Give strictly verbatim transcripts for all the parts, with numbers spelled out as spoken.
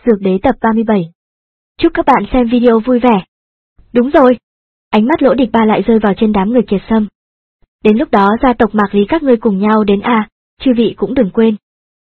Dược Đế tập ba mươi bảy. Chúc các bạn xem video vui vẻ. Đúng rồi. Ánh mắt Lỗ Địch Ba lại rơi vào trên đám người Kiệt Sâm. Đến lúc đó gia tộc Mạc Lý các ngươi cùng nhau đến à, chư vị cũng đừng quên.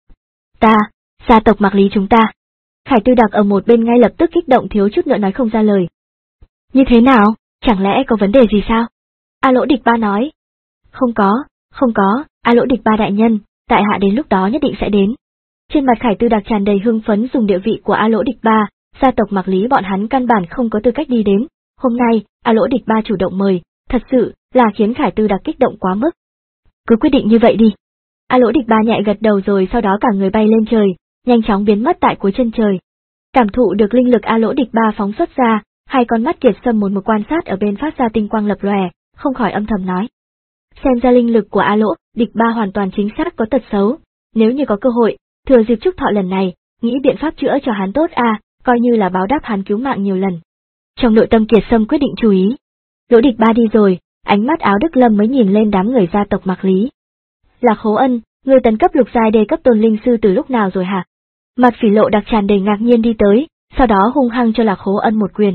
Ta, gia tộc Mạc Lý chúng ta. Khải Tư Đặc ở một bên ngay lập tức kích động thiếu chút nữa nói không ra lời. Như thế nào, chẳng lẽ có vấn đề gì sao? A Lỗ Địch Ba nói. Không có, không có, A Lỗ Địch Ba đại nhân, tại hạ đến lúc đó nhất định sẽ đến. Trên mặt Khải Tư Đặc tràn đầy hưng phấn dùng địa vị của A Lỗ Địch Ba, gia tộc Mạc Lý bọn hắn căn bản không có tư cách đi đến. Hôm nay, A Lỗ Địch Ba chủ động mời, thật sự là khiến Khải Tư Đặc kích động quá mức. Cứ quyết định như vậy đi. A Lỗ Địch Ba nhẹ gật đầu rồi sau đó cả người bay lên trời, nhanh chóng biến mất tại cuối chân trời. Cảm thụ được linh lực A Lỗ Địch Ba phóng xuất ra, hai con mắt Kiệt Sâm một một quan sát ở bên phát ra tinh quang lập lòe, không khỏi âm thầm nói. Xem ra linh lực của A Lỗ Địch Ba hoàn toàn chính xác có tật xấu, nếu như có cơ hội, thừa dịp chúc thọ lần này, nghĩ biện pháp chữa cho hắn tốt à, coi như là báo đáp hắn cứu mạng nhiều lần. Trong nội tâm Kiệt Sâm quyết định chú ý. Lỗ Địch Ba đi rồi, ánh mắt Áo Đức Lâm mới nhìn lên đám người gia tộc Mạc Lý. Lạc Hố Ân, người tấn cấp lục giai đề cấp tôn linh sư từ lúc nào rồi hả? Mặt Phỉ Lộ Đặc tràn đầy ngạc nhiên đi tới, sau đó hung hăng cho Lạc Hố Ân một quyền.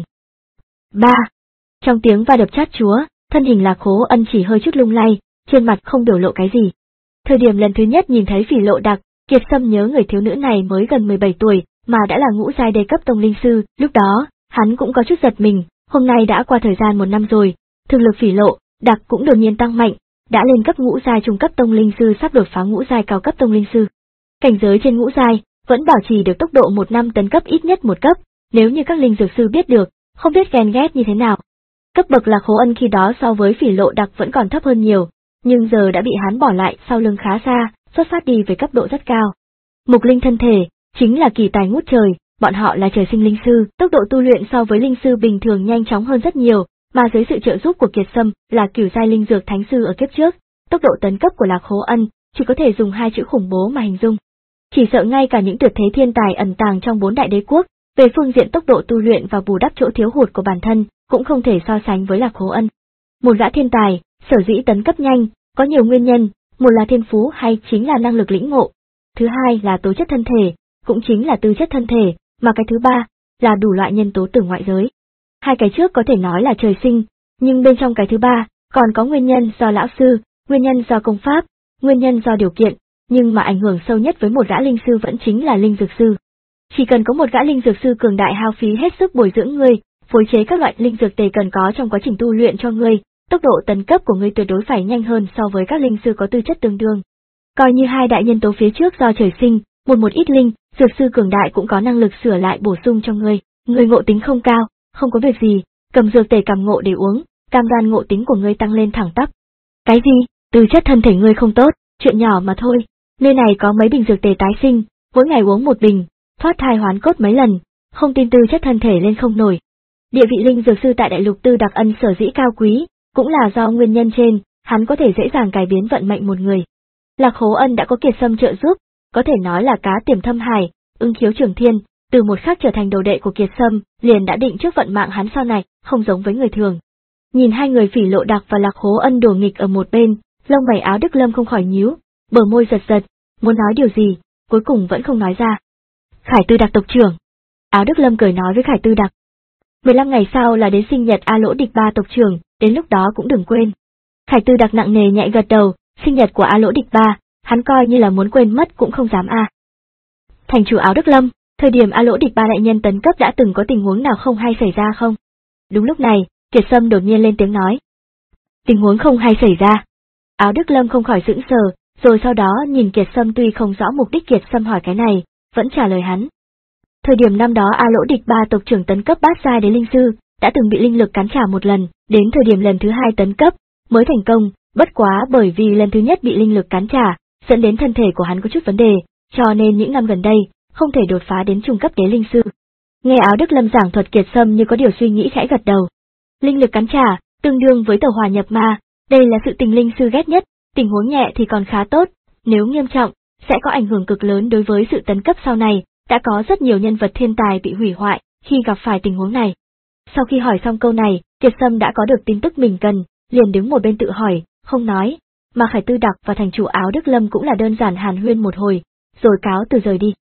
Ba. Trong tiếng va đập chát chúa, thân hình Lạc Hố Ân chỉ hơi chút lung lay, trên mặt không biểu lộ cái gì. Thời điểm lần thứ nhất nhìn thấy Phỉ Lộ Đặc, Kiệt Sâm nhớ người thiếu nữ này mới gần mười bảy tuổi, mà đã là ngũ giai đề cấp tông linh sư, lúc đó, hắn cũng có chút giật mình, hôm nay đã qua thời gian một năm rồi, thực lực Phỉ Lộ Đặc cũng đột nhiên tăng mạnh, đã lên cấp ngũ giai trung cấp tông linh sư sắp đột phá ngũ giai cao cấp tông linh sư. Cảnh giới trên ngũ giai vẫn bảo trì được tốc độ một năm tấn cấp ít nhất một cấp, nếu như các linh dược sư biết được, không biết ghen ghét như thế nào. Cấp bậc Lạc Hố Ân khi đó so với Phỉ Lộ Đặc vẫn còn thấp hơn nhiều, nhưng giờ đã bị hắn bỏ lại sau lưng khá xa, xuất phát đi với cấp độ rất cao. Mục linh thân thể, chính là kỳ tài ngút trời, bọn họ là trời sinh linh sư, tốc độ tu luyện so với linh sư bình thường nhanh chóng hơn rất nhiều, mà dưới sự trợ giúp của Kiệt Sâm là cửu giai linh dược thánh sư ở kiếp trước, tốc độ tấn cấp của Lạc Hố Ân chỉ có thể dùng hai chữ khủng bố mà hình dung. Chỉ sợ ngay cả những tuyệt thế thiên tài ẩn tàng trong bốn đại đế quốc, về phương diện tốc độ tu luyện và bù đắp chỗ thiếu hụt của bản thân, cũng không thể so sánh với Lạc Hố Ân. Một gã thiên tài, sở dĩ tấn cấp nhanh, có nhiều nguyên nhân, một là thiên phú hay chính là năng lực lĩnh ngộ, thứ hai là tố chất thân thể, cũng chính là tư chất thân thể, mà cái thứ ba là đủ loại nhân tố từ ngoại giới. Hai cái trước có thể nói là trời sinh, nhưng bên trong cái thứ ba còn có nguyên nhân do lão sư, nguyên nhân do công pháp, nguyên nhân do điều kiện, nhưng mà ảnh hưởng sâu nhất với một gã linh sư vẫn chính là linh dược sư. Chỉ cần có một gã linh dược sư cường đại hao phí hết sức bồi dưỡng ngươi, phối chế các loại linh dược tề cần có trong quá trình tu luyện cho ngươi, tốc độ tấn cấp của ngươi tuyệt đối phải nhanh hơn so với các linh sư có tư chất tương đương. Coi như hai đại nhân tố phía trước do trời sinh, một một ít linh, dược sư cường đại cũng có năng lực sửa lại bổ sung cho ngươi, ngươi ngộ tính không cao, không có việc gì, cầm dược tề cảm ngộ để uống, cam đoan ngộ tính của ngươi tăng lên thẳng tắp. Cái gì? Tư chất thân thể ngươi không tốt, chuyện nhỏ mà thôi, nơi này có mấy bình dược tề tái sinh, mỗi ngày uống một bình, thoát thai hoán cốt mấy lần, không tin tư chất thân thể lên không nổi. Địa vị linh dược sư tại đại lục Tư Đặc Ân sở dĩ cao quý, cũng là do nguyên nhân trên, hắn có thể dễ dàng cải biến vận mệnh một người. Lạc Hố Ân đã có Kiệt Sâm trợ giúp, có thể nói là cá tiềm thâm hải, ưng khiếu trường thiên, từ một khắc trở thành đồ đệ của Kiệt Sâm, liền đã định trước vận mạng hắn sau này, không giống với người thường. Nhìn hai người Phỉ Lộ Đặc và Lạc Hố Ân đùa nghịch ở một bên, lông mày Áo Đức Lâm không khỏi nhíu, bờ môi giật giật, muốn nói điều gì, cuối cùng vẫn không nói ra. Khải Tư Đặc tộc trưởng. Áo Đức Lâm cười nói với Khải Tư Đặc. mười lăm ngày sau là đến sinh nhật A Lỗ Địch Ba tộc trưởng, đến lúc đó cũng đừng quên. Khải Tư Đặc nặng nề nhẹ gật đầu, sinh nhật của A Lỗ Địch Ba, hắn coi như là muốn quên mất cũng không dám a. À. Thành chủ Áo Đức Lâm, thời điểm A Lỗ Địch Ba đại nhân tấn cấp đã từng có tình huống nào không hay xảy ra không? Đúng lúc này, Kiệt Sâm đột nhiên lên tiếng nói. Tình huống không hay xảy ra. Áo Đức Lâm không khỏi sững sờ, rồi sau đó nhìn Kiệt Sâm tuy không rõ mục đích Kiệt Sâm hỏi cái này, vẫn trả lời hắn. Thời điểm năm đó A Lỗ Địch Ba tộc trưởng tấn cấp bát giai đế linh sư, đã từng bị linh lực cắn trả một lần, đến thời điểm lần thứ hai tấn cấp, mới thành công, bất quá bởi vì lần thứ nhất bị linh lực cắn trả, dẫn đến thân thể của hắn có chút vấn đề, cho nên những năm gần đây, không thể đột phá đến trung cấp đế linh sư. Nghe Áo Đức Lâm giảng thuật Kiệt Sâm như có điều suy nghĩ khẽ gật đầu. Linh lực cắn trả, tương đương với tẩu hỏa nhập ma, đây là sự tình linh sư ghét nhất, tình huống nhẹ thì còn khá tốt, nếu nghiêm trọng, sẽ có ảnh hưởng cực lớn đối với sự tấn cấp sau này, đã có rất nhiều nhân vật thiên tài bị hủy hoại khi gặp phải tình huống này. Sau khi hỏi xong câu này, Kiệt Sâm đã có được tin tức mình cần, liền đứng một bên tự hỏi, không nói, mà Khải Tư Đặc và thành chủ Áo Đức Lâm cũng là đơn giản hàn huyên một hồi, rồi cáo từ rời đi.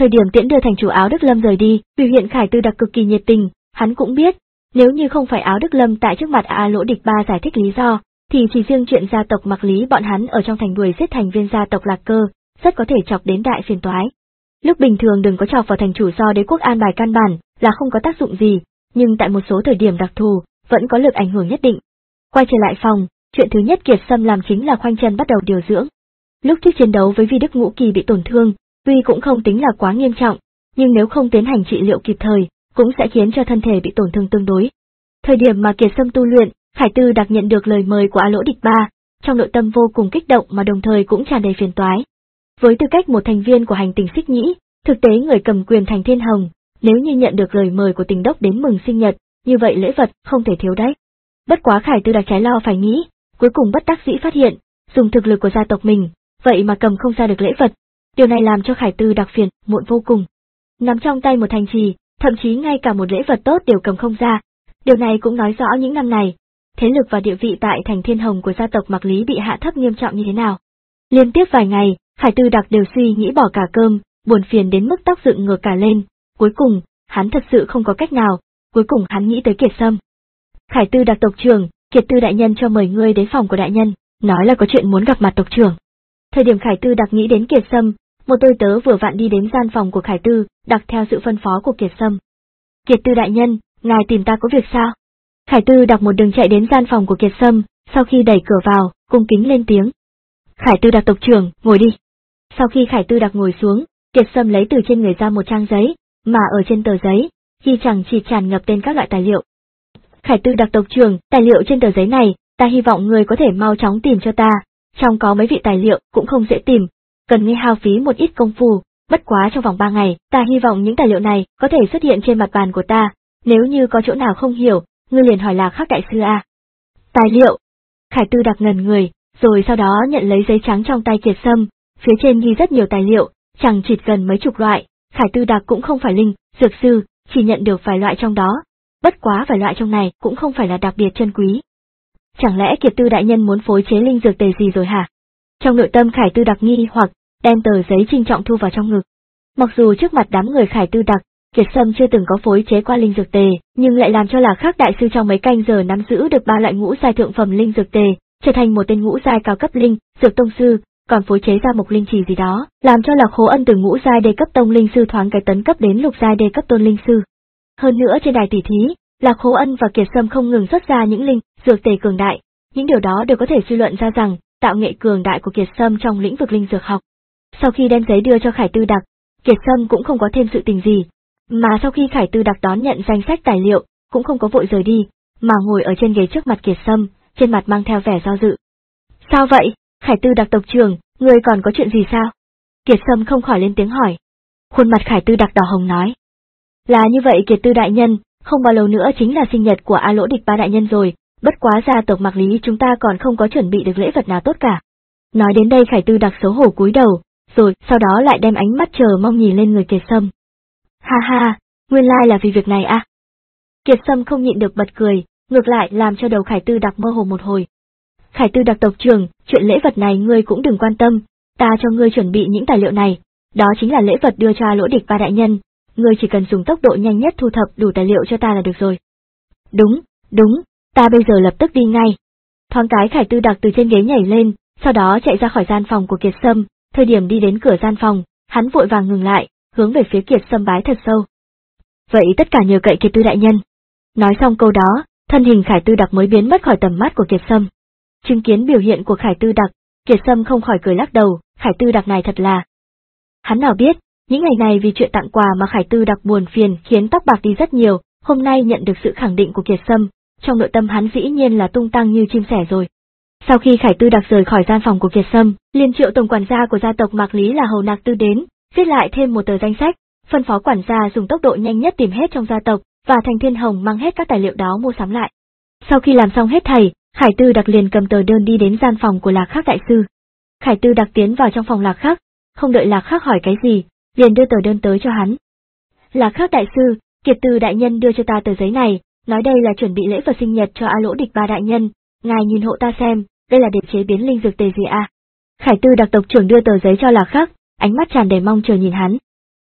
Thời điểm tiễn đưa thành chủ Áo Đức Lâm rời đi, biểu hiện Khải Tư Đặc cực kỳ nhiệt tình, hắn cũng biết, nếu như không phải Áo Đức Lâm tại trước mặt A Lỗ Địch Ba giải thích lý do, thì chỉ riêng chuyện gia tộc Mạc Lý bọn hắn ở trong thành đuổi giết thành viên gia tộc Lạc Cơ, rất có thể chọc đến đại phiền toái. Lúc bình thường đừng có chọc vào thành chủ do đế quốc an bài căn bản là không có tác dụng gì, nhưng tại một số thời điểm đặc thù, vẫn có lực ảnh hưởng nhất định. Quay trở lại phòng, chuyện thứ nhất Kiệt Sâm làm chính là khoanh chân bắt đầu điều dưỡng. Lúc trước chiến đấu với Vi Đức Ngũ Kỳ bị tổn thương, tuy cũng không tính là quá nghiêm trọng, nhưng nếu không tiến hành trị liệu kịp thời, cũng sẽ khiến cho thân thể bị tổn thương tương đối. Thời điểm mà Kiệt Sâm tu luyện, Khải Tư Đặc nhận được lời mời của A Lỗ Địch Ba, trong nội tâm vô cùng kích động mà đồng thời cũng tràn đầy phiền toái. Với tư cách một thành viên của hành tinh Xích Nhĩ, thực tế người cầm quyền thành Thiên Hồng, nếu như nhận được lời mời của Tình Đốc đến mừng sinh nhật, như vậy lễ vật không thể thiếu đấy. Bất quá Khải Tư Đặc trái lo phải nghĩ, cuối cùng bất đắc dĩ phát hiện, dùng thực lực của gia tộc mình, vậy mà cầm không ra được lễ vật. Điều này làm cho Khải Tư Đặc phiền muộn vô cùng. Nắm trong tay một thành trì, thậm chí ngay cả một lễ vật tốt đều cầm không ra. Điều này cũng nói rõ những năm này, thế lực và địa vị tại thành Thiên Hồng của gia tộc Mạc Lý bị hạ thấp nghiêm trọng như thế nào. Liên tiếp vài ngày, Khải Tư Đặc đều suy nghĩ bỏ cả cơm, buồn phiền đến mức tóc dựng ngược cả lên. Cuối cùng, hắn thật sự không có cách nào, cuối cùng hắn nghĩ tới Kiệt Sâm. Khải Tư Đặc tộc trưởng, Kiệt Tư đại nhân cho mời ngươi đến phòng của đại nhân, nói là có chuyện muốn gặp mặt tộc trưởng. Thời điểm Khải Tư Đặc nghĩ đến Kiệt Sâm, một tôi tớ vừa vặn đi đến gian phòng của Khải Tư Đặc theo sự phân phó của Kiệt Sâm. Kiệt Tư đại nhân, ngài tìm ta có việc sao? Khải Tư Đặc một đường chạy đến gian phòng của Kiệt Sâm, sau khi đẩy cửa vào, cung kính lên tiếng. Khải Tư Đặc tộc trưởng, ngồi đi. Sau khi Khải Tư Đặc ngồi xuống, Kiệt Sâm lấy từ trên người ra một trang giấy, mà ở trên tờ giấy, ghi chẳng chỉ tràn ngập tên các loại tài liệu. Khải Tư Đặc tộc trưởng, tài liệu trên tờ giấy này, ta hy vọng người có thể mau chóng tìm cho ta, trong có mấy vị tài liệu cũng không dễ tìm, cần ngươi hao phí một ít công phu, bất quá trong vòng ba ngày, ta hy vọng những tài liệu này có thể xuất hiện trên mặt bàn của ta, nếu như có chỗ nào không hiểu, ngươi liền hỏi Lạc Khắc đại sư a. Tài liệu. Khải Tư Đặc ngẩn người, rồi sau đó nhận lấy giấy trắng trong tay Kiệt Sâm, phía trên ghi rất nhiều tài liệu, chẳng chịt gần mấy chục loại, Khải Tư Đặc cũng không phải linh, dược sư, chỉ nhận được vài loại trong đó, bất quá vài loại trong này cũng không phải là đặc biệt chân quý. Chẳng lẽ Kiệt Tư đại nhân muốn phối chế linh dược tề gì rồi hả? Trong nội tâm Khải Tư Đặc nghi hoặc, đem tờ giấy trinh trọng thu vào trong ngực. Mặc dù trước mặt đám người Khải Tư Đặc, Kiệt Sâm chưa từng có phối chế qua linh dược tề, nhưng lại làm cho Lạc Khắc đại sư trong mấy canh giờ nắm giữ được ba loại ngũ giai thượng phẩm linh dược tề, trở thành một tên ngũ giai cao cấp linh dược tông sư, còn phối chế ra một linh chỉ gì đó, làm cho Lạc Khố Ân từ ngũ giai đê cấp tông linh sư thoáng cái tấn cấp đến lục giai đê cấp tôn linh sư. Hơn nữa trên đài tỷ thí, Lạc Khố Ân và Kiệt Sâm không ngừng xuất ra những linh dược tề cường đại, những điều đó đều có thể suy luận ra rằng tạo nghệ cường đại của Kiệt Sâm trong lĩnh vực linh dược học. Sau khi đem giấy đưa cho Khải Tư Đặc, Kiệt Sâm cũng không có thêm sự tình gì, mà sau khi Khải Tư Đặc đón nhận danh sách tài liệu, cũng không có vội rời đi, mà ngồi ở trên ghế trước mặt Kiệt Sâm, trên mặt mang theo vẻ do dự. Sao vậy, Khải Tư Đặc tộc trưởng, ngươi còn có chuyện gì sao? Kiệt Sâm không khỏi lên tiếng hỏi. Khuôn mặt Khải Tư Đặc đỏ hồng nói. Là như vậy Kiệt Tư đại nhân, không bao lâu nữa chính là sinh nhật của A Lỗ Địch Ba đại nhân rồi, bất quá gia tộc Mạc Lý chúng ta còn không có chuẩn bị được lễ vật nào tốt cả. Nói đến đây Khải Tư Đặc xấu hổ cúi đầu, rồi sau đó lại đem ánh mắt chờ mong nhìn lên người Kiệt Sâm. Ha ha, nguyên lai là vì việc này à? Kiệt Sâm không nhịn được bật cười, ngược lại làm cho đầu Khải Tư Đặc mơ hồ một hồi. Khải Tư Đặc tộc trưởng, chuyện lễ vật này ngươi cũng đừng quan tâm, ta cho ngươi chuẩn bị những tài liệu này, đó chính là lễ vật đưa cho A Lỗ Địch Ba đại nhân, ngươi chỉ cần dùng tốc độ nhanh nhất thu thập đủ tài liệu cho ta là được rồi. Đúng, đúng, ta bây giờ lập tức đi ngay. Thoáng cái Khải Tư Đặc từ trên ghế nhảy lên, sau đó chạy ra khỏi gian phòng của Kiệt Sâm, thời điểm đi đến cửa gian phòng, hắn vội vàng ngừng lại, hướng về phía Kiệt Sâm bái thật sâu. Vậy tất cả nhờ cậy Kiệt Tư đại nhân. Nói xong câu đó, thân hình Khải Tư Đặc mới biến mất khỏi tầm mắt của Kiệt Sâm. Chứng kiến biểu hiện của Khải Tư Đặc, Kiệt Sâm không khỏi cười lắc đầu, Khải Tư Đặc này thật là. Hắn nào biết, những ngày này vì chuyện tặng quà mà Khải Tư Đặc buồn phiền khiến tóc bạc đi rất nhiều, hôm nay nhận được sự khẳng định của Kiệt Sâm, trong nội tâm hắn dĩ nhiên là tung tăng như chim sẻ rồi. Sau khi Khải Tư Đặc rời khỏi gian phòng của Kiệt Sâm, liền triệu tổng quản gia của gia tộc Mạc Lý là Hầu Nạc Tư đến, viết lại thêm một tờ danh sách, phân phó quản gia dùng tốc độ nhanh nhất tìm hết trong gia tộc, và Thành Thiên Hồng mang hết các tài liệu đó mua sắm lại. Sau khi làm xong hết thảy, Khải Tư Đặc liền cầm tờ đơn đi đến gian phòng của Lạc Khắc đại sư. Khải Tư Đặc tiến vào trong phòng Lạc Khắc, không đợi Lạc Khắc hỏi cái gì, liền đưa tờ đơn tới cho hắn. Lạc Khắc đại sư, Kiệt Tư đại nhân đưa cho ta tờ giấy này, nói đây là chuẩn bị lễ vật sinh nhật cho A Lỗ Địch Ba đại nhân, ngài nhìn hộ ta xem, đây là để chế biến linh dược tề gì à? Khải Tư Đặc tộc trưởng đưa tờ giấy cho Lạc Khắc, ánh mắt tràn đầy mong chờ nhìn hắn.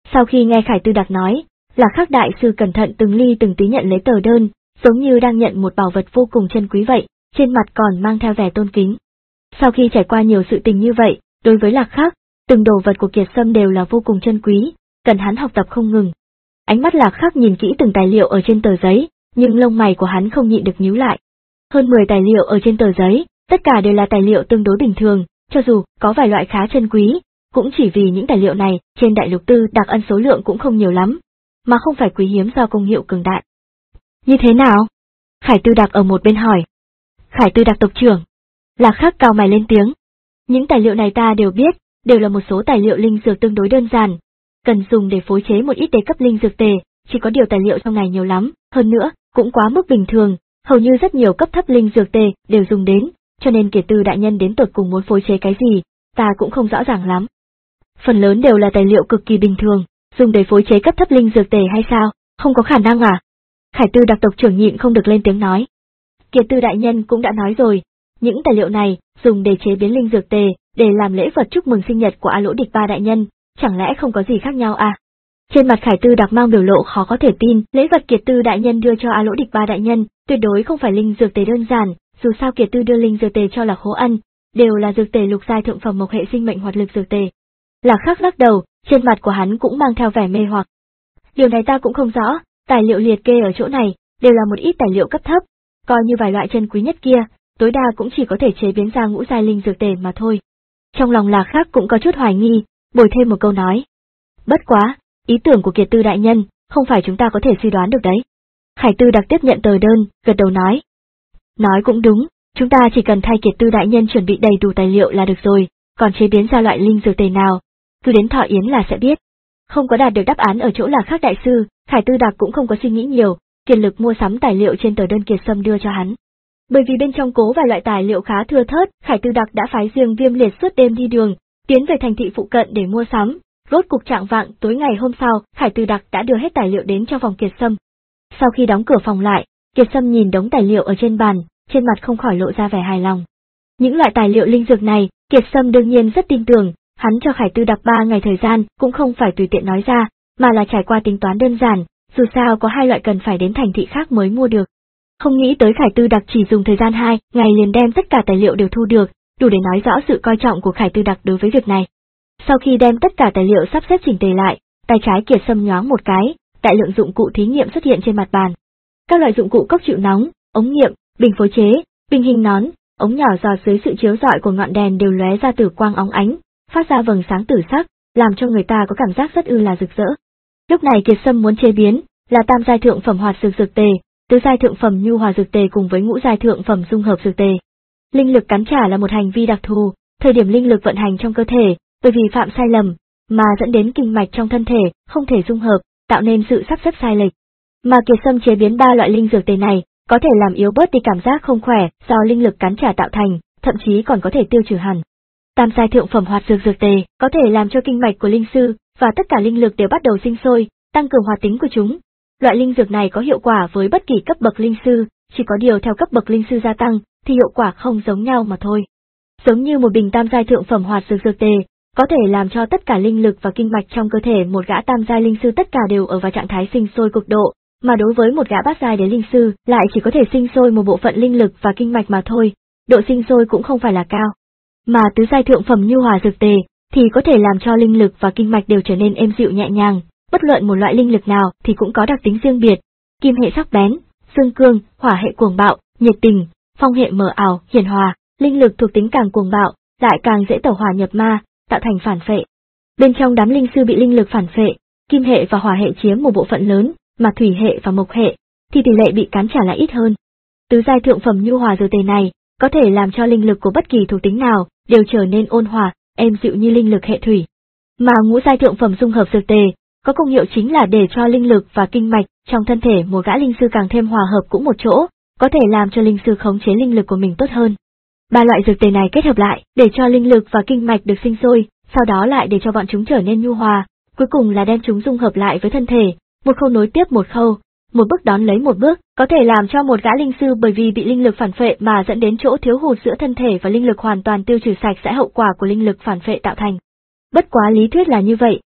Sau khi nghe Khải Tư Đặc nói, Lạc Khắc đại sư cẩn thận từng ly từng tí nhận lấy tờ đơn, giống như đang nhận một bảo vật vô cùng chân quý vậy, trên mặt còn mang theo vẻ tôn kính. Sau khi trải qua nhiều sự tình như vậy, đối với Lạc Khắc, từng đồ vật của Kiệt Sâm đều là vô cùng chân quý, cần hắn học tập không ngừng. Ánh mắt Lạc Khắc nhìn kỹ từng tài liệu ở trên tờ giấy, nhưng lông mày của hắn không nhịn được nhíu lại. Hơn mười tài liệu ở trên tờ giấy, tất cả đều là tài liệu tương đối bình thường, cho dù có vài loại khá chân quý, cũng chỉ vì những tài liệu này trên đại lục Tư Đặc Ân số lượng cũng không nhiều lắm, mà không phải quý hiếm do công hiệu cường đại. Như thế nào? Khải Tư Đặc ở một bên hỏi. Khải Tư Đặc tộc trưởng. Lạc Khắc cau mày lên tiếng. Những tài liệu này ta đều biết, đều là một số tài liệu linh dược tương đối đơn giản, cần dùng để phối chế một ít đế cấp linh dược tề, chỉ có điều tài liệu trong này nhiều lắm, hơn nữa, cũng quá mức bình thường, hầu như rất nhiều cấp thấp linh dược tề đều dùng đến, cho nên Kiệt Tư đại nhân đến tột cùng muốn phối chế cái gì, ta cũng không rõ ràng lắm. Phần lớn đều là tài liệu cực kỳ bình thường, dùng để phối chế cấp thấp linh dược tề hay sao, không có khả năng à? Khải Tư Đặc tộc trưởng nhịn không được lên tiếng nói. Kiệt Tư đại nhân cũng đã nói rồi, những tài liệu này dùng để chế biến linh dược tề, để làm lễ vật chúc mừng sinh nhật của A Lỗ Địch Ba đại nhân, chẳng lẽ không có gì khác nhau à? Trên mặt Khải Tư Đặc mang biểu lộ khó có thể tin, lễ vật Kiệt Tư đại nhân đưa cho A Lỗ Địch Ba đại nhân, tuyệt đối không phải linh dược tề đơn giản, dù sao Kiệt Tư đưa linh dược tề cho Lạc Hố Ân, đều là dược tề lục giai thượng phẩm mộc hệ sinh mệnh hoạt lực dược tề. Lạc Khắc lắc đầu, trên mặt của hắn cũng mang theo vẻ mê hoặc. Điều này ta cũng không rõ, tài liệu liệt kê ở chỗ này đều là một ít tài liệu cấp thấp, coi như vài loại chân quý nhất kia, tối đa cũng chỉ có thể chế biến ra ngũ giai linh dược tề mà thôi. Trong lòng Lạc Khắc cũng có chút hoài nghi, bồi thêm một câu nói. Bất quá, ý tưởng của Kiệt Tư đại nhân, không phải chúng ta có thể suy đoán được đấy. Khải Tư Đặc tiếp nhận tờ đơn, gật đầu nói. Nói cũng đúng, chúng ta chỉ cần thay Kiệt Tư đại nhân chuẩn bị đầy đủ tài liệu là được rồi, còn chế biến ra loại linh dược tề nào, cứ đến Thọ Yến là sẽ biết. Không có đạt được đáp án ở chỗ Lạc Khắc đại sư, Khải Tư Đặc cũng không có suy nghĩ nhiều, kiệt lực mua sắm tài liệu trên tờ đơn Kiệt Sâm đưa cho hắn. Bởi vì bên trong cố vài loại tài liệu khá thưa thớt, Khải Tư Đặc đã phái riêng Viêm Liệt suốt đêm đi đường, tiến về thành thị phụ cận để mua sắm. Rốt cục trạng vạng tối ngày hôm sau, Khải Tư Đặc đã đưa hết tài liệu đến cho phòng Kiệt Sâm. Sau khi đóng cửa phòng lại, Kiệt Sâm nhìn đống tài liệu ở trên bàn, trên mặt không khỏi lộ ra vẻ hài lòng. Những loại tài liệu linh dược này, Kiệt Sâm đương nhiên rất tin tưởng, hắn cho Khải Tư Đặc ba ngày thời gian, cũng không phải tùy tiện nói ra, mà là trải qua tính toán đơn giản, dù sao có hai loại cần phải đến thành thị khác mới mua được. Không nghĩ tới Khải Tư Đặc chỉ dùng thời gian hai ngày liền đem tất cả tài liệu đều thu được, đủ để nói rõ sự coi trọng của Khải Tư Đặc đối với việc này. Sau khi đem tất cả tài liệu sắp xếp chỉnh tề lại, tay trái Kiệt Sâm nhoáng một cái, đại lượng dụng cụ thí nghiệm xuất hiện trên mặt bàn. Các loại dụng cụ cốc chịu nóng, ống nghiệm, bình phối chế, bình hình nón, ống nhỏ giọt dưới sự chiếu rọi của ngọn đèn đều lóe ra tử quang óng ánh, phát ra vầng sáng tử sắc, làm cho người ta có cảm giác rất ư là rực rỡ. Lúc này Kiệt Sâm muốn chế biến là tam giai thượng phẩm hoạt dược dược tề, tứ giai thượng phẩm nhu hòa dược tề cùng với ngũ giai thượng phẩm dung hợp dược tề. Linh lực cắn trả là một hành vi đặc thù, thời điểm linh lực vận hành trong cơ thể, bởi vì phạm sai lầm mà dẫn đến kinh mạch trong thân thể không thể dung hợp, tạo nên sự sắp xếp sai lệch. Mà Kiệt Sâm chế biến ba loại linh dược tề này, có thể làm yếu bớt đi cảm giác không khỏe do linh lực cắn trả tạo thành, thậm chí còn có thể tiêu trừ hẳn. Tam giai thượng phẩm hoạt dược dược tề có thể làm cho kinh mạch của linh sư và tất cả linh lực đều bắt đầu sinh sôi, tăng cường hoạt tính của chúng. Loại linh dược này có hiệu quả với bất kỳ cấp bậc linh sư, chỉ có điều theo cấp bậc linh sư gia tăng thì hiệu quả không giống nhau mà thôi. Giống như một bình tam giai thượng phẩm hoạt dược dược tề, có thể làm cho tất cả linh lực và kinh mạch trong cơ thể một gã tam giai linh sư tất cả đều ở vào trạng thái sinh sôi cực độ, mà đối với một gã bát giai đế linh sư lại chỉ có thể sinh sôi một bộ phận linh lực và kinh mạch mà thôi, độ sinh sôi cũng không phải là cao. Mà tứ giai thượng phẩm nhu hòa dược tề thì có thể làm cho linh lực và kinh mạch đều trở nên êm dịu nhẹ nhàng, bất luận một loại linh lực nào thì cũng có đặc tính riêng biệt, kim hệ sắc bén, xương cương, hỏa hệ cuồng bạo, nhiệt tình, phong hệ mờ ảo, hiền hòa, linh lực thuộc tính càng cuồng bạo, lại càng dễ tẩu hỏa nhập ma, tạo thành phản phệ. Bên trong đám linh sư bị linh lực phản phệ, kim hệ và hỏa hệ chiếm một bộ phận lớn, mà thủy hệ và mộc hệ thì tỷ lệ bị cắn trả lại ít hơn. Tứ giai thượng phẩm nhu hòa dược tề này có thể làm cho linh lực của bất kỳ thuộc tính nào đều trở nên ôn hòa, êm dịu như linh lực hệ thủy. Mà ngũ giai thượng phẩm dung hợp dược tề có công hiệu chính là để cho linh lực và kinh mạch trong thân thể một gã linh sư càng thêm hòa hợp cũng một chỗ, có thể làm cho linh sư khống chế linh lực của mình tốt hơn. Ba loại dược tề này kết hợp lại để cho linh lực và kinh mạch được sinh sôi, sau đó lại để cho bọn chúng trở nên nhu hòa, cuối cùng là đem chúng dung hợp lại với thân thể, một khâu nối tiếp một khâu, một bước đón lấy một bước, có thể làm cho một gã linh sư bởi vì bị linh lực phản phệ mà dẫn đến chỗ thiếu hụt giữa thân thể và linh lực hoàn toàn tiêu trừ sạch sẽ hậu quả của linh lực phản phệ tạo thành. Bất quá lý thuyết là như vậy,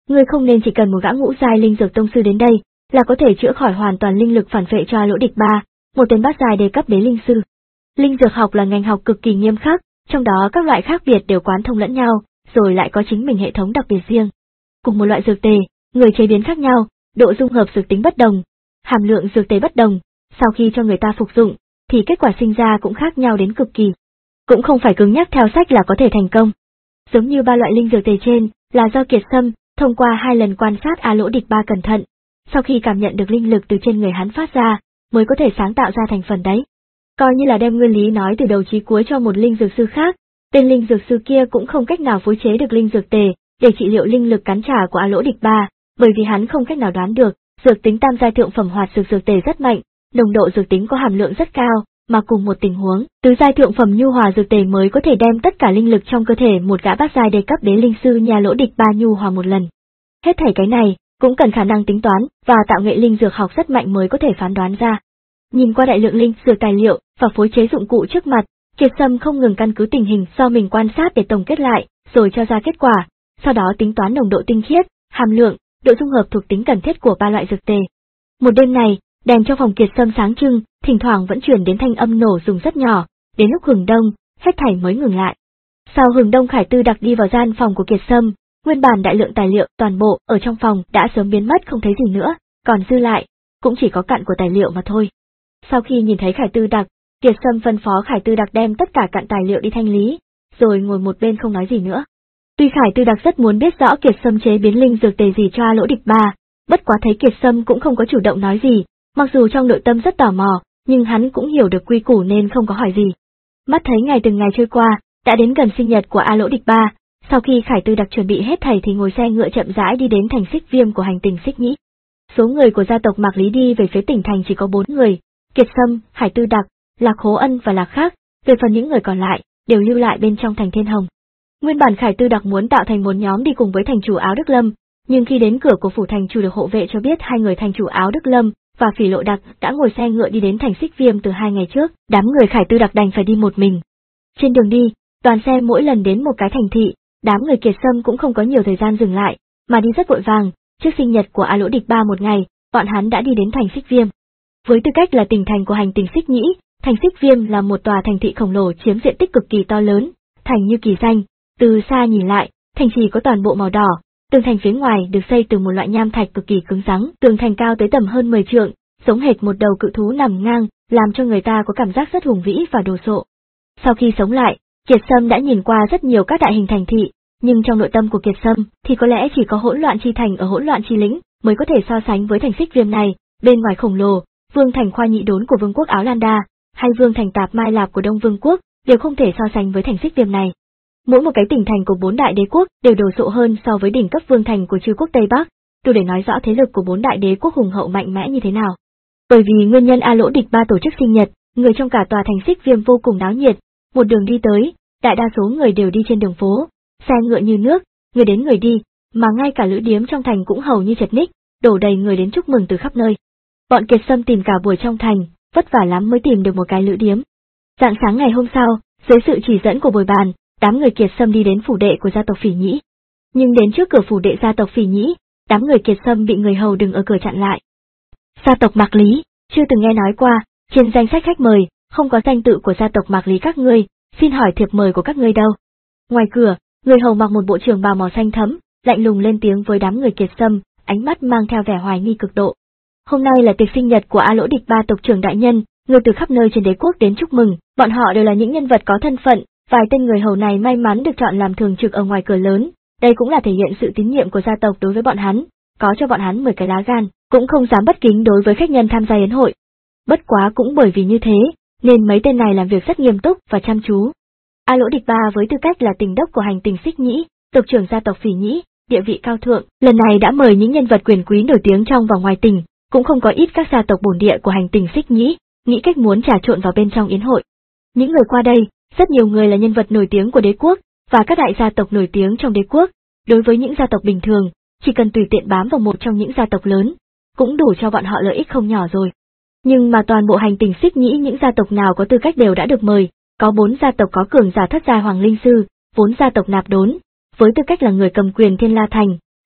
Ngươi không nên chỉ cần một gã ngũ giai linh dược tông sư đến đây, là có thể chữa khỏi hoàn toàn linh lực phản vệ cho A Lỗ Địch Ba, một tên bát giai đề cấp đế linh sư. Linh dược học là ngành học cực kỳ nghiêm khắc, trong đó các loại khác biệt đều quán thông lẫn nhau, rồi lại có chính mình hệ thống đặc biệt riêng. Cùng một loại dược tề, người chế biến khác nhau, độ dung hợp dược tính bất đồng, hàm lượng dược tề bất đồng, sau khi cho người ta phục dụng, thì kết quả sinh ra cũng khác nhau đến cực kỳ. Cũng không phải cứng nhắc theo sách là có thể thành công. Giống như ba loại linh dược tề trên, là do Kiệt Sâm, thông qua hai lần quan sát A Lỗ Địch Ba cẩn thận, sau khi cảm nhận được linh lực từ trên người hắn phát ra, mới có thể sáng tạo ra thành phần đấy. Coi như là đem nguyên lý nói từ đầu chí cuối cho một linh dược sư khác, tên linh dược sư kia cũng không cách nào phối chế được linh dược tề để trị liệu linh lực cắn trả của A Lỗ Địch Ba, bởi vì hắn không cách nào đoán được, dược tính tam giai thượng phẩm hoạt dược dược tề rất mạnh, nồng độ dược tính có hàm lượng rất cao, mà cùng một tình huống, tứ giai thượng phẩm nhu hòa dược tề mới có thể đem tất cả linh lực trong cơ thể một gã bát giai đề cấp đế linh sư nhà Lỗ Địch Ba nhu hòa một lần. Hết thảy cái này cũng cần khả năng tính toán và tạo nghệ linh dược học rất mạnh mới có thể phán đoán ra. Nhìn qua đại lượng linh dược tài liệu và phối chế dụng cụ trước mặt, Kiệt Sâm không ngừng căn cứ tình hình do mình quan sát để tổng kết lại, rồi cho ra kết quả, sau đó tính toán nồng độ tinh khiết, hàm lượng, độ dung hợp thuộc tính cần thiết của ba loại dược tề. Một đêm này, đèn trong phòng Kiệt Sâm sáng trưng, thỉnh thoảng vẫn truyền đến thanh âm nổ dùng rất nhỏ, đến lúc hừng đông, hết thảy mới ngừng lại. Sau hừng đông Khải Tư Đặc đi vào gian phòng của Kiệt Sâm, nguyên bản đại lượng tài liệu toàn bộ ở trong phòng đã sớm biến mất không thấy gì nữa, còn dư lại, cũng chỉ có cặn của tài liệu mà thôi. Sau khi nhìn thấy Khải Tư Đặc, Kiệt Sâm phân phó Khải Tư Đặc đem tất cả cặn tài liệu đi thanh lý, rồi ngồi một bên không nói gì nữa. Tuy Khải Tư Đặc rất muốn biết rõ Kiệt Sâm chế biến linh dược tề gì cho A Lỗ Địch Ba, bất quá thấy Kiệt Sâm cũng không có chủ động nói gì, mặc dù trong nội tâm rất tò mò, nhưng hắn cũng hiểu được quy củ nên không có hỏi gì. Mắt thấy ngày từng ngày trôi qua, đã đến gần sinh nhật của A Lỗ Địch Ba, sau khi Khải Tư Đặc chuẩn bị hết thảy thì ngồi xe ngựa chậm rãi đi đến thành Xích Viêm của hành tinh Xích Nhĩ. Số người của gia tộc Mạc Lý đi về phía tỉnh thành chỉ có bốn người, Kiệt Sâm, Khải Tư Đặc, Lạc Hố Ân và Lạc Khác, về phần những người còn lại, đều lưu lại bên trong thành Thiên Hồng. Nguyên bản Khải Tư Đặc muốn tạo thành một nhóm đi cùng với thành chủ Áo Đức Lâm, nhưng khi đến cửa của phủ thành chủ được hộ vệ cho biết hai người thành chủ Áo Đức Lâm và Phỉ Lộ Đặc đã ngồi xe ngựa đi đến thành Xích Viêm từ hai ngày trước, đám người Khải Tư Đặc đành phải đi một mình. Trên đường đi, toàn xe mỗi lần đến một cái thành thị, đám người Kiệt Sâm cũng không có nhiều thời gian dừng lại, mà đi rất vội vàng, trước sinh nhật của A Lỗ Địch Ba một ngày, bọn hắn đã đi đến thành Xích Viêm. Với tư cách là tỉnh thành của hành tinh Xích Nhĩ, thành Xích Viêm là một tòa thành thị khổng lồ chiếm diện tích cực kỳ to lớn, thành như kỳ danh, từ xa nhìn lại, thành trì có toàn bộ màu đỏ, tường thành phía ngoài được xây từ một loại nham thạch cực kỳ cứng rắn, tường thành cao tới tầm hơn mười trượng, giống hệt một đầu cự thú nằm ngang, làm cho người ta có cảm giác rất hùng vĩ và đồ sộ. Sau khi sống lại, Kiệt Sâm đã nhìn qua rất nhiều các đại hình thành thị, nhưng trong nội tâm của Kiệt Sâm thì có lẽ chỉ có Hỗn Loạn Chi Thành ở Hỗn Loạn Chi Lĩnh mới có thể so sánh với thành Xích Viêm này, bên ngoài khổng lồ, Vương thành Khoa Nhị Đốn của Vương quốc Áo Lan Đa, hay Vương thành Tạp Mai Lạp của Đông Vương quốc, đều không thể so sánh với thành Xích Viêm này. Mỗi một cái tỉnh thành của bốn đại đế quốc đều đồ sộ hơn so với đỉnh cấp vương thành của Trư quốc Tây Bắc, đủ để nói rõ thế lực của bốn đại đế quốc hùng hậu mạnh mẽ như thế nào. Bởi vì nguyên nhân A Lỗ Địch Ba tổ chức sinh nhật, người trong cả tòa thành Xích Viêm vô cùng náo nhiệt, một đường đi tới, đại đa số người đều đi trên đường phố, xe ngựa như nước, người đến người đi, mà ngay cả lữ điếm trong thành cũng hầu như chật ních, đổ đầy người đến chúc mừng từ khắp nơi. Bọn Kiệt Sâm tìm cả buổi trong thành, vất vả lắm mới tìm được một cái lữ điếm. Rạng sáng ngày hôm sau, dưới sự chỉ dẫn của Bồi Bàn, đám người Kiệt Sâm đi đến phủ đệ của gia tộc Phỉ Nhĩ. Nhưng đến trước cửa phủ đệ gia tộc Phỉ Nhĩ, đám người Kiệt Sâm bị người hầu đứng ở cửa chặn lại. Gia tộc Mạc Lý, chưa từng nghe nói qua, trên danh sách khách mời, không có danh tự của gia tộc Mạc Lý các ngươi, xin hỏi thiệp mời của các ngươi đâu? Ngoài cửa, người hầu mặc một bộ trường bào màu xanh thẫm, lạnh lùng lên tiếng với đám người Kiệt Sâm, ánh mắt mang theo vẻ hoài nghi cực độ. Hôm nay là tiệc sinh nhật của A Lỗ Địch Ba tộc trưởng đại nhân, người từ khắp nơi trên đế quốc đến chúc mừng, bọn họ đều là những nhân vật có thân phận, vài tên người hầu này may mắn được chọn làm thường trực ở ngoài cửa lớn, đây cũng là thể hiện sự tín nhiệm của gia tộc đối với bọn hắn, có cho bọn hắn mười cái lá gan, cũng không dám bất kính đối với khách nhân tham gia yến hội. Bất quá cũng bởi vì như thế, nên mấy tên này làm việc rất nghiêm túc và chăm chú. A Lỗ Địch Ba với tư cách là tỉnh đốc của hành tinh Xích Nhĩ, tộc trưởng gia tộc Phỉ Nhĩ, địa vị cao thượng, lần này đã mời những nhân vật quyền quý nổi tiếng trong và ngoài tỉnh, cũng không có ít các gia tộc bổn địa của hành tinh Xích Nhĩ, nghĩ cách muốn trà trộn vào bên trong yến hội. Những người qua đây, rất nhiều người là nhân vật nổi tiếng của đế quốc, và các đại gia tộc nổi tiếng trong đế quốc, đối với những gia tộc bình thường, chỉ cần tùy tiện bám vào một trong những gia tộc lớn, cũng đủ cho bọn họ lợi ích không nhỏ rồi. Nhưng mà toàn bộ hành tinh Xích Nhĩ những gia tộc nào có tư cách đều đã được mời, có bốn gia tộc có cường giả thất giai hoàng linh sư, vốn gia tộc Nạp Đốn, với tư cách là người cầm quyền Thiên La Thành,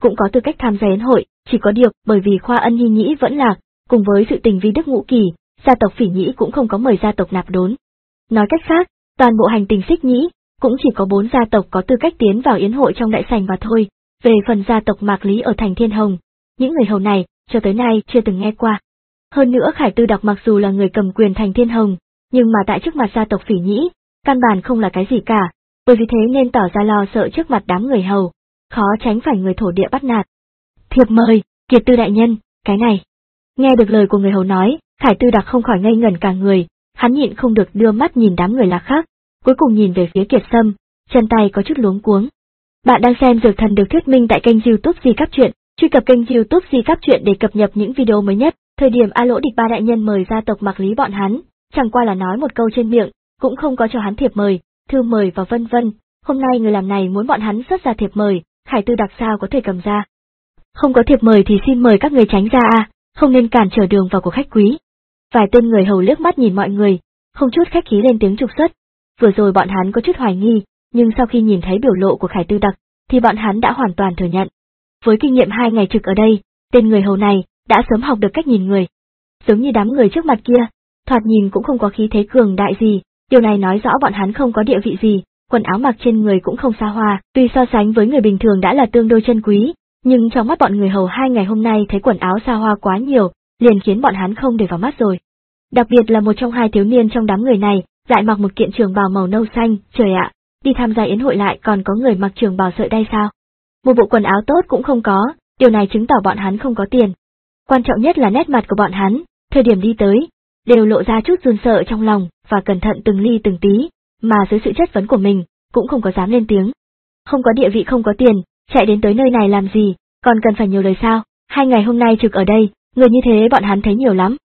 cũng có tư cách tham gia yến hội, chỉ có điều bởi vì Khoa Ân Hy Nhĩ vẫn lạc, cùng với sự tình vi đức ngũ kỳ, gia tộc Phỉ Nhĩ cũng không có mời gia tộc Nạp Đốn. Nói cách khác, toàn bộ hành tinh Xích Nhĩ cũng chỉ có bốn gia tộc có tư cách tiến vào yến hội trong đại sảnh mà thôi. Về phần gia tộc Mạc Lý ở thành Thiên Hồng, những người hầu này cho tới nay chưa từng nghe qua. Hơn nữa Khải Tư Đặc mặc dù là người cầm quyền thành Thiên Hồng, nhưng mà tại trước mặt gia tộc Phỉ Nhĩ, căn bản không là cái gì cả, bởi vì thế nên tỏ ra lo sợ trước mặt đám người hầu, khó tránh phải người thổ địa bắt nạt. Thiệp mời, Kiệt Tư đại nhân, cái này. Nghe được lời của người hầu nói, Khải Tư Đặc không khỏi ngây ngẩn cả người, hắn nhịn không được đưa mắt nhìn đám người lạc khác, cuối cùng nhìn về phía Kiệt Sâm, chân tay có chút luống cuống. Bạn đang xem Dược Thần được thuyết minh tại kênh YouTube Di Cáp Truyện, truy cập kênh YouTube Di Cáp Truyện để cập nhật những video mới nhất. Thời điểm A Lỗ Địch Ba đại nhân mời gia tộc Mạc Lý bọn hắn, chẳng qua là nói một câu trên miệng, cũng không có cho hắn thiệp mời, thư mời và vân vân. Hôm nay người làm này muốn bọn hắn xuất ra thiệp mời, Khải Tư Đặc sao có thể cầm ra? Không có thiệp mời thì xin mời các người tránh ra a, không nên cản trở đường vào của khách quý. Vài tên người hầu liếc mắt nhìn mọi người, không chút khách khí lên tiếng trục xuất. Vừa rồi bọn hắn có chút hoài nghi, nhưng sau khi nhìn thấy biểu lộ của Khải Tư Đặc, thì bọn hắn đã hoàn toàn thừa nhận. Với kinh nghiệm hai ngày trực ở đây, tên người hầu này đã sớm học được cách nhìn người. Giống như đám người trước mặt kia, thoạt nhìn cũng không có khí thế cường đại gì, điều này nói rõ bọn hắn không có địa vị gì, quần áo mặc trên người cũng không xa hoa, tuy so sánh với người bình thường đã là tương đối chân quý, nhưng trong mắt bọn người hầu hai ngày hôm nay thấy quần áo xa hoa quá nhiều, liền khiến bọn hắn không để vào mắt rồi. Đặc biệt là một trong hai thiếu niên trong đám người này, lại mặc một kiện trường bào màu nâu xanh, trời ạ, đi tham gia yến hội lại còn có người mặc trường bào sợi đay sao? Một bộ quần áo tốt cũng không có, điều này chứng tỏ bọn hắn không có tiền. Quan trọng nhất là nét mặt của bọn hắn, thời điểm đi tới, đều lộ ra chút run sợ trong lòng, và cẩn thận từng ly từng tí, mà dưới sự chất vấn của mình, cũng không có dám lên tiếng. Không có địa vị không có tiền, chạy đến tới nơi này làm gì, còn cần phải nhiều lời sao, hai ngày hôm nay trực ở đây, người như thế bọn hắn thấy nhiều lắm.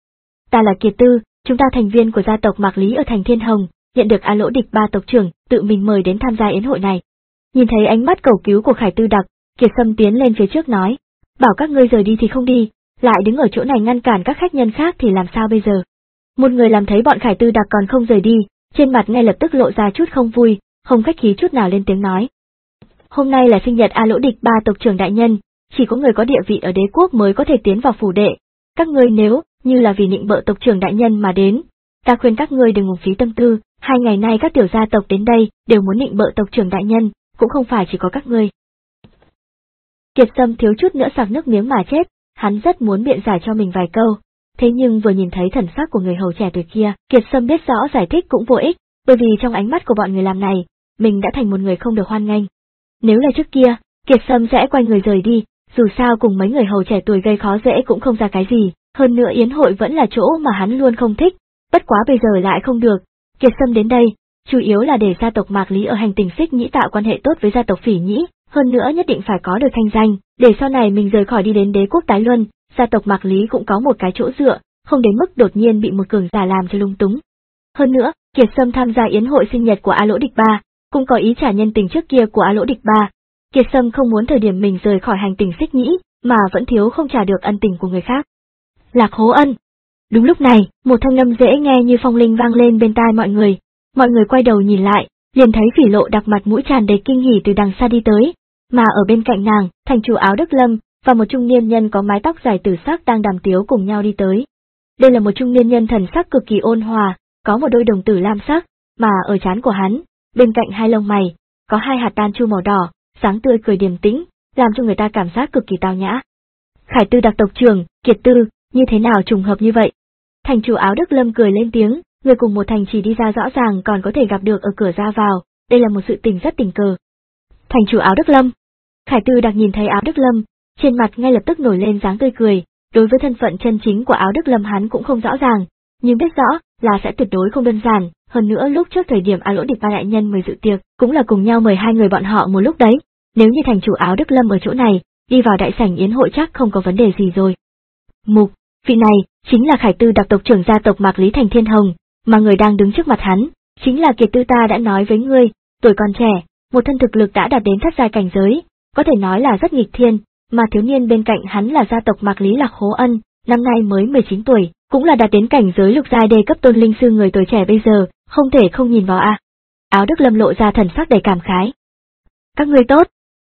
Ta là Kiệt Tư, chúng ta thành viên của gia tộc Mạc Lý ở thành Thiên Hồng, nhận được A Lỗ Địch Ba tộc trưởng tự mình mời đến tham gia yến hội này. Nhìn thấy ánh mắt cầu cứu của Khải Tư Đặc, Kiệt Sâm tiến lên phía trước nói, bảo các ngươi rời đi thì không đi, lại đứng ở chỗ này ngăn cản các khách nhân khác thì làm sao bây giờ? Một người làm thấy bọn Khải Tư Đặc còn không rời đi, trên mặt ngay lập tức lộ ra chút không vui, không khách khí chút nào lên tiếng nói. Hôm nay là sinh nhật A Lỗ Địch Ba tộc trưởng đại nhân, chỉ có người có địa vị ở đế quốc mới có thể tiến vào phủ đệ. Các ngươi nếu như là vì nịnh bợ tộc trưởng đại nhân mà đến, ta khuyên các ngươi đừng uổng phí tâm tư, hai ngày nay các tiểu gia tộc đến đây đều muốn nịnh bợ tộc trưởng đại nhân, cũng không phải chỉ có các ngươi. Kiệt Sâm thiếu chút nữa sặc nước miếng mà chết, hắn rất muốn biện giải cho mình vài câu, thế nhưng vừa nhìn thấy thần sắc của người hầu trẻ tuổi kia, Kiệt Sâm biết rõ giải thích cũng vô ích, bởi vì trong ánh mắt của bọn người làm này, mình đã thành một người không được hoan nghênh. Nếu là trước kia, Kiệt Sâm sẽ quay người rời đi, dù sao cùng mấy người hầu trẻ tuổi gây khó dễ cũng không ra cái gì, hơn nữa yến hội vẫn là chỗ mà hắn luôn không thích, bất quá bây giờ lại không được. Kiệt Sâm đến đây, chủ yếu là để gia tộc Mạc Lý ở hành tinh Xích Nhĩ tạo quan hệ tốt với gia tộc Phỉ Nhĩ, hơn nữa nhất định phải có được thanh danh, để sau này mình rời khỏi đi đến đế quốc Tái Luân, gia tộc Mạc Lý cũng có một cái chỗ dựa, không đến mức đột nhiên bị một cường giả làm cho lung túng. Hơn nữa, Kiệt Sâm tham gia yến hội sinh nhật của A Lỗ Địch Ba, cũng có ý trả nhân tình trước kia của A Lỗ Địch Ba. Kiệt Sâm không muốn thời điểm mình rời khỏi hành tinh Xích Nhĩ, mà vẫn thiếu không trả được ân tình của người khác. Lạc Hố Ân. Đúng lúc này, một thanh âm dễ nghe như phong linh vang lên bên tai mọi người. Mọi người quay đầu nhìn lại, liền thấy Phỉ Lộ đặc mặt mũi tràn đầy kinh hỉ từ đằng xa đi tới, mà ở bên cạnh nàng, thành chủ Áo Đức Lâm và một trung niên nhân có mái tóc dài tử sắc đang đàm tiếu cùng nhau đi tới. Đây là một trung niên nhân thần sắc cực kỳ ôn hòa, có một đôi đồng tử lam sắc, mà ở trán của hắn, bên cạnh hai lông mày, có hai hạt đan chu màu đỏ, sáng tươi cười điềm tĩnh, làm cho người ta cảm giác cực kỳ tao nhã. Khải Tư Đặc tộc trưởng, Kiệt Tư, như thế nào trùng hợp như vậy? Thành chủ Áo Đức Lâm cười lên tiếng, người cùng một thành chỉ đi ra rõ ràng còn có thể gặp được ở cửa ra vào, đây là một sự tình rất tình cờ. Thành chủ Áo Đức Lâm. Khải Tư Đặc nhìn thấy Áo Đức Lâm, trên mặt ngay lập tức nổi lên dáng tươi cười, đối với thân phận chân chính của Áo Đức Lâm hắn cũng không rõ ràng, nhưng biết rõ là sẽ tuyệt đối không đơn giản, hơn nữa lúc trước thời điểm A Lỗ Địch Ba đại nhân mời dự tiệc, cũng là cùng nhau mời hai người bọn họ một lúc đấy, nếu như thành chủ Áo Đức Lâm ở chỗ này, đi vào đại sảnh yến hội chắc không có vấn đề gì rồi. Mục, vị này, chính là Khải Tư Đặc tộc trưởng gia tộc Mạc Lý thành Thiên Hồng, mà người đang đứng trước mặt hắn, chính là Kiệt Tư ta đã nói với ngươi, tuổi còn trẻ, một thân thực lực đã đạt đến thất giai cảnh giới, có thể nói là rất nghịch thiên, mà thiếu niên bên cạnh hắn là gia tộc Mạc Lý Lạc Hố Ân, năm nay mới mười chín tuổi, cũng là đạt đến cảnh giới lục giai đề cấp tôn linh sư người tuổi trẻ bây giờ, không thể không nhìn vào a. À. Áo Đức Lâm lộ ra thần sắc đầy cảm khái. Các ngươi tốt.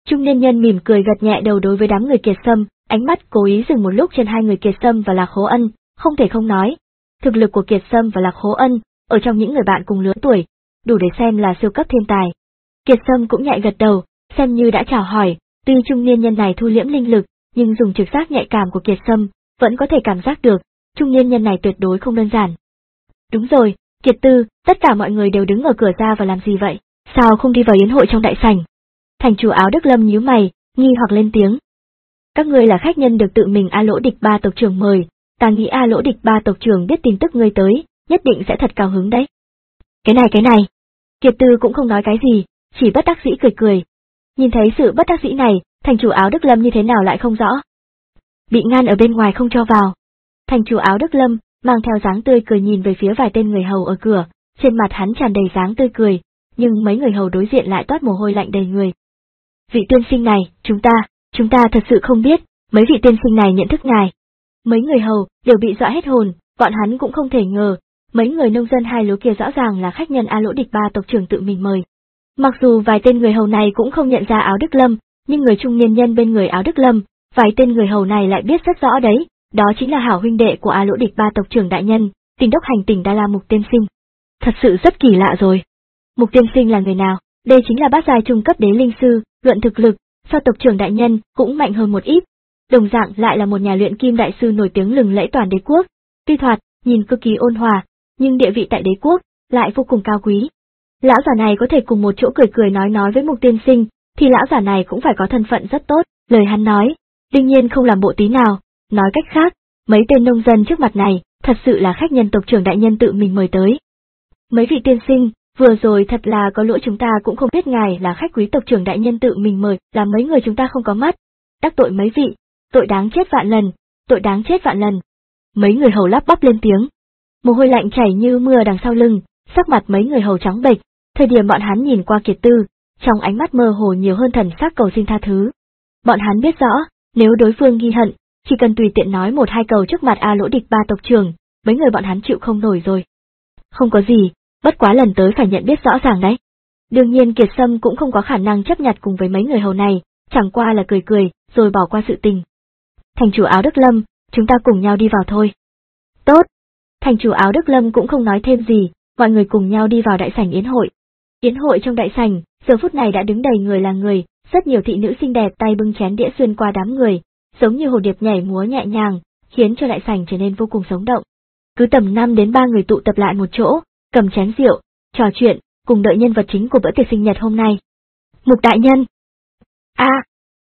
Trung niên nhân mỉm cười gật nhẹ đầu đối với đám người Kiệt Sâm, ánh mắt cố ý dừng một lúc trên hai người Kiệt Sâm và Lạc Khố Ân, không thể không nói. Thực lực của Kiệt Sâm và Lạc Khố Ân, ở trong những người bạn cùng lứa tuổi, đủ để xem là siêu cấp thiên tài. Kiệt Sâm cũng nhẹ gật đầu, xem như đã chào hỏi, tuy trung niên nhân này thu liễm linh lực, nhưng dùng trực giác nhạy cảm của Kiệt Sâm, vẫn có thể cảm giác được, trung niên nhân này tuyệt đối không đơn giản. Đúng rồi, Kiệt Tư, tất cả mọi người đều đứng ở cửa ra và làm gì vậy? Sao không đi vào yến hội trong đại sảnh? Thành chủ Áo Đức Lâm nhíu mày, nghi hoặc lên tiếng. Các ngươi là khách nhân được tự mình A Lỗ Địch Ba tộc trưởng mời, ta nghĩ A Lỗ Địch Ba tộc trưởng biết tin tức ngươi tới, nhất định sẽ thật cao hứng đấy. Cái này cái này. Kiệt Tư cũng không nói cái gì, chỉ bất đắc dĩ cười cười. Nhìn thấy sự bất đắc dĩ này, thành chủ Áo Đức Lâm như thế nào lại không rõ. Bị ngăn ở bên ngoài không cho vào. Thành chủ Áo Đức Lâm mang theo dáng tươi cười nhìn về phía vài tên người hầu ở cửa, trên mặt hắn tràn đầy dáng tươi cười, nhưng mấy người hầu đối diện lại toát mồ hôi lạnh đầy người. Vị tiên sinh này, chúng ta, chúng ta thật sự không biết, mấy vị tiên sinh này nhận thức ngài. Mấy người hầu đều bị dọa hết hồn, bọn hắn cũng không thể ngờ, mấy người nông dân hai lứa kia rõ ràng là khách nhân A Lỗ Địch Ba tộc trưởng tự mình mời. Mặc dù vài tên người hầu này cũng không nhận ra Áo Đức Lâm, nhưng người trung niên nhân bên người Áo Đức Lâm, vài tên người hầu này lại biết rất rõ đấy, đó chính là hảo huynh đệ của A Lỗ Địch Ba tộc trưởng đại nhân, Tỉnh đốc hành tỉnh Đa La Mục tiên sinh. Thật sự rất kỳ lạ rồi. Mục tiên sinh là người nào? Đây chính là bát giai trung cấp đế linh sư, luận thực lực, so tộc trưởng đại nhân cũng mạnh hơn một ít. Đồng dạng lại là một nhà luyện kim đại sư nổi tiếng lừng lẫy toàn đế quốc. Tuy thoạt nhìn cực kỳ ôn hòa, nhưng địa vị tại đế quốc lại vô cùng cao quý. Lão giả này có thể cùng một chỗ cười cười nói nói với Mục tiên sinh, thì lão giả này cũng phải có thân phận rất tốt. Lời hắn nói, đương nhiên không làm bộ tí nào. Nói cách khác, mấy tên nông dân trước mặt này, thật sự là khách nhân tộc trưởng đại nhân tự mình mời tới. Mấy vị tiên sinh, vừa rồi thật là có lỗi, chúng ta cũng không biết ngài là khách quý tộc trưởng đại nhân tự mình mời, là mấy người chúng ta không có mắt. Đắc tội mấy vị, tội đáng chết vạn lần, tội đáng chết vạn lần. Mấy người hầu lắp bắp lên tiếng. Mồ hôi lạnh chảy như mưa đằng sau lưng, sắc mặt mấy người hầu trắng bệch, thời điểm bọn hắn nhìn qua Kiệt Tư, trong ánh mắt mơ hồ nhiều hơn thần sắc cầu xin tha thứ. Bọn hắn biết rõ, nếu đối phương ghi hận, chỉ cần tùy tiện nói một hai câu trước mặt A Lỗ Địch Ba tộc trưởng, mấy người bọn hắn chịu không nổi rồi. Không có gì, bất quá lần tới phải nhận biết rõ ràng đấy. Đương nhiên Kiệt Sâm cũng không có khả năng chấp nhặt cùng với mấy người hầu này, chẳng qua là cười cười, rồi bỏ qua sự tình. Thành chủ Áo Đức Lâm, chúng ta cùng nhau đi vào thôi. Tốt. Thành chủ Áo Đức Lâm cũng không nói thêm gì, mọi người cùng nhau đi vào đại sảnh yến hội. Yến hội trong đại sảnh, giờ phút này đã đứng đầy người là người, rất nhiều thị nữ xinh đẹp tay bưng chén đĩa xuyên qua đám người, giống như hồ điệp nhảy múa nhẹ nhàng, khiến cho đại sảnh trở nên vô cùng sống động. Cứ tầm năm đến ba người tụ tập lại một chỗ, cầm chén rượu, trò chuyện, cùng đợi nhân vật chính của bữa tiệc sinh nhật hôm nay. Mục đại nhân. A, à,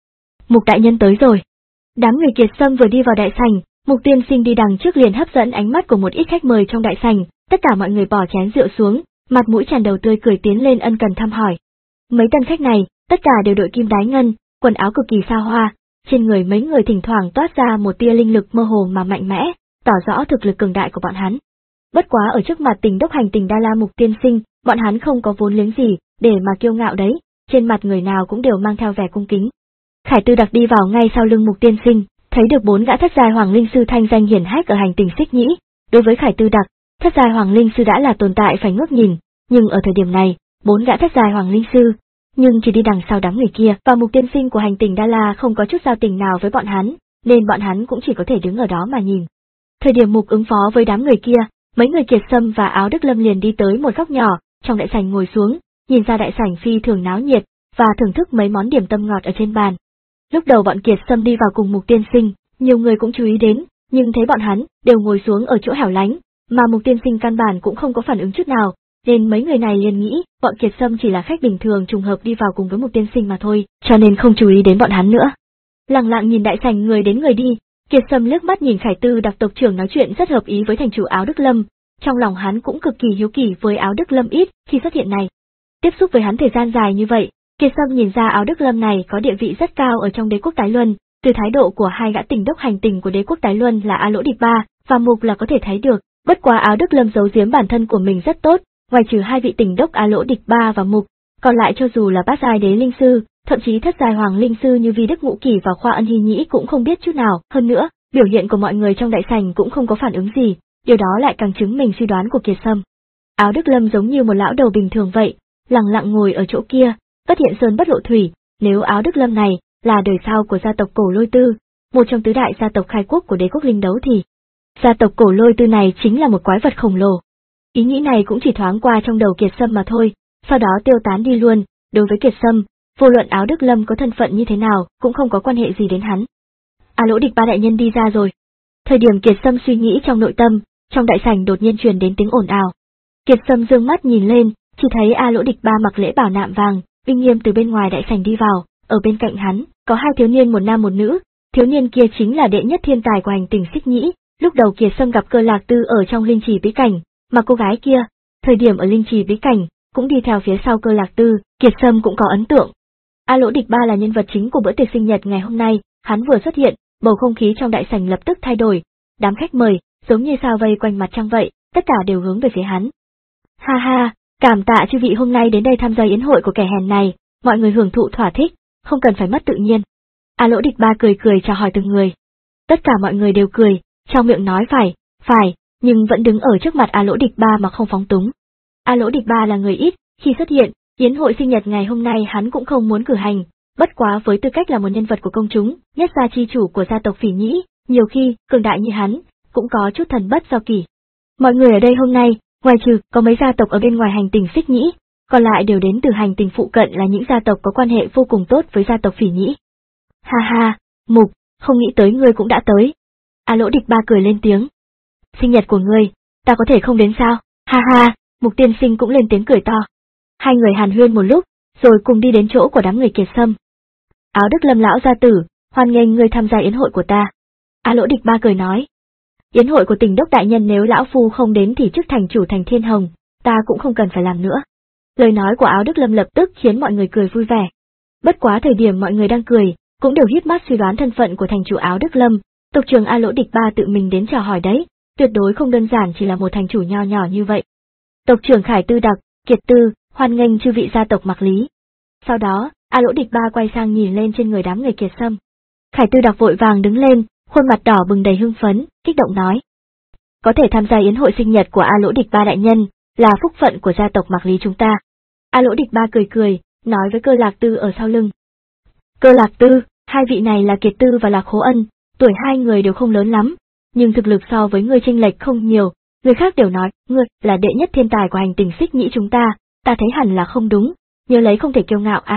Mục đại nhân tới rồi. Đám người Kiệt Sâm vừa đi vào đại sảnh, Mục tiên sinh đi đằng trước liền hấp dẫn ánh mắt của một ít khách mời trong đại sảnh, tất cả mọi người bỏ chén rượu xuống, mặt mũi tràn đầu tươi cười tiến lên ân cần thăm hỏi. Mấy tân khách này, tất cả đều đội kim đái ngân, quần áo cực kỳ xa hoa, trên người mấy người thỉnh thoảng toát ra một tia linh lực mơ hồ mà mạnh mẽ, tỏ rõ thực lực cường đại của bọn hắn. Bất quá ở trước mặt Tỉnh đốc hành tỉnh Đa La Mục tiên sinh, bọn hắn không có vốn liếng gì để mà kiêu ngạo đấy, trên mặt người nào cũng đều mang theo vẻ cung kính. Khải Tư Đặc đi vào ngay sau lưng Mục tiên sinh, thấy được bốn gã thất giai hoàng linh sư thanh danh hiển hách ở hành tinh Xích Nhĩ. Đối với Khải Tư Đặc, thất giai hoàng linh sư đã là tồn tại phải ngước nhìn, nhưng ở thời điểm này, bốn gã thất giai hoàng linh sư, nhưng chỉ đi đằng sau đám người kia, và Mục tiên sinh của hành tinh Đa La không có chút giao tình nào với bọn hắn, nên bọn hắn cũng chỉ có thể đứng ở đó mà nhìn. Thời điểm Mục ứng phó với đám người kia, mấy người Kiệt Sâm và Áo Đức Lâm liền đi tới một góc nhỏ, trong đại sảnh ngồi xuống, nhìn ra đại sảnh phi thường náo nhiệt, và thưởng thức mấy món điểm tâm ngọt ở trên bàn. Lúc đầu bọn Kiệt Sâm đi vào cùng Mục tiên sinh, nhiều người cũng chú ý đến, nhưng thấy bọn hắn đều ngồi xuống ở chỗ hẻo lánh, mà Mục tiên sinh căn bản cũng không có phản ứng chút nào, nên mấy người này liền nghĩ bọn Kiệt Sâm chỉ là khách bình thường trùng hợp đi vào cùng với Mục tiên sinh mà thôi, cho nên không chú ý đến bọn hắn nữa. Lặng lặng nhìn đại sảnh người đến người đi, Kiệt Sâm liếc mắt nhìn Khải Tư Đặc tộc trưởng nói chuyện rất hợp ý với thành chủ Áo Đức Lâm, trong lòng hắn cũng cực kỳ hiếu kỳ với Áo Đức Lâm ít khi xuất hiện này. Tiếp xúc với hắn thời gian dài như vậy, Kiệt Sâm nhìn ra Áo Đức Lâm này có địa vị rất cao ở trong đế quốc Tái Luân, từ thái độ của hai gã tỉnh đốc hành tỉnh của đế quốc Tái Luân là A Lỗ Địch Ba và Mục là có thể thấy được. Bất quá Áo Đức Lâm giấu giếm bản thân của mình rất tốt, ngoài trừ hai vị tỉnh đốc A Lỗ Địch Ba và Mục, còn lại cho dù là bát giai đế linh sư, thậm chí thất giai hoàng linh sư như Vi Đức Ngũ Kỳ và Khoa Ân Hy Nhĩ cũng không biết chút nào. Hơn nữa, biểu hiện của mọi người trong đại sảnh cũng không có phản ứng gì, điều đó lại càng chứng minh suy đoán của Kiệt Sâm. Áo Đức Lâm giống như một lão đầu bình thường vậy, lặng lặng ngồi ở chỗ kia, bất hiện sơn bất lộ thủy, nếu Áo Đức Lâm này là đời sau của gia tộc Cổ Lôi Tư, một trong tứ đại gia tộc khai quốc của đế quốc linh đấu thì gia tộc Cổ Lôi Tư này chính là một quái vật khổng lồ. Ý nghĩ này cũng chỉ thoáng qua trong đầu Kiệt Sâm mà thôi, sau đó tiêu tán đi luôn. Đối với Kiệt Sâm, vô luận Áo Đức Lâm có thân phận như thế nào cũng không có quan hệ gì đến hắn. A Lỗ Địch Ba đại nhân đi ra rồi. Thời điểm Kiệt Sâm suy nghĩ trong nội tâm, trong đại sảnh đột nhiên truyền đến tiếng ồn ào. Kiệt Sâm dương mắt nhìn lên, chỉ thấy A Lỗ Địch Ba mặc lễ bảo nạm vàng, uy nghiêm từ bên ngoài đại sảnh đi vào, ở bên cạnh hắn có hai thiếu niên một nam một nữ, thiếu niên kia chính là đệ nhất thiên tài của hành tinh Xích Nhĩ. Lúc đầu Kiệt Sâm gặp Cơ Lạc Tư ở trong linh trì bí cảnh, mà cô gái kia, thời điểm ở linh trì bí cảnh, cũng đi theo phía sau Cơ Lạc Tư, Kiệt Sâm cũng có ấn tượng. A Lỗ Địch Ba là nhân vật chính của bữa tiệc sinh nhật ngày hôm nay, hắn vừa xuất hiện, bầu không khí trong đại sảnh lập tức thay đổi, đám khách mời, giống như sao vây quanh mặt trăng vậy, tất cả đều hướng về phía hắn. Ha ha, cảm tạ chư vị hôm nay đến đây tham gia yến hội của kẻ hèn này, mọi người hưởng thụ thỏa thích, không cần phải mất tự nhiên. A Lỗ Địch Ba cười cười chào hỏi từng người. Tất cả mọi người đều cười, trong miệng nói phải, phải, nhưng vẫn đứng ở trước mặt A Lỗ Địch Ba mà không phóng túng. A Lỗ Địch Ba là người ít, khi xuất hiện, yến hội sinh nhật ngày hôm nay hắn cũng không muốn cử hành, bất quá với tư cách là một nhân vật của công chúng, nhất gia chi chủ của gia tộc Phỉ Nhĩ, nhiều khi, cường đại như hắn, cũng có chút thần bất do kỷ. Mọi người ở đây hôm nay, ngoài trừ có mấy gia tộc ở bên ngoài hành tinh Xích Nhĩ, còn lại đều đến từ hành tinh phụ cận là những gia tộc có quan hệ vô cùng tốt với gia tộc Phỉ Nhĩ. Ha ha, Mục, không nghĩ tới ngươi cũng đã tới. A Lỗ Địch Ba cười lên tiếng. Sinh nhật của ngươi, ta có thể không đến sao? Ha ha, Mục tiên sinh cũng lên tiếng cười to. Hai người hàn huyên một lúc, rồi cùng đi đến chỗ của đám người Kiệt Sâm. Áo Đức Lâm lão gia tử, hoan nghênh ngươi tham gia yến hội của ta. A Lỗ Địch Ba cười nói. Yến hội của Tỉnh Đốc đại nhân nếu lão phu không đến thì chức thành chủ thành Thiên Hồng, ta cũng không cần phải làm nữa. Lời nói của Áo Đức Lâm lập tức khiến mọi người cười vui vẻ. Bất quá thời điểm mọi người đang cười, cũng đều híp mắt suy đoán thân phận của thành chủ Áo Đức Lâm, tộc trưởng A Lỗ Địch Ba tự mình đến chào hỏi đấy, tuyệt đối không đơn giản chỉ là một thành chủ nho nhỏ như vậy. Tộc trưởng Khải Tư Đặc, Kiệt Tư, hoan nghênh chư vị gia tộc Mạc Lý. Sau đó, A Lỗ Địch Ba quay sang nhìn lên trên người đám người Kiệt Sâm. Khải Tư Đặc vội vàng đứng lên, khuôn mặt đỏ bừng đầy hưng phấn, kích động nói. Có thể tham gia yến hội sinh nhật của A Lỗ Địch Ba đại nhân, là phúc phận của gia tộc Mạc Lý chúng ta. A Lỗ Địch Ba cười cười, nói với Cơ Lạc Tư ở sau lưng. Cơ Lạc Tư, hai vị này là Kiệt Tư và Lạc Khố Ân, tuổi hai người đều không lớn lắm, nhưng thực lực so với ngươi chênh lệch không nhiều, người khác đều nói, ngươi là đệ nhất thiên tài của hành tinh Xích Nhĩ chúng ta, ta thấy hẳn là không đúng, nhớ lấy không thể kiêu ngạo à.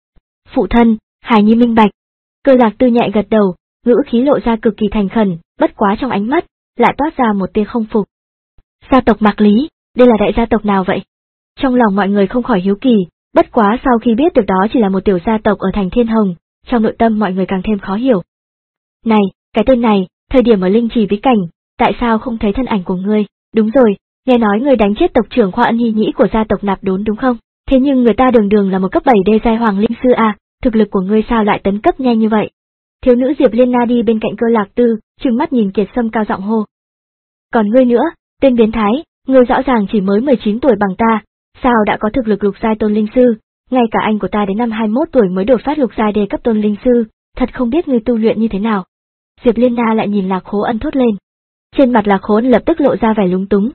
Phụ thân, Hải Nhi minh bạch. Cơ Lạc Tư nhẹ gật đầu, ngữ khí lộ ra cực kỳ thành khẩn, bất quá trong ánh mắt, lại toát ra một tia không phục. Gia tộc Mạc Lý, đây là đại gia tộc nào vậy? Trong lòng mọi người không khỏi hiếu kỳ, bất quá sau khi biết được đó chỉ là một tiểu gia tộc ở thành Thiên Hồng, trong nội tâm mọi người càng thêm khó hiểu. Này, cái tên này, thời điểm ở linh trì bí cảnh, tại sao không thấy thân ảnh của ngươi? Đúng rồi, nghe nói ngươi đánh chết tộc trưởng Khoa Ân Hy Nhĩ của gia tộc Nạp Đốn đúng không? Thế nhưng người ta đường đường là một cấp bảy đê giai hoàng linh sư à, thực lực của ngươi sao lại tấn cấp nhanh như vậy? Thiếu nữ Diệp Liên Na đi bên cạnh Cơ Lạc Tư, trừng mắt nhìn Kiệt Sâm cao giọng hô. Còn ngươi nữa, tên biến thái, ngươi rõ ràng chỉ mới mười chín tuổi bằng ta, sao đã có thực lực lục giai tôn linh sư? Ngay cả anh của ta đến năm hai mươi mốt tuổi mới đột phát lục giai đề cấp tôn linh sư, thật không biết ngươi tu luyện như thế nào. Diệp Liên Na lại nhìn Lạc Khố Ân thốt lên. Trên mặt Lạc Khố Ân lập tức lộ ra vẻ lúng túng.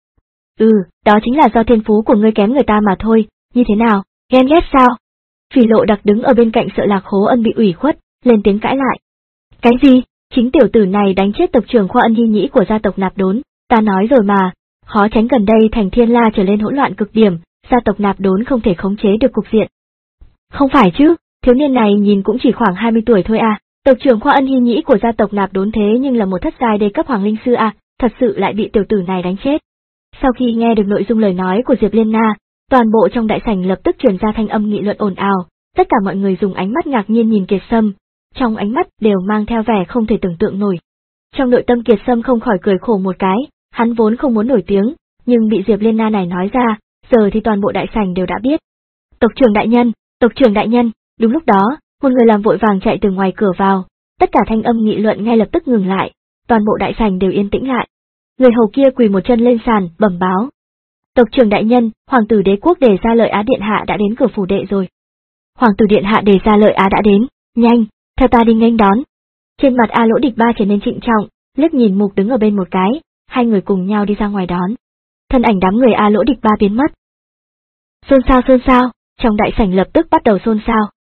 Ừ, đó chính là do thiên phú của ngươi kém người ta mà thôi, như thế nào, ghen ghét sao? Phỉ Lộ Đặc đứng ở bên cạnh sợ Lạc Khố Ân bị ủy khuất, lên tiếng cãi lại. Cái gì? Chính tiểu tử này đánh chết tộc trưởng Khoa Ân Hy Nhĩ của gia tộc Nạp Đốn, ta nói rồi mà, khó tránh gần đây thành Thiên La trở lên hỗn loạn cực điểm, gia tộc Nạp Đốn không thể khống chế được cục diện. Không phải chứ, thiếu niên này nhìn cũng chỉ khoảng hai mươi tuổi thôi à, tộc trưởng Khoa Ân Hy Nhĩ của gia tộc Nạp Đốn thế nhưng là một thất giai đề cấp hoàng linh sư à, thật sự lại bị tiểu tử này đánh chết. Sau khi nghe được nội dung lời nói của Diệp Liên Na, toàn bộ trong đại sảnh lập tức truyền ra thanh âm nghị luận ồn ào, tất cả mọi người dùng ánh mắt ngạc nhiên nhìn Kiệt Sâm, trong ánh mắt đều mang theo vẻ không thể tưởng tượng nổi. Trong nội tâm Kiệt Sâm không khỏi cười khổ một cái, hắn vốn không muốn nổi tiếng, nhưng bị Diệp Liên Na này nói ra, giờ thì toàn bộ đại sảnh đều đã biết. Tộc trưởng đại nhân, tộc trưởng đại nhân, đúng lúc đó, một người làm vội vàng chạy từ ngoài cửa vào, tất cả thanh âm nghị luận ngay lập tức ngừng lại, toàn bộ đại sảnh đều yên tĩnh lại. Người hầu kia quỳ một chân lên sàn, bẩm báo. Tộc trưởng đại nhân, hoàng tử đế quốc Đề Gia Lợi Á điện hạ đã đến cửa phủ đệ rồi. Hoàng tử điện hạ Đề Gia Lợi Á đã đến, nhanh, theo ta đi nghênh đón. Trên mặt A Lỗ Địch Ba trở nên trịnh trọng, liếc nhìn Mục đứng ở bên một cái, hai người cùng nhau đi ra ngoài đón. Thân ảnh đám người A Lỗ Địch Ba biến mất. Xôn xao xôn xao, trong đại sảnh lập tức bắt đầu xôn xao.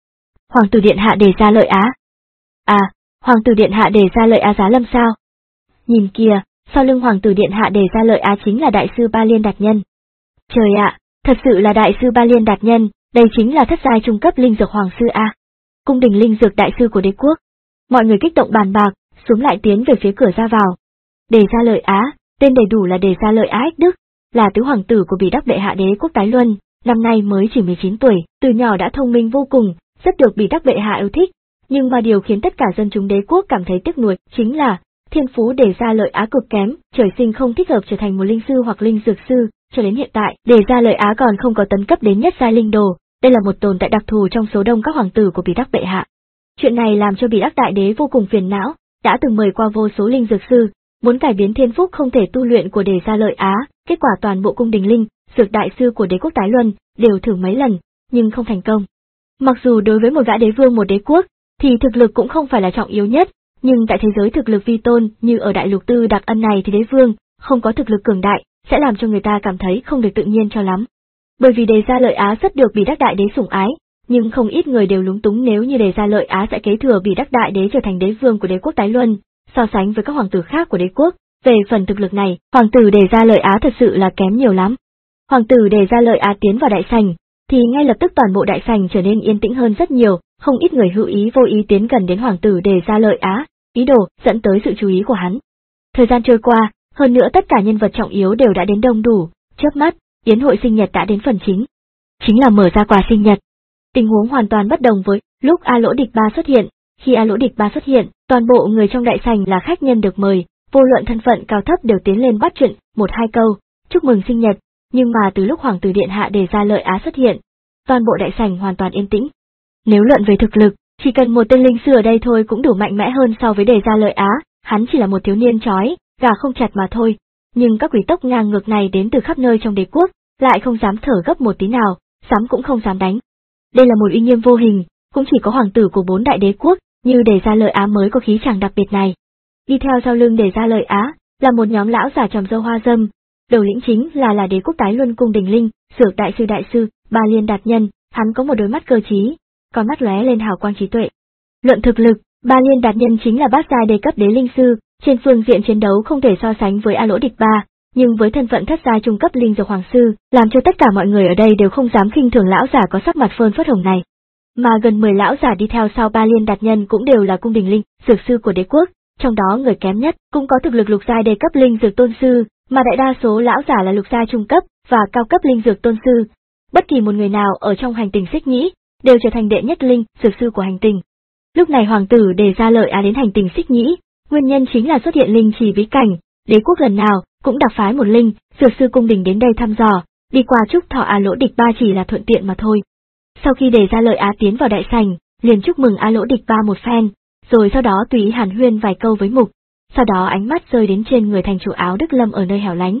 Hoàng tử điện hạ đề ra lợi Á. À, Hoàng tử điện hạ đề ra lợi Á Giá Lâm sao? Nhìn kìa, sau lưng Hoàng tử điện hạ đề ra lợi Á chính là đại sư Ba Liên Đạt Nhân. Trời ạ, thật sự là đại sư Ba Liên Đạt Nhân, đây chính là thất giai trung cấp linh dược hoàng sư a. Cung đình linh dược đại sư của đế quốc. Mọi người kích động bàn bạc, xuống lại tiến về phía cửa ra vào. Đề ra lợi Á, tên đầy đủ là Đề ra lợi Á Ích Đức, là tứ hoàng tử của Bỉ Đắc Bệ Hạ đế quốc Tái Luân, năm nay mới chỉ mười chín tuổi, từ nhỏ đã thông minh vô cùng, rất được Bỉ Đắc Bệ Hạ yêu thích, nhưng mà điều khiến tất cả dân chúng đế quốc cảm thấy tiếc nuối chính là thiên phú Đề ra lợi Á cực kém, trời sinh không thích hợp trở thành một linh sư hoặc linh dược sư, cho đến hiện tại, Đề ra lợi Á còn không có tấn cấp đến nhất giai linh đồ, đây là một tồn tại đặc thù trong số đông các hoàng tử của Bỉ Đắc Bệ Hạ. Chuyện này làm cho Bỉ Đắc Đại Đế vô cùng phiền não, đã từng mời qua vô số linh dược sư, muốn cải biến thiên phúc không thể tu luyện của Đề ra lợi Á, kết quả toàn bộ cung đình linh dược đại sư của đế quốc Tái Luân đều thử mấy lần, nhưng không thành công. Mặc dù đối với một gã đế vương một đế quốc, thì thực lực cũng không phải là trọng yếu nhất, nhưng tại thế giới thực lực vi tôn như ở đại lục Tư Đặc Ân này thì đế vương không có thực lực cường đại sẽ làm cho người ta cảm thấy không được tự nhiên cho lắm. Bởi vì Đề ra lợi Á rất được Bỉ Đắc Đại Đế sủng ái, nhưng không ít người đều lúng túng nếu như Đề ra lợi Á sẽ kế thừa Bỉ Đắc Đại Đế trở thành đế vương của đế quốc Tái Luân, so sánh với các hoàng tử khác của đế quốc, về phần thực lực này, hoàng tử Đề ra lợi Á thật sự là kém nhiều lắm. Hoàng tử Đề ra lợi Á tiến vào đại sảnh, thì ngay lập tức toàn bộ đại sảnh trở nên yên tĩnh hơn rất nhiều, không ít người hữu ý vô ý tiến gần đến hoàng tử Đề ra lợi Á, ý đồ dẫn tới sự chú ý của hắn. Thời gian trôi qua, hơn nữa tất cả nhân vật trọng yếu đều đã đến đông đủ, chớp mắt, yến hội sinh nhật đã đến phần chính. Chính là mở ra quà sinh nhật. Tình huống hoàn toàn bất đồng với lúc A Lỗ Địch Ba xuất hiện, khi A Lỗ Địch Ba xuất hiện, toàn bộ người trong đại sảnh là khách nhân được mời, vô luận thân phận cao thấp đều tiến lên bắt chuyện, một hai câu, chúc mừng sinh nhật, nhưng mà từ lúc hoàng tử điện hạ Đề ra lợi Á xuất hiện, toàn bộ đại sảnh hoàn toàn yên tĩnh. Nếu luận về thực lực, chỉ cần một tên linh sư ở đây thôi cũng đủ mạnh mẽ hơn so với Đề ra lợi Á, hắn chỉ là một thiếu niên chói, gà không chặt mà thôi, nhưng các quý tộc ngang ngược này đến từ khắp nơi trong đế quốc, lại không dám thở gấp một tí nào, sắm cũng không dám đánh. Đây là một uy nghiêm vô hình, cũng chỉ có hoàng tử của bốn đại đế quốc, như Đề ra lợi Á mới có khí chàng đặc biệt này. Đi theo sau lưng Đề ra lợi Á, là một nhóm lão già tròm râu hoa râm, đầu lĩnh chính là là đế quốc Tái Luân cung đình linh, dược đại sư đại sư, Ba Liên Đạt Nhân, hắn có một đôi mắt cơ trí, con mắt lóe lên hào quang trí tuệ. Luận thực lực, Ba Liên Đạt Nhân chính là bát giai đế cấp đế linh sư, trên phương diện chiến đấu không thể so sánh với A Lỗ Địch Ba, nhưng với thân phận thất giai trung cấp linh dược hoàng sư, làm cho tất cả mọi người ở đây đều không dám khinh thường lão giả có sắc mặt phơn phớt hồng này. Mà gần mười lão giả đi theo sau Ba Liên Đạt Nhân cũng đều là cung đình linh, dược sư của đế quốc, trong đó người kém nhất cũng có thực lực lục giai đế cấp linh dược tôn sư, mà đại đa số lão giả là lục giai trung cấp và cao cấp linh dược tôn sư. Bất kỳ một người nào ở trong hành tinh Xích Nhĩ đều trở thành đệ nhất linh dược sư của hành tinh. Lúc này hoàng tử Đề ra lợi Á đến hành tinh Xích Nhĩ, nguyên nhân chính là xuất hiện linh trì bí cảnh, đế quốc lần nào cũng đặc phái một linh dược sư cung đình đến đây thăm dò, đi qua chúc thọ A Lỗ Địch Ba chỉ là thuận tiện mà thôi. Sau khi Đề ra lợi Á tiến vào đại sảnh, liền chúc mừng A Lỗ Địch Ba một phen, rồi sau đó tùy ý hàn huyên vài câu với mục, sau đó ánh mắt rơi đến trên người thành chủ Áo Đức Lâm ở nơi hẻo lánh.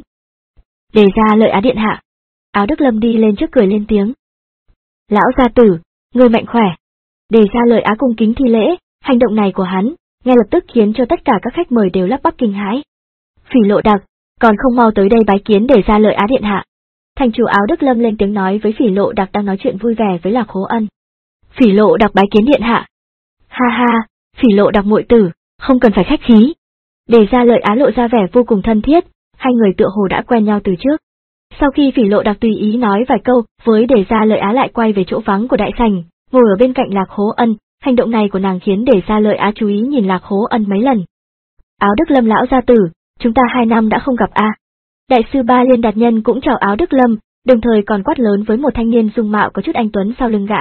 Đề ra lợi Á điện hạ. Áo Đức Lâm đi lên trước cười lên tiếng. Lão gia tử, người mạnh khỏe. Đề ra lợi Á cung kính thi lễ, hành động này của hắn, ngay lập tức khiến cho tất cả các khách mời đều lắp bắp kinh hãi. Phỉ Lộ Đặc, còn không mau tới đây bái kiến Đề ra lợi Á điện hạ. Thành chủ Áo Đức Lâm lên tiếng nói với Phỉ Lộ Đặc đang nói chuyện vui vẻ với Lạc Hố Ân. Phỉ Lộ Đặc bái kiến điện hạ. Ha ha, Phỉ Lộ Đặc muội tử, không cần phải khách khí. Đề ra lợi Á lộ ra vẻ vô cùng thân thiết, hai người tựa hồ đã quen nhau từ trước. Sau khi Phỉ Lộ Đặc tùy ý nói vài câu với Đề ra lợi Á lại quay về chỗ vắng của đại sảnh, ngồi ở bên cạnh Lạc Hố Ân, hành động này của nàng khiến Đề ra lợi Á chú ý nhìn Lạc Hố Ân mấy lần. Áo Đức Lâm lão gia tử, chúng ta hai năm đã không gặp a. Đại sư Ba Liên Đạt Nhân cũng chào Áo Đức Lâm, đồng thời còn quát lớn với một thanh niên dung mạo có chút anh tuấn sau lưng gã.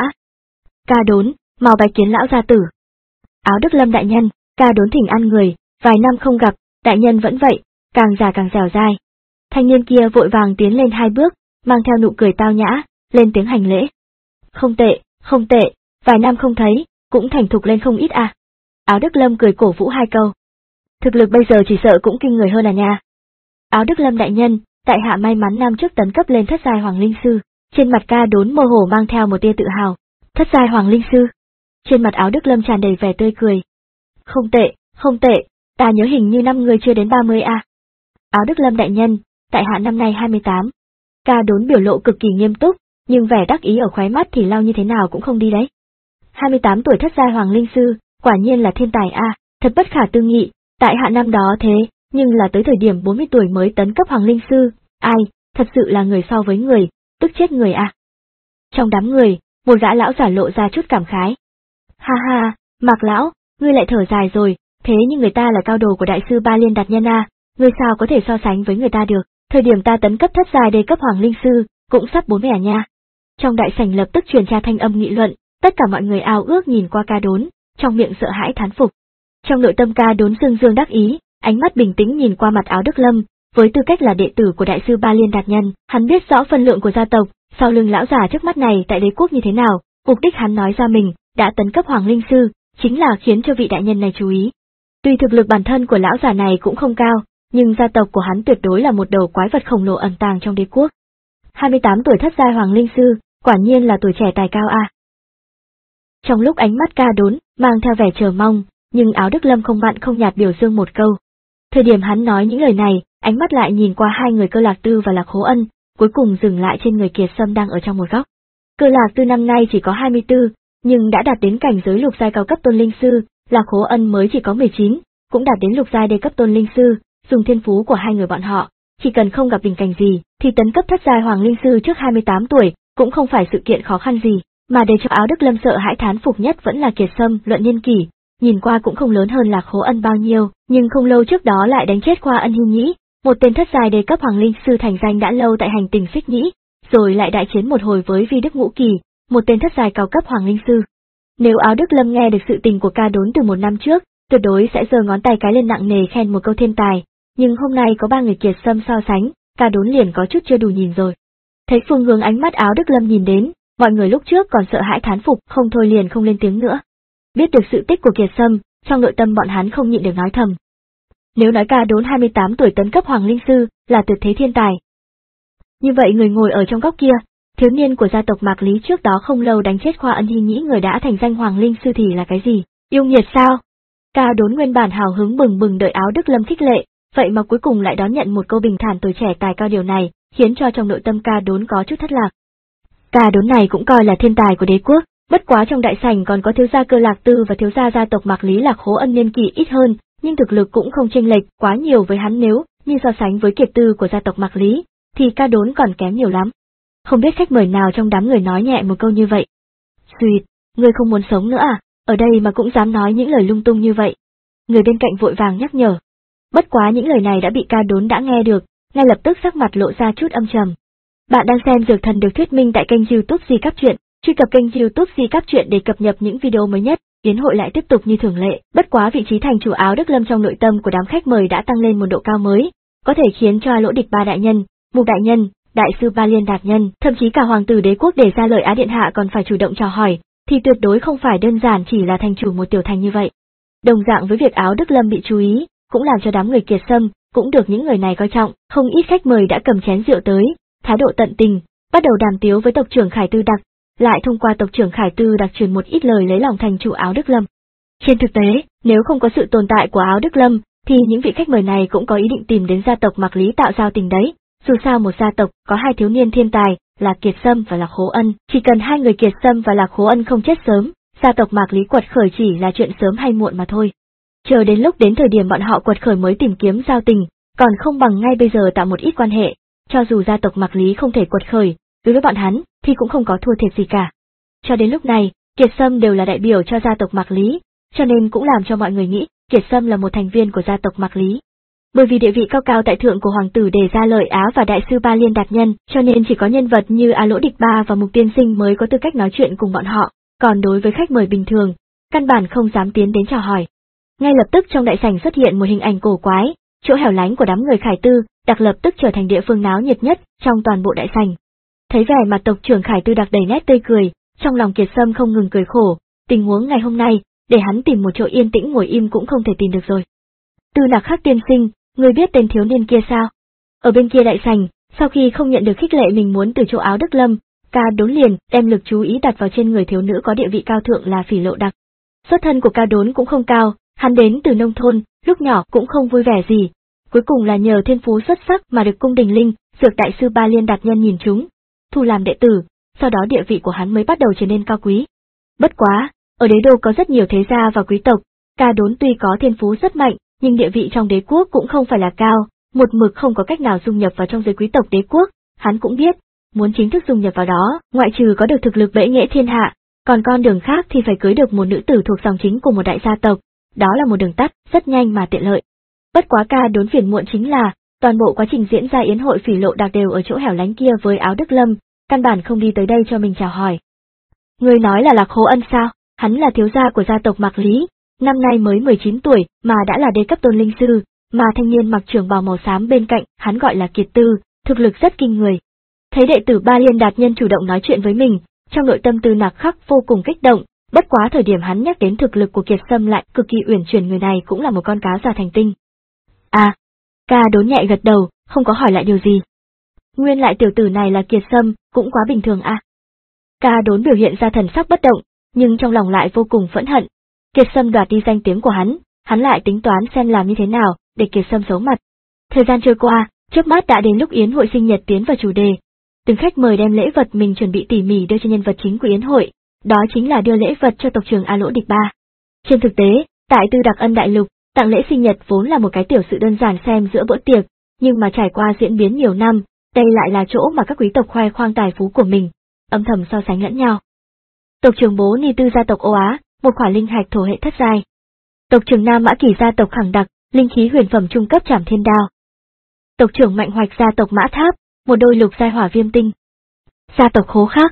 Ca Đốn, mau bái kiến lão gia tử. Áo Đức Lâm đại nhân, Ca Đốn thỉnh ăn người, vài năm không gặp, đại nhân vẫn vậy, càng già càng dẻo dai. Thanh niên kia vội vàng tiến lên hai bước, mang theo nụ cười tao nhã, lên tiếng hành lễ. Không tệ, không tệ, vài năm không thấy, cũng thành thục lên không ít à. Áo Đức Lâm cười cổ vũ hai câu. Thực lực bây giờ chỉ sợ cũng kinh người hơn à nha. Áo Đức Lâm đại nhân, tại hạ may mắn năm trước tấn cấp lên thất giai hoàng linh sư, trên mặt Ca Đốn mơ hồ mang theo một tia tự hào. Thất giai hoàng linh sư. Trên mặt Áo Đức Lâm tràn đầy vẻ tươi cười. Không tệ, không tệ, ta nhớ hình như năm người chưa đến ba mươi à. Áo Đức Lâm đại nhân, tại hạ năm nay hai mươi tám. Ca Đốn biểu lộ cực kỳ nghiêm túc, nhưng vẻ đắc ý ở khóe mắt thì lau như thế nào cũng không đi đấy. hai mươi tám tuổi thất giai Hoàng Linh Sư, quả nhiên là thiên tài a, thật bất khả tư nghị, tại hạ năm đó thế, nhưng là tới thời điểm bốn mươi tuổi mới tấn cấp Hoàng Linh Sư, ai, thật sự là người so với người, tức chết người a. Trong đám người, một gã lão giả lộ ra chút cảm khái. Ha ha, Mạc lão, ngươi lại thở dài rồi, thế nhưng người ta là cao đồ của đại sư Ba Liên Đạt Nhân a, ngươi sao có thể so sánh với người ta được, thời điểm ta tấn cấp thất giai đề cấp Hoàng Linh Sư, cũng sắp bốn mươi à nha. Trong đại sảnh lập tức truyền ra thanh âm nghị luận, tất cả mọi người ao ước nhìn qua Ca Đốn, trong miệng sợ hãi thán phục. Trong nội tâm Ca Đốn dương dương đắc ý, ánh mắt bình tĩnh nhìn qua mặt Áo Đức Lâm, với tư cách là đệ tử của đại sư Ba Liên Đạt Nhân, hắn biết rõ phân lượng của gia tộc, sau lưng lão già trước mắt này tại đế quốc như thế nào, mục đích hắn nói ra mình đã tấn cấp Hoàng Linh Sư, chính là khiến cho vị đại nhân này chú ý. Tuy thực lực bản thân của lão già này cũng không cao, nhưng gia tộc của hắn tuyệt đối là một đầu quái vật khổng lồ ẩn tàng trong đế quốc. hai mươi tám tuổi thất giai Hoàng Linh Sư, quả nhiên là tuổi trẻ tài cao a. Trong lúc ánh mắt Ca Đốn mang theo vẻ chờ mong, nhưng Áo Đức Lâm không mặn không nhạt biểu dương một câu. Thời điểm hắn nói những lời này, ánh mắt lại nhìn qua hai người Cơ Lạc Tư và Lạc Hố Ân, cuối cùng dừng lại trên người Kiệt Sâm đang ở trong một góc. Cơ Lạc Tư năm nay chỉ có hai mươi tư, nhưng đã đạt đến cảnh giới lục giai cao cấp tôn linh sư, Lạc Hố Ân mới chỉ có mười chín, cũng đạt đến lục giai đề cấp tôn linh sư, dùng thiên phú của hai người bọn họ, chỉ cần không gặp bình cảnh gì, thì tấn cấp thất giai Hoàng Linh Sư trước hai mươi tám tuổi, cũng không phải sự kiện khó khăn gì, mà để cho Áo Đức Lâm sợ hãi thán phục nhất vẫn là Kiệt Sâm luận niên kỷ, nhìn qua cũng không lớn hơn Lạc Hố Ân bao nhiêu, nhưng không lâu trước đó lại đánh chết Khoa Ân Hy Nhĩ, một tên thất giai đề cấp Hoàng Linh Sư thành danh đã lâu tại hành tinh Xích Nhĩ, rồi lại đại chiến một hồi với Vi Đức Ngũ Kỳ, một tên thất giai cao cấp Hoàng Linh Sư. Nếu Áo Đức Lâm nghe được sự tình của Ca Đốn từ một năm trước, tuyệt đối sẽ giơ ngón tay cái lên nặng nề khen một câu thiên tài, nhưng hôm nay có ba người Kiệt Sâm so sánh, Ca Đốn liền có chút chưa đủ nhìn rồi. Thấy phương hướng ánh mắt Áo Đức Lâm nhìn đến, mọi người lúc trước còn sợ hãi thán phục, không thôi liền không lên tiếng nữa. Biết được sự tích của Kiệt Sâm, trong nội tâm bọn hắn không nhịn được nói thầm. Nếu nói Ca Đốn hai mươi tám tuổi tấn cấp Hoàng Linh Sư là tuyệt thế thiên tài, như vậy người ngồi ở trong góc kia, thiếu niên của gia tộc Mạc Lý trước đó không lâu đánh chết Khoa Ân Hy Nhĩ người đã thành danh Hoàng Linh Sư thì là cái gì? Yêu nghiệt sao? Ca Đốn nguyên bản hào hứng bừng bừng đợi Áo Đức Lâm khích lệ, vậy mà cuối cùng lại đón nhận một câu bình thản tuổi trẻ tài cao, điều này khiến cho trong nội tâm Ca Đốn có chút thất lạc. Ca Đốn này cũng coi là thiên tài của đế quốc, bất quá trong đại sảnh còn có thiếu gia Cơ Lạc Tư và thiếu gia gia tộc Mạc Lý Lạc Hố Ân niên kỷ ít hơn, nhưng thực lực cũng không chênh lệch quá nhiều với hắn, nếu như so sánh với kiệt tư của gia tộc Mạc Lý, thì Ca Đốn còn kém nhiều lắm. Không biết khách mời nào trong đám người nói nhẹ một câu như vậy. Xuyệt, ngươi không muốn sống nữa à, ở đây mà cũng dám nói những lời lung tung như vậy. Người bên cạnh vội vàng nhắc nhở. Bất quá những lời này đã bị Ca Đốn đã nghe được, ngay lập tức sắc mặt lộ ra chút âm trầm. Bạn đang xem Dược Thần được thuyết minh tại kênh YouTube Di Cáp Truyện, truy cập kênh YouTube Di Cáp Truyện để cập nhật những video mới nhất. Yến hội lại tiếp tục như thường lệ, bất quá vị trí thành chủ Áo Đức Lâm trong nội tâm của đám khách mời đã tăng lên một độ cao mới, có thể khiến cho Lỗ Địch Ba đại nhân, Mục đại nhân, đại sư Ba Liên Đạt Nhân, thậm chí cả hoàng tử đế quốc để ra lời Á điện hạ còn phải chủ động chào hỏi, thì tuyệt đối không phải đơn giản chỉ là thành chủ một tiểu thành như vậy. Đồng dạng với việc Áo Đức Lâm bị chú ý, cũng làm cho đám người Kiệt Sâm cũng được những người này coi trọng, không ít khách mời đã cầm chén rượu tới, thái độ tận tình, bắt đầu đàm tiếu với tộc trưởng Khải Tư Đặc, lại thông qua tộc trưởng Khải Tư Đặc truyền một ít lời lấy lòng thành chủ Áo Đức Lâm. Trên thực tế, nếu không có sự tồn tại của Áo Đức Lâm, thì những vị khách mời này cũng có ý định tìm đến gia tộc Mạc Lý tạo giao tình đấy. Dù sao một gia tộc có hai thiếu niên thiên tài, là Kiệt Sâm và Lạc Hố Ân, chỉ cần hai người Kiệt Sâm và Lạc Hố Ân không chết sớm, gia tộc Mạc Lý quật khởi chỉ là chuyện sớm hay muộn mà thôi. Chờ đến lúc đến thời điểm bọn họ quật khởi mới tìm kiếm giao tình, còn không bằng ngay bây giờ tạo một ít quan hệ, cho dù gia tộc Mạc Lý không thể quật khởi, đối với bọn hắn thì cũng không có thua thiệt gì cả. Cho đến lúc này, Kiệt Sâm đều là đại biểu cho gia tộc Mạc Lý, cho nên cũng làm cho mọi người nghĩ Kiệt Sâm là một thành viên của gia tộc Mạc Lý. Bởi vì địa vị cao cao tại thượng của hoàng tử đề ra lợi Á và đại sư Ba Liên Đạt Nhân, cho nên chỉ có nhân vật như A Lỗ Địch Ba và Mục Tiên Sinh mới có tư cách nói chuyện cùng bọn họ, còn đối với khách mời bình thường, căn bản không dám tiến đến chào hỏi. Ngay lập tức trong đại sảnh xuất hiện một hình ảnh cổ quái, chỗ hẻo lánh của đám người Khải Tư Đặc lập tức trở thành địa phương náo nhiệt nhất trong toàn bộ đại sảnh. Thấy vẻ mặt tộc trưởng Khải Tư Đặc đầy nét tươi cười, trong lòng Kiệt Sâm không ngừng cười khổ, tình huống ngày hôm nay, để hắn tìm một chỗ yên tĩnh ngồi im cũng không thể tìm được rồi. Tư Nặc Khắc tiên sinh, ngươi biết tên thiếu niên kia sao? Ở bên kia đại sảnh, sau khi không nhận được khích lệ mình muốn từ chỗ Áo Đức Lâm, Ca Đốn liền đem lực chú ý đặt vào trên người thiếu nữ có địa vị cao thượng là Phỉ Lộ Đặc. Xuất thân của Ca Đốn cũng không cao, hắn đến từ nông thôn, lúc nhỏ cũng không vui vẻ gì, cuối cùng là nhờ thiên phú xuất sắc mà được cung đình linh, Dược đại sư Ba Liên Đạt Nhân nhìn trúng, thu làm đệ tử, sau đó địa vị của hắn mới bắt đầu trở nên cao quý. Bất quá, Ở đế đô có rất nhiều thế gia và quý tộc, Ca Đốn tuy có thiên phú rất mạnh, nhưng địa vị trong đế quốc cũng không phải là cao, một mực không có cách nào dung nhập vào trong giới quý tộc đế quốc. Hắn cũng biết, muốn chính thức dung nhập vào đó, ngoại trừ có được thực lực bệ nghệ thiên hạ, còn con đường khác thì phải cưới được một nữ tử thuộc dòng chính của một đại gia tộc, đó là một đường tắt, rất nhanh mà tiện lợi. Bất quá Ca Đốn phiền muộn chính là, toàn bộ quá trình diễn ra yến hội phỉ lộ đặc đều ở chỗ hẻo lánh kia với Áo Đức Lâm, căn bản không đi tới đây cho mình chào hỏi. Người nói là Lạc Hố Ân sao? Hắn là thiếu gia của gia tộc Mạc Lý, năm nay mới mười chín tuổi mà đã là đế cấp tôn linh sư, mà thanh niên mặc trường bào màu xám bên cạnh, hắn gọi là Kiệt Tư, thực lực rất kinh người. Thấy đệ tử Ba Liên Đạt Nhân chủ động nói chuyện với mình, trong nội tâm Tư Nặc Khắc vô cùng kích động, bất quá thời điểm hắn nhắc đến thực lực của Kiệt Sâm lại cực kỳ uyển chuyển, người này cũng là một con cá già thành tinh. À, Ca Đốn nhẹ gật đầu, không có hỏi lại điều gì. Nguyên lại tiểu tử này là Kiệt Sâm, cũng quá bình thường à. Ca Đốn biểu hiện ra thần sắc bất động, nhưng trong lòng lại vô cùng phẫn hận. Kiệt Sâm đoạt đi danh tiếng của hắn, hắn lại tính toán xem làm như thế nào để Kiệt Sâm xấu mặt. Thời gian trôi qua, trước mắt đã đến lúc yến hội sinh nhật tiến vào chủ đề. Từng khách mời đem lễ vật mình chuẩn bị tỉ mỉ đưa cho nhân vật chính của yến hội, đó chính là đưa lễ vật cho tộc trưởng A Lỗ Địch Ba. Trên thực tế, tại Tư Đặc Ân Đại Lục, tặng lễ sinh nhật vốn là một cái tiểu sự đơn giản xem giữa bữa tiệc, nhưng mà trải qua diễn biến nhiều năm, đây lại là chỗ mà các quý tộc khoe khoang tài phú của mình, âm thầm so sánh lẫn nhau. Tộc trưởng Bố Ni Tư gia tộc Ô Á, một khỏa linh hạch thổ hệ thất giai. Tộc trưởng Nam Mã Kỳ gia tộc Khẳng Đặc, linh khí huyền phẩm trung cấp Trảm Thiên Đao. Tộc trưởng Mạnh Hoạch gia tộc Mã Tháp, một đôi lục giai hỏa viêm tinh. Gia tộc Khố Khác.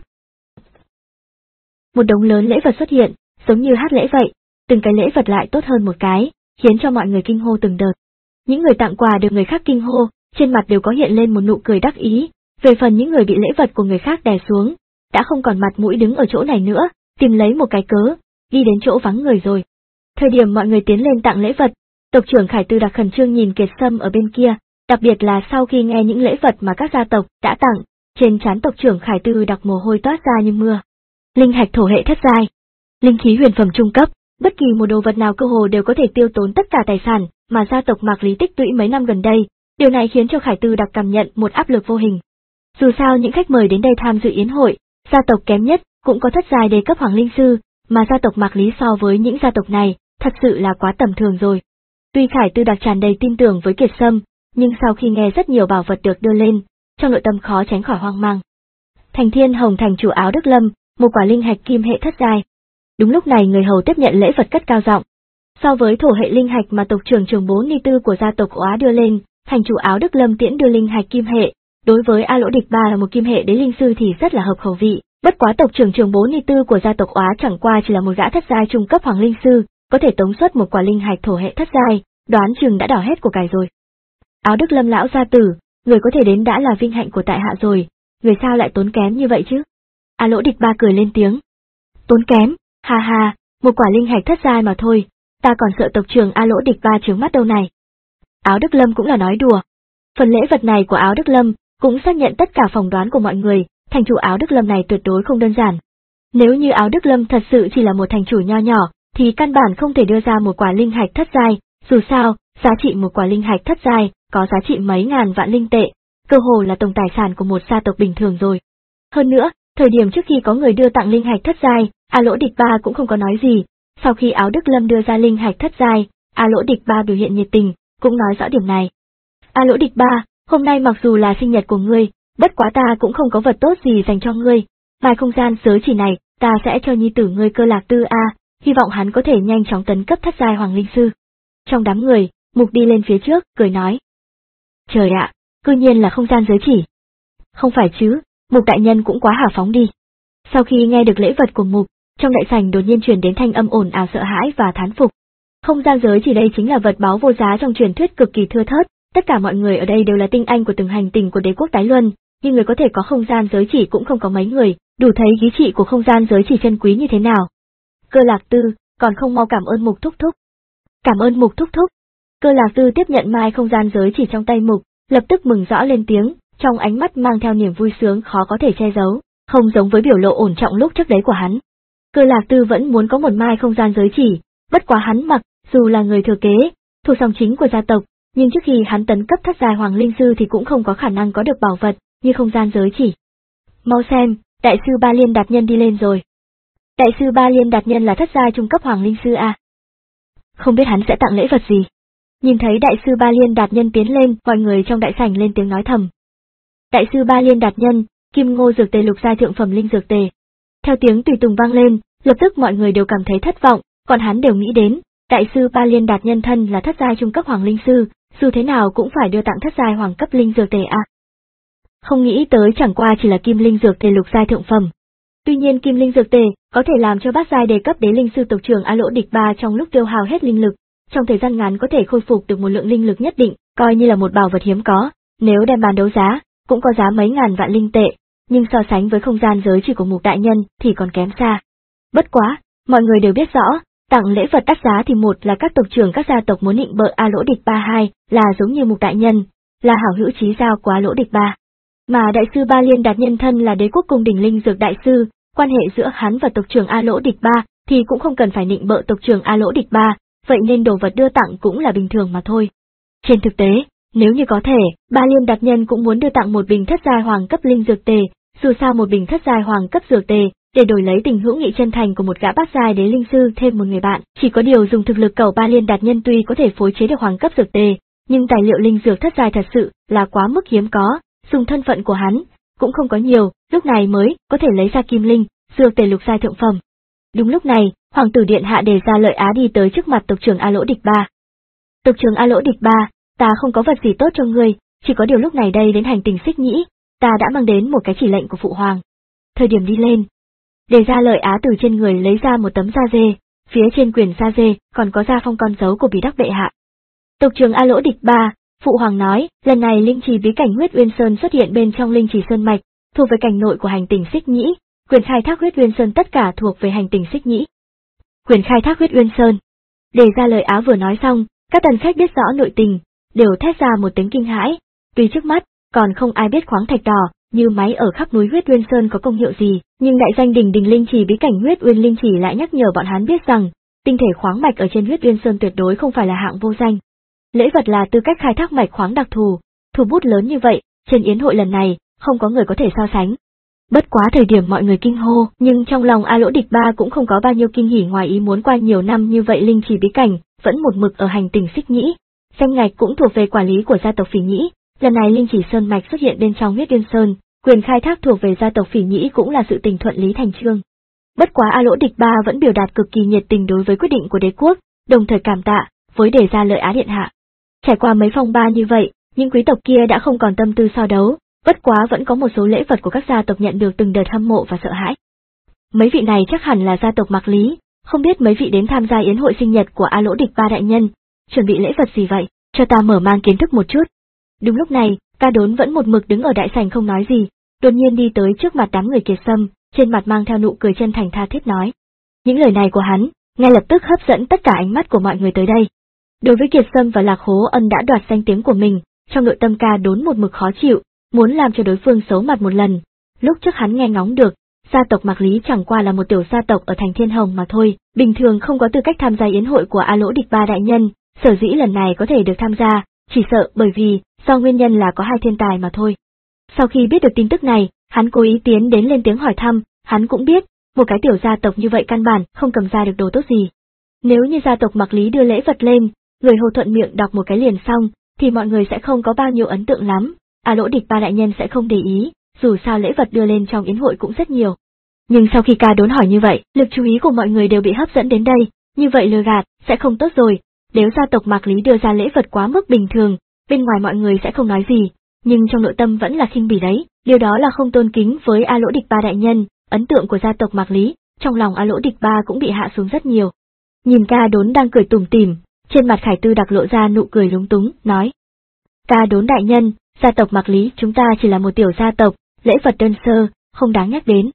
Một đống lớn lễ vật xuất hiện, giống như hát lễ vậy, từng cái lễ vật lại tốt hơn một cái, khiến cho mọi người kinh hô từng đợt. Những người tặng quà được người khác kinh hô, trên mặt đều có hiện lên một nụ cười đắc ý, về phần những người bị lễ vật của người khác đè xuống, đã không còn mặt mũi đứng ở chỗ này nữa, tìm lấy một cái cớ, đi đến chỗ vắng người rồi. Thời điểm mọi người tiến lên tặng lễ vật, tộc trưởng Khải Tư Đặc khẩn trương nhìn Kiệt Sâm ở bên kia, đặc biệt là sau khi nghe những lễ vật mà các gia tộc đã tặng, trên trán tộc trưởng Khải Tư Đặc mồ hôi toát ra như mưa. Linh hạch thổ hệ thất giai, linh khí huyền phẩm trung cấp, bất kỳ một đồ vật nào cơ hồ đều có thể tiêu tốn tất cả tài sản mà gia tộc Mạc Lý tích lũy mấy năm gần đây, điều này khiến cho Khải Tư Đặc cảm nhận một áp lực vô hình. Dù sao những khách mời đến đây tham dự yến hội, gia tộc kém nhất cũng có thất giai đề cấp hoàng linh sư, mà gia tộc Mạc Lý so với những gia tộc này, thật sự là quá tầm thường rồi. Tuy Khải Tư Đặc tràn đầy tin tưởng với Kiệt Sâm, nhưng sau khi nghe rất nhiều bảo vật được đưa lên, trong nội tâm khó tránh khỏi hoang mang. Thành Thiên Hồng thành chủ Áo Đức Lâm, một quả linh hạch kim hệ thất giai. Đúng lúc này người hầu tiếp nhận lễ vật cất cao giọng. So với thổ hệ linh hạch mà tộc trưởng Trường Bố Ni Tư của gia tộc Oá đưa lên, thành chủ Áo Đức Lâm tiễn đưa linh hạch kim hệ, đối với A Lỗ Địch Ba là một kim hệ đế linh sư thì rất là hợp khẩu vị. Bất quá tộc trưởng Trường Bố Ni Tư của gia tộc Oá chẳng qua chỉ là một gã thất giai trung cấp hoàng linh sư, có thể tống xuất một quả linh hạch thổ hệ thất giai, đoán chừng đã đỏ hết của cải rồi. Áo Đức Lâm lão gia tử, người có thể đến đã là vinh hạnh của tại hạ rồi, người sao lại tốn kém như vậy chứ? A Lỗ Địch Ba cười lên tiếng. Tốn kém, ha ha, một quả linh hạch thất giai mà thôi, ta còn sợ tộc trưởng A Lỗ Địch Ba trướng mắt đâu này. Áo Đức Lâm cũng là nói đùa. Phần lễ vật này của Áo Đức Lâm cũng xác nhận tất cả phỏng đoán của mọi người, thành chủ Áo Đức Lâm này tuyệt đối không đơn giản. Nếu như Áo Đức Lâm thật sự chỉ là một thành chủ nho nhỏ, thì căn bản không thể đưa ra một quả linh hạch thất giai, dù sao, giá trị một quả linh hạch thất giai có giá trị mấy ngàn vạn linh tệ, cơ hồ là tổng tài sản của một gia tộc bình thường rồi. Hơn nữa, thời điểm trước khi có người đưa tặng linh hạch thất giai, A Lỗ Địch Ba cũng không có nói gì, sau khi Áo Đức Lâm đưa ra linh hạch thất giai, A Lỗ Địch Ba biểu hiện nhiệt tình, cũng nói rõ điểm này. A Lỗ Địch Ba, hôm nay mặc dù là sinh nhật của ngươi, bất quá ta cũng không có vật tốt gì dành cho ngươi, mai không gian giới chỉ này, ta sẽ cho nhi tử ngươi Cơ Lạc Tư A, hy vọng hắn có thể nhanh chóng tấn cấp thất giai hoàng linh sư. Trong đám người, Mục đi lên phía trước, cười nói. Trời ạ, cư nhiên là không gian giới chỉ. Không phải chứ, Mục đại nhân cũng quá hào phóng đi. Sau khi nghe được lễ vật của Mục, trong đại sảnh đột nhiên truyền đến thanh âm ồn ào sợ hãi và thán phục. Không gian giới chỉ đây chính là vật báu vô giá trong truyền thuyết cực kỳ thưa thớt, tất cả mọi người ở đây đều là tinh anh của từng hành tinh của đế quốc Tái Luân, nhưng người có thể có không gian giới chỉ cũng không có mấy người, đủ thấy giá trị của không gian giới chỉ chân quý như thế nào. Cơ Lạc Tư, còn không mau cảm ơn Mục thúc thúc. Cảm ơn Mục thúc thúc. Cơ Lạc Tư tiếp nhận mai không gian giới chỉ trong tay Mục, lập tức mừng rõ lên tiếng, trong ánh mắt mang theo niềm vui sướng khó có thể che giấu, không giống với biểu lộ ổn trọng lúc trước đấy của hắn. Cơ Lạc Tư vẫn muốn có một mai không gian giới chỉ, bất quá hắn mặc, dù là người thừa kế, thuộc dòng chính của gia tộc, nhưng trước khi hắn tấn cấp thất giai hoàng linh sư thì cũng không có khả năng có được bảo vật như không gian giới chỉ. Mau xem, đại sư Ba Liên Đạt Nhân đi lên rồi. Đại sư Ba Liên Đạt Nhân là thất giai trung cấp hoàng linh sư à? Không biết hắn sẽ tặng lễ vật gì. Nhìn thấy đại sư Ba Liên Đạt Nhân tiến lên, mọi người trong đại sảnh lên tiếng nói thầm. Đại sư Ba Liên Đạt Nhân, Kim Ngô dược tề lục giai thượng phẩm linh dược tề. Theo tiếng tùy tùng vang lên, lập tức mọi người đều cảm thấy thất vọng, còn hắn đều nghĩ đến, đại sư Ba Liên Đạt Nhân thân là thất giai trung cấp hoàng linh sư, dù thế nào cũng phải đưa tặng thất giai hoàng cấp linh dược tề à. Không nghĩ tới chẳng qua chỉ là kim linh dược tề lục giai thượng phẩm. Tuy nhiên kim linh dược tề có thể làm cho bát giai đề cấp đế linh sư tộc trưởng A Lỗ Địch Ba trong lúc tiêu hao hết linh lực, trong thời gian ngắn có thể khôi phục được một lượng linh lực nhất định, coi như là một bảo vật hiếm có, nếu đem bán đấu giá, cũng có giá mấy ngàn vạn linh tệ, nhưng so sánh với không gian giới chỉ của Mục đại nhân thì còn kém xa. Bất quá, mọi người đều biết rõ, tặng lễ vật đắt giá thì một là các tộc trưởng các gia tộc muốn nịnh bợ A Lỗ Địch Ba, hai là giống như Mục đại nhân, là hảo hữu chí giao của A Lỗ Địch Ba. Mà đại sư Ba Liên Đạt Nhân thân là đế quốc cung đình linh dược đại sư, quan hệ giữa hắn và tộc trưởng A Lỗ Địch Ba thì cũng không cần phải nịnh bợ tộc trưởng A Lỗ Địch Ba, vậy nên đồ vật đưa tặng cũng là bình thường mà thôi. Trên thực tế, nếu như có thể, Ba Liên Đạt Nhân cũng muốn đưa tặng một bình thất giai hoàng cấp linh dược tề, dù sao một bình thất giai hoàng cấp dược tề, để đổi lấy tình hữu nghị chân thành của một gã bát giai đế linh sư thêm một người bạn, chỉ có điều dùng thực lực cẩu Ba Liên Đạt Nhân tuy có thể phối chế được hoàng cấp dược tề, nhưng tài liệu linh dược thất giai thật sự là quá mức hiếm có, dùng thân phận của hắn cũng không có nhiều, lúc này mới có thể lấy ra kim linh dược tề lục giai thượng phẩm. Đúng lúc này, hoàng tử điện hạ Đề Gia Lợi Á đi tới trước mặt tộc trưởng A Lỗ Địch Ba. Tộc trưởng A Lỗ Địch Ba, ta không có vật gì tốt cho ngươi, chỉ có điều lúc này đây đến hành tinh Xích Nhĩ, ta đã mang đến một cái chỉ lệnh của phụ hoàng. Thời điểm đi lên, Đề Gia Lợi Á từ trên người lấy ra một tấm da dê, phía trên quyển da dê còn có gia phong con dấu của Bí Đắc bệ hạ. Tộc trưởng A Lỗ Địch Ba, phụ hoàng nói, lần này linh trì bí cảnh Huyết Uyên Sơn xuất hiện bên trong linh trì sơn mạch, thuộc về cảnh nội của hành tinh Xích Nhĩ, quyền khai thác Huyết Uyên Sơn tất cả thuộc về hành tinh Xích Nhĩ. Quyền khai thác Huyết Uyên Sơn. Đề Gia Lợi Á vừa nói xong, các tần khách biết rõ nội tình, đều thét ra một tiếng kinh hãi, tuy trước mắt còn không ai biết khoáng thạch đỏ như máy ở khắp núi Huyết Uyên Sơn có công hiệu gì, nhưng đại danh đỉnh đỉnh linh trì bí cảnh Huyết Uyên linh trì lại nhắc nhở bọn hắn biết rằng, tinh thể khoáng mạch ở trên Huyết Uyên Sơn tuyệt đối không phải là hạng vô danh. Lễ vật là tư cách khai thác mạch khoáng đặc thù, thủ bút lớn như vậy, trên yến hội lần này, không có người có thể so sánh. Bất quá thời điểm mọi người kinh hô, nhưng trong lòng A Lỗ Địch Ba cũng không có bao nhiêu kinh hỉ, ngoài ý muốn qua nhiều năm như vậy linh trì bí cảnh vẫn một mực ở hành tinh Xích Nhĩ, danh ngạch cũng thuộc về quản lý của gia tộc Phỉ Nhĩ, lần này linh trì sơn mạch xuất hiện bên trong Huyết Uyên Sơn, quyền khai thác thuộc về gia tộc Phỉ Nhĩ cũng là sự tình thuận lý thành chương. Bất quá A Lỗ Địch Ba vẫn biểu đạt cực kỳ nhiệt tình đối với quyết định của đế quốc, đồng thời cảm tạ với Đề Gia Lợi Á điện hạ. Trải qua mấy phong ba như vậy, những quý tộc kia đã không còn tâm tư so đấu, bất quá vẫn có một số lễ vật của các gia tộc nhận được từng đợt hâm mộ và sợ hãi. Mấy vị này chắc hẳn là gia tộc Mạc Lý, không biết mấy vị đến tham gia yến hội sinh nhật của A Lỗ Địch Ba đại nhân, chuẩn bị lễ vật gì vậy, cho ta mở mang kiến thức một chút. Đúng lúc này, Ca Đốn vẫn một mực đứng ở đại sảnh không nói gì, đột nhiên đi tới trước mặt đám người Kiệt Sâm, trên mặt mang theo nụ cười chân thành tha thiết nói. Những lời này của hắn, ngay lập tức hấp dẫn tất cả ánh mắt của mọi người tới đây. Đối với Kiệt Sâm và Lạc Hố Ân đã đoạt danh tiếng của mình, trong nội tâm Ca Đốn một mực khó chịu, muốn làm cho đối phương xấu mặt một lần. Lúc trước hắn nghe ngóng được, gia tộc Mạc Lý chẳng qua là một tiểu gia tộc ở thành Thiên Hồng mà thôi, bình thường không có tư cách tham gia yến hội của A Lỗ Địch Ba đại nhân, sở dĩ lần này có thể được tham gia, chỉ sợ bởi vì do nguyên nhân là có hai thiên tài mà thôi. Sau khi biết được tin tức này, hắn cố ý tiến đến lên tiếng hỏi thăm, hắn cũng biết, một cái tiểu gia tộc như vậy căn bản không cầm ra được đồ tốt gì. Nếu như gia tộc Mạc Lý đưa lễ vật lên, người hầu thuận miệng đọc một cái liền xong, thì mọi người sẽ không có bao nhiêu ấn tượng lắm, A Lỗ Địch Ba đại nhân sẽ không để ý, dù sao lễ vật đưa lên trong yến hội cũng rất nhiều. Nhưng sau khi Ca Đốn hỏi như vậy, lực chú ý của mọi người đều bị hấp dẫn đến đây, như vậy lừa gạt sẽ không tốt rồi, nếu gia tộc Mạc Lý đưa ra lễ vật quá mức bình thường, bên ngoài mọi người sẽ không nói gì, nhưng trong nội tâm vẫn là khinh bỉ đấy, điều đó là không tôn kính với A Lỗ Địch Ba đại nhân, ấn tượng của gia tộc Mạc Lý, trong lòng A Lỗ Địch Ba cũng bị hạ xuống rất nhiều. Nhìn Ca Đốn đang cười tủm tỉm, trên mặt Khải Tư Đặc lộ ra nụ cười lúng túng, nói: Ca Đốn đại nhân, gia tộc Mạc Lý chúng ta chỉ là một tiểu gia tộc, lễ vật đơn sơ, không đáng nhắc đến.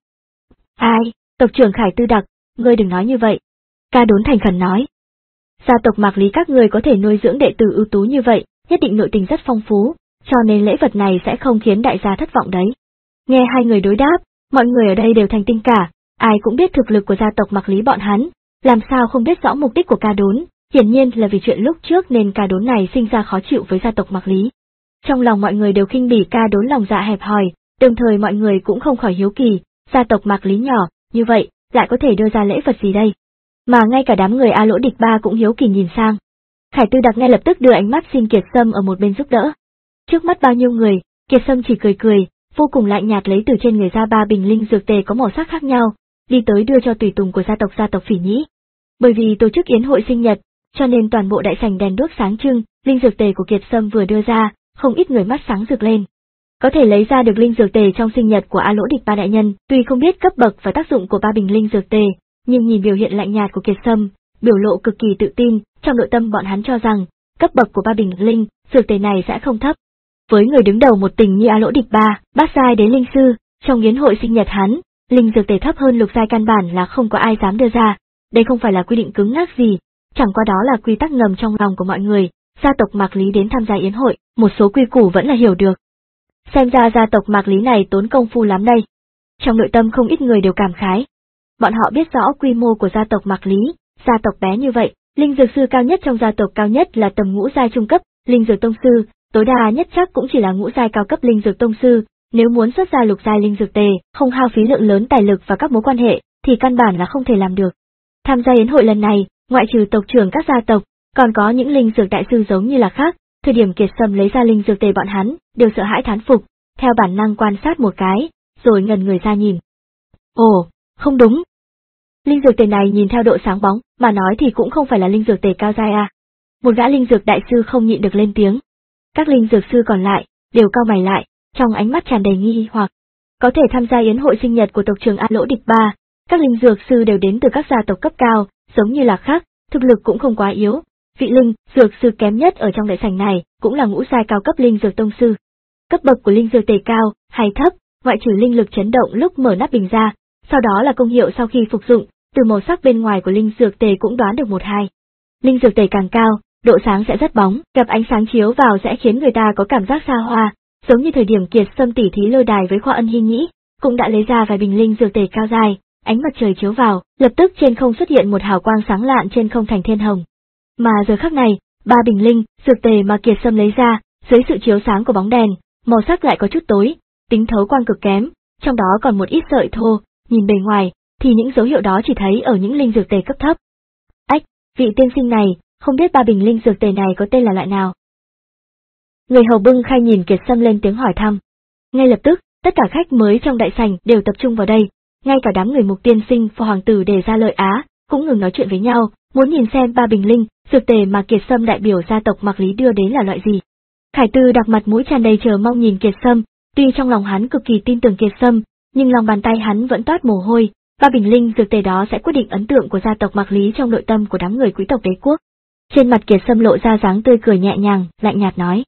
Ai, tộc trưởng Khải Tư Đặc, ngươi đừng nói như vậy. Ca Đốn thành khẩn nói. Gia tộc Mạc Lý các người có thể nuôi dưỡng đệ tử ưu tú như vậy, nhất định nội tình rất phong phú, cho nên lễ vật này sẽ không khiến đại gia thất vọng đấy. Nghe hai người đối đáp, mọi người ở đây đều thành tinh cả, ai cũng biết thực lực của gia tộc Mạc Lý bọn hắn, làm sao không biết rõ mục đích của Ca Đốn, hiển nhiên là vì chuyện lúc trước nên Ca Đốn này sinh ra khó chịu với gia tộc Mạc Lý. Trong lòng mọi người đều khinh bỉ Ca Đốn lòng dạ hẹp hòi, đồng thời mọi người cũng không khỏi hiếu kỳ, gia tộc Mạc Lý nhỏ, như vậy, lại có thể đưa ra lễ vật gì đây? Mà ngay cả đám người A Lỗ Địch Ba cũng hiếu kỳ nhìn sang. Khải Tư Đặc ngay lập tức đưa ánh mắt xin Kiệt Sâm ở một bên giúp đỡ. Trước mắt bao nhiêu người, Kiệt Sâm chỉ cười cười, vô cùng lạnh nhạt lấy từ trên người ra ba bình linh dược tề có màu sắc khác nhau, đi tới đưa cho tùy tùng của gia tộc gia tộc Phỉ Nhĩ. Bởi vì tổ chức yến hội sinh nhật, cho nên toàn bộ đại sảnh đèn đuốc sáng trưng, linh dược tề của Kiệt Sâm vừa đưa ra, không ít người mắt sáng rực lên. Có thể lấy ra được linh dược tề trong sinh nhật của A Lỗ Địch Ba đại nhân, tuy không biết cấp bậc và tác dụng của ba bình linh dược tề, nhưng nhìn biểu hiện lạnh nhạt của Kiệt Sâm, biểu lộ cực kỳ tự tin, trong nội tâm bọn hắn cho rằng, cấp bậc của ba bình linh dược tề này sẽ không thấp. Với người đứng đầu một tỉnh như A Lỗ Địch Ba, bát giai đến linh sư, trong yến hội sinh nhật hắn, linh dược tề thấp hơn lục giai căn bản là không có ai dám đưa ra. Đây không phải là quy định cứng ngắc gì, chẳng qua đó là quy tắc ngầm trong lòng của mọi người. Gia tộc Mạc Lý đến tham gia yến hội, một số quy củ vẫn là hiểu được. Xem ra gia tộc Mạc Lý này tốn công phu lắm đây. Trong nội tâm không ít người đều cảm khái. Bọn họ biết rõ quy mô của gia tộc Mạc Lý, gia tộc bé như vậy, linh dược sư cao nhất trong gia tộc cao nhất là tầm ngũ giai trung cấp, linh dược tông sư, tối đa nhất chắc cũng chỉ là ngũ giai cao cấp linh dược tông sư, nếu muốn xuất ra lục giai linh dược tề, không hao phí lượng lớn tài lực và các mối quan hệ, thì căn bản là không thể làm được. Tham gia yến hội lần này, ngoại trừ tộc trưởng các gia tộc, còn có những linh dược đại sư giống như là khác, thời điểm Kiệt Sâm lấy ra linh dược tề bọn hắn, đều sợ hãi thán phục, theo bản năng quan sát một cái, rồi ngẩn người ra nhìn. Ồ, không đúng. Linh dược tề này nhìn theo độ sáng bóng, mà nói thì cũng không phải là linh dược tề cao giai à. Một gã linh dược đại sư không nhịn được lên tiếng. Các linh dược sư còn lại, đều cau mày lại, trong ánh mắt tràn đầy nghi hoặc. Có thể tham gia yến hội sinh nhật của tộc trưởng A Lỗ Địch Ba, các linh dược sư đều đến từ các gia tộc cấp cao, giống như là khác, thực lực cũng không quá yếu. Vị linh dược sư kém nhất ở trong đại sảnh này cũng là ngũ giai cao cấp linh dược tông sư. Cấp bậc của linh dược tề cao hay thấp, ngoại trừ linh lực chấn động lúc mở nắp bình ra, sau đó là công hiệu sau khi phục dụng, từ màu sắc bên ngoài của linh dược tề cũng đoán được một hai. Linh dược tề càng cao, độ sáng sẽ rất bóng, gặp ánh sáng chiếu vào sẽ khiến người ta có cảm giác xa hoa, giống như thời điểm Kiệt Sâm tỉ thí lôi đài với Khoa Ân Hi Nhĩ, cũng đã lấy ra vài bình linh dược tề cao dài, ánh mặt trời chiếu vào, lập tức trên không xuất hiện một hào quang sáng lạn trên không thành thiên hồng. Mà giờ khắc này, ba bình linh dược tề mà Kiệt Sâm lấy ra, dưới sự chiếu sáng của bóng đèn, màu sắc lại có chút tối, tính thấu quang cực kém, trong đó còn một ít sợi thô, nhìn bề ngoài thì những dấu hiệu đó chỉ thấy ở những linh dược tề cấp thấp. Ách, vị tiên sinh này, không biết ba bình linh dược tề này có tên là loại nào? Người hầu bưng khay nhìn Kiệt Sâm lên tiếng hỏi thăm. Ngay lập tức, tất cả khách mới trong đại sảnh đều tập trung vào đây, ngay cả đám người Mục tiên sinh và hoàng tử đề ra lợi Á, cũng ngừng nói chuyện với nhau, muốn nhìn xem ba bình linh dược tề mà Kiệt Sâm đại biểu gia tộc Mạc Lý đưa đến là loại gì. Khải Tư Đặc mặt mũi tràn đầy chờ mong nhìn Kiệt Sâm, tuy trong lòng hắn cực kỳ tin tưởng Kiệt Sâm, nhưng lòng bàn tay hắn vẫn toát mồ hôi, ba bình linh dược tề đó sẽ quyết định ấn tượng của gia tộc Mạc Lý trong nội tâm của đám người quý tộc đế quốc. Trên mặt Kiệt Sâm lộ ra dáng tươi cười nhẹ nhàng, lạnh nhạt nói.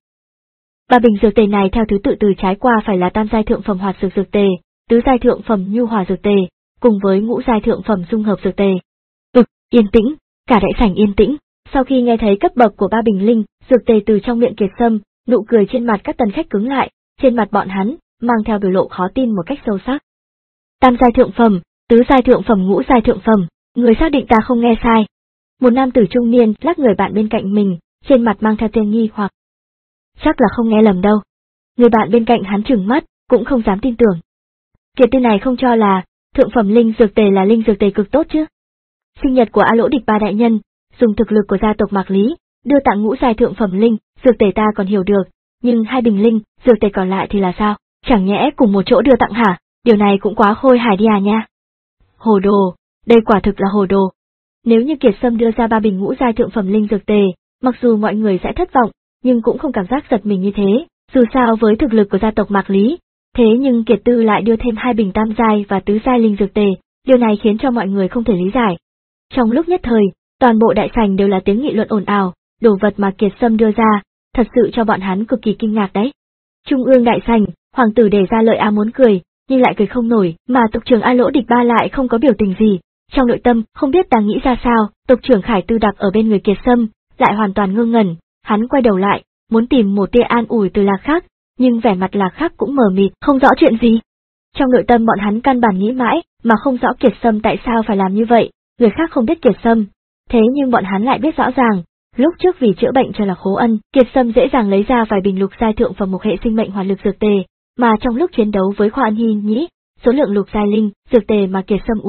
Ba bình dược tề này theo thứ tự từ trái qua phải là tam giai thượng phẩm hoạt dược dược tề, tứ giai thượng phẩm nhu hòa dược tề, cùng với ngũ giai thượng phẩm dung hợp dược tề. Ực, yên tĩnh, cả đại sảnh yên tĩnh. Sau khi nghe thấy cấp bậc của ba bình linh dược tề từ trong miệng Kiệt Sâm, nụ cười trên mặt các tần khách cứng lại, trên mặt bọn hắn mang theo biểu lộ khó tin một cách sâu sắc. Tam giai thượng phẩm, tứ giai thượng phẩm, ngũ giai thượng phẩm, người xác định ta không nghe sai. Một nam tử trung niên lắc người bạn bên cạnh mình, trên mặt mang theo tia nghi hoặc. Chắc là không nghe lầm đâu. Người bạn bên cạnh hắn trừng mắt, cũng không dám tin tưởng. Kiệt Tư này không cho là thượng phẩm linh dược tề là linh dược tề cực tốt chứ? Sinh nhật của A Lỗ Địch Ba đại nhân, dùng thực lực của gia tộc Mạc Lý, đưa tặng ngũ giai thượng phẩm linh dược tề ta còn hiểu được, nhưng hai bình linh dược tề còn lại thì là sao? Chẳng nhẽ cùng một chỗ đưa tặng hả? Điều này cũng quá khôi hài đi à nha. Hồ đồ, đây quả thực là hồ đồ. Nếu như Kiệt Sâm đưa ra ba bình ngũ giai thượng phẩm linh dược tề, mặc dù mọi người sẽ thất vọng, nhưng cũng không cảm giác giật mình như thế, dù sao với thực lực của gia tộc Mạc Lý. Thế nhưng Kiệt Tư lại đưa thêm hai bình tam giai và tứ giai linh dược tề, điều này khiến cho mọi người không thể lý giải. Trong lúc nhất thời, toàn bộ đại sảnh đều là tiếng nghị luận ồn ào, đồ vật mà Kiệt Sâm đưa ra, thật sự cho bọn hắn cực kỳ kinh ngạc đấy. Trung ương đại sảnh, hoàng tử đề ra lợi Á muốn cười, nhưng lại cười không nổi, mà tộc trưởng A Lỗ Địch Ba lại không có biểu tình gì, trong nội tâm không biết đang nghĩ ra sao. Tộc trưởng Khải Tư Đặc ở bên người Kiệt Sâm lại hoàn toàn ngơ ngẩn, hắn quay đầu lại, muốn tìm một tia an ủi từ Lạc Khắc, nhưng vẻ mặt Lạc Khắc cũng mờ mịt, không rõ chuyện gì. Trong nội tâm bọn hắn căn bản nghĩ mãi, mà không rõ Kiệt Sâm tại sao phải làm như vậy, người khác không biết Kiệt Sâm, thế nhưng bọn hắn lại biết rõ ràng. Lúc trước vì chữa bệnh cho Lạc Khố Ân, Kiệt Sâm dễ dàng lấy ra vài bình lục giai thượng phẩm một hệ sinh mệnh hỏa lực dược tề, mà trong lúc chiến đấu với Khoa Ân Hi Nhĩ, số lượng lục giai linh dược tề mà Kiệt Sâm uống,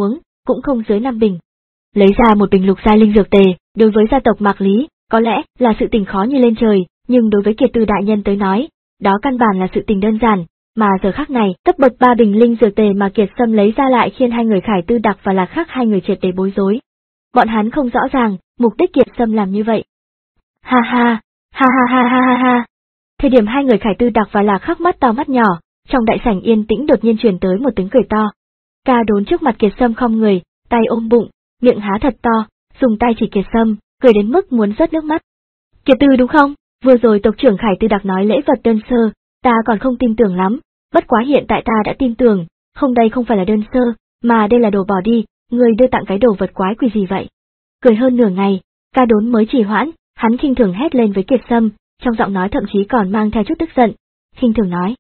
cũng không dưới năm bình. Lấy ra một bình lục giai linh dược tề, đối với gia tộc Mạc Lý, có lẽ là sự tình khó như lên trời, nhưng đối với Kiệt Tư đại nhân tới nói, đó căn bản là sự tình đơn giản, mà giờ khắc này, cấp bậc ba bình linh dược tề mà Kiệt Sâm lấy ra lại khiến hai người Khải Tư Đặc và Lạc Khắc hai người triệt để bối rối. Bọn hắn không rõ ràng, mục đích Kiệt Sâm làm như vậy. Ha ha, ha ha ha ha ha ha. Thời điểm hai người Khải Tư Đặc và Lạc Khắc mắt to mắt nhỏ, trong đại sảnh yên tĩnh đột nhiên truyền tới một tiếng cười to. Ca Đốn trước mặt Kiệt Sâm không người, tay ôm bụng, miệng há thật to, dùng tay chỉ Kiệt Sâm, cười đến mức muốn rớt nước mắt. Kiệt Tư đúng không? Vừa rồi tộc trưởng Khải Tư Đặc nói lễ vật đơn sơ, ta còn không tin tưởng lắm, bất quá hiện tại ta đã tin tưởng, không đây không phải là đơn sơ, mà đây là đồ bỏ đi, người đưa tặng cái đồ vật quái quỷ gì vậy? Cười hơn nửa ngày, Ca Đốn mới trì hoãn, hắn khinh thường hét lên với Kiệt Sâm, trong giọng nói thậm chí còn mang theo chút tức giận, khinh thường nói.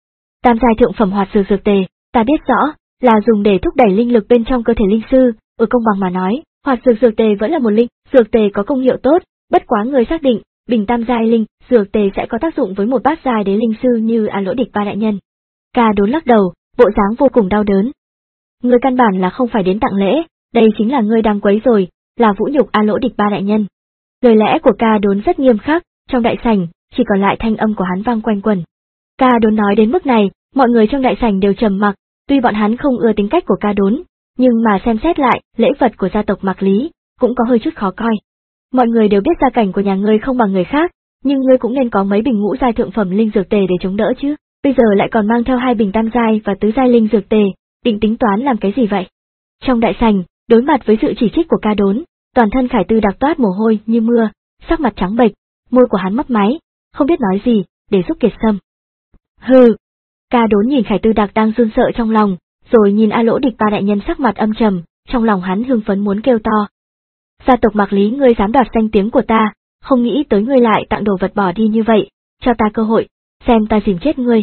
Tam giai thượng phẩm hoạt dược dược tề, ta biết rõ, là dùng để thúc đẩy linh lực bên trong cơ thể linh sư, ở công bằng mà nói, hoạt dược dược tề vẫn là một linh, dược tề có công hiệu tốt, bất quá người xác định, bình tam giai linh, dược tề sẽ có tác dụng với một bát giai đế linh sư như A Lỗ Địch Ba đại nhân. Ca Đốn lắc đầu, bộ dáng vô cùng đau đớn. Ngươi căn bản là không phải đến tặng lễ, đây chính là ngươi đang quấy rồi, là vũ nhục A Lỗ Địch Ba đại nhân. Lời lẽ của Ca Đốn rất nghiêm khắc, trong đại sảnh, chỉ còn lại thanh âm của hắn vang quanh quẩn. Ca Đốn nói đến mức này, mọi người trong đại sảnh đều trầm mặc, tuy bọn hắn không ưa tính cách của Ca Đốn, nhưng mà xem xét lại, lễ vật của gia tộc Mạc Lý, cũng có hơi chút khó coi. Mọi người đều biết gia cảnh của nhà ngươi không bằng người khác, nhưng ngươi cũng nên có mấy bình ngũ giai thượng phẩm linh dược tề để chống đỡ chứ, bây giờ lại còn mang theo hai bình tam giai và tứ giai linh dược tề, định tính toán làm cái gì vậy? Trong đại sảnh, đối mặt với sự chỉ trích của Ca Đốn, toàn thân Khải Tư Đặc toát mồ hôi như mưa, sắc mặt trắng bệch, môi của hắn mấp máy, không biết nói gì, để giúp Kiệt Sâm. Hừ. Ca Đốn nhìn Khải Tư Đặc đang run sợ trong lòng, rồi nhìn A Lỗ Địch Ba đại nhân sắc mặt âm trầm, trong lòng hắn hưng phấn muốn kêu to. Gia tộc Mạc Lý ngươi dám đoạt danh tiếng của ta, không nghĩ tới ngươi lại tặng đồ vật bỏ đi như vậy, cho ta cơ hội, xem ta dìm chết ngươi.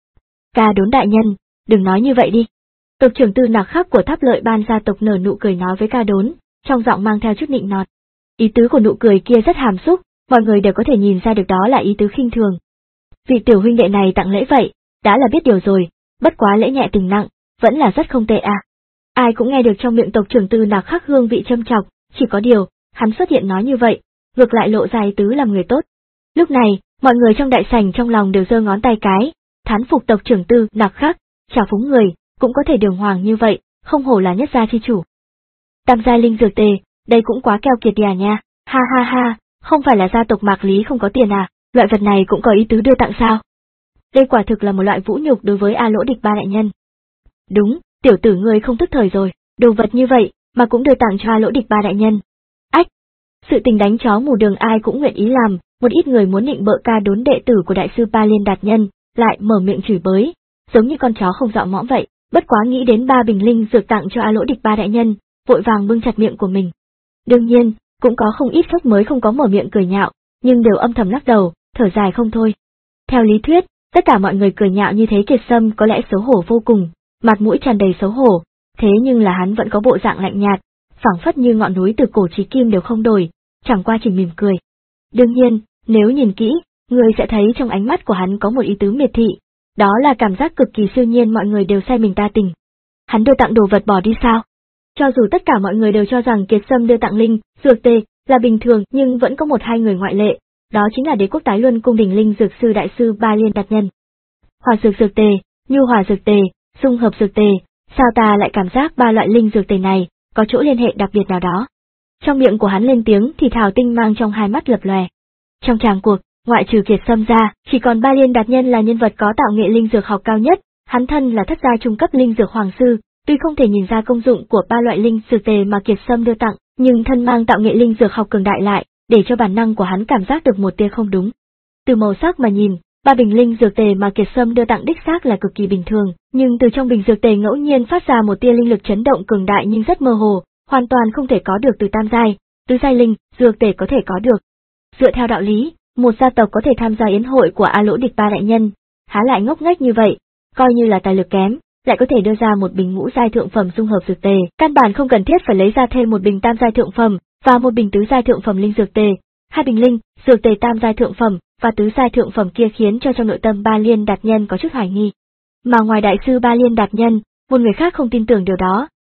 Ca Đốn đại nhân, đừng nói như vậy đi. Tộc trưởng Tư Nặc Khắc của Tháp Lợi Ban gia tộc nở nụ cười nói với Ca Đốn, trong giọng mang theo chút nịnh nọt. Ý tứ của nụ cười kia rất hàm xúc, mọi người đều có thể nhìn ra được đó là ý tứ khinh thường. Vị tiểu huynh đệ này tặng lễ vậy, đã là biết điều rồi, bất quá lễ nhẹ tình nặng, vẫn là rất không tệ à. Ai cũng nghe được trong miệng tộc trưởng Tư Nặc Khắc hương vị châm chọc, chỉ có điều, hắn xuất hiện nói như vậy, ngược lại lộ ra ý tứ làm người tốt. Lúc này, mọi người trong đại sảnh trong lòng đều giơ ngón tay cái, thán phục tộc trưởng Tư Nặc Khắc, chào phúng người, cũng có thể đường hoàng như vậy, không hổ là nhất gia chi chủ. Tam giai linh dược tề, đây cũng quá keo kiệt đi à nha, ha ha ha, không phải là gia tộc Mạc Lý không có tiền à, loại vật này cũng có ý tứ đưa tặng sao? Đây quả thực là một loại vũ nhục đối với A Lỗ Địch Ba đại nhân. Đúng, tiểu tử ngươi không thức thời rồi, đồ vật như vậy, mà cũng đưa tặng cho A Lỗ Địch Ba đại nhân. Ách! Sự tình đánh chó mù đường ai cũng nguyện ý làm, một ít người muốn nịnh bợ Ca Đốn đệ tử của đại sư Ba Liên Đạt Nhân, lại mở miệng chửi bới, giống như con chó không dọ mõm vậy, bất quá nghĩ đến ba bình linh dược tặng cho A Lỗ Địch Ba đại nhân, vội vàng bưng chặt miệng của mình. Đương nhiên, cũng có không ít khách mới không có mở miệng cười nhạo, nhưng đều âm thầm lắc đầu, thở dài không thôi. Theo lý thuyết, tất cả mọi người cười nhạo như thế Kiệt Sâm có lẽ xấu hổ vô cùng, mặt mũi tràn đầy xấu hổ, thế nhưng là hắn vẫn có bộ dạng lạnh nhạt, phảng phất như ngọn núi từ cổ chí kim đều không đổi, chẳng qua chỉ mỉm cười. Đương nhiên, nếu nhìn kỹ, người sẽ thấy trong ánh mắt của hắn có một ý tứ miệt thị, đó là cảm giác cực kỳ siêu nhiên mọi người đều say mình ta tình. Hắn đưa tặng đồ vật bỏ đi sao? Cho dù tất cả mọi người đều cho rằng Kiệt Sâm đưa tặng linh, dược tề, là bình thường nhưng vẫn có một hai người ngoại lệ, đó chính là Đế quốc Tái Luân cung đình linh dược sư đại sư Ba Liên Đạt Nhân. Hỏa dược dược tề, nhu hỏa dược tề, dung hợp dược tề, sao ta lại cảm giác ba loại linh dược tề này có chỗ liên hệ đặc biệt nào đó? Trong miệng của hắn lên tiếng thì thảo tinh mang trong hai mắt lập lòe. Trong tràng cuộc, ngoại trừ Kiệt Sâm ra, chỉ còn Ba Liên Đạt Nhân là nhân vật có tạo nghệ linh dược học cao nhất, hắn thân là thất gia trung cấp linh dược hoàng sư, tuy không thể nhìn ra công dụng của ba loại linh dược tề mà Kiệt Sâm đưa tặng, nhưng thân mang tạo nghệ linh dược học cường đại lại, để cho bản năng của hắn cảm giác được một tia không đúng. Từ màu sắc mà nhìn, ba bình linh dược tề mà Kiệt Sâm đưa tặng đích xác là cực kỳ bình thường, nhưng từ trong bình dược tề ngẫu nhiên phát ra một tia linh lực chấn động cường đại nhưng rất mơ hồ, hoàn toàn không thể có được từ tam giai, tứ giai linh dược tề có thể có được. Dựa theo đạo lý, một gia tộc có thể tham gia yến hội của A Lỗ Địch Ba đại nhân, há lại ngốc nghếch như vậy, coi như là tài lực kém, lại có thể đưa ra một bình ngũ giai thượng phẩm dung hợp dược tề, căn bản không cần thiết phải lấy ra thêm một bình tam giai thượng phẩm và một bình tứ giai thượng phẩm linh dược tề. Hai bình linh dược tề tam giai thượng phẩm và tứ giai thượng phẩm kia khiến cho trong nội tâm Ba Liên Đạt Nhân có chút hoài nghi. Mà ngoài đại sư Ba Liên Đạt Nhân, một người khác không tin tưởng điều đó,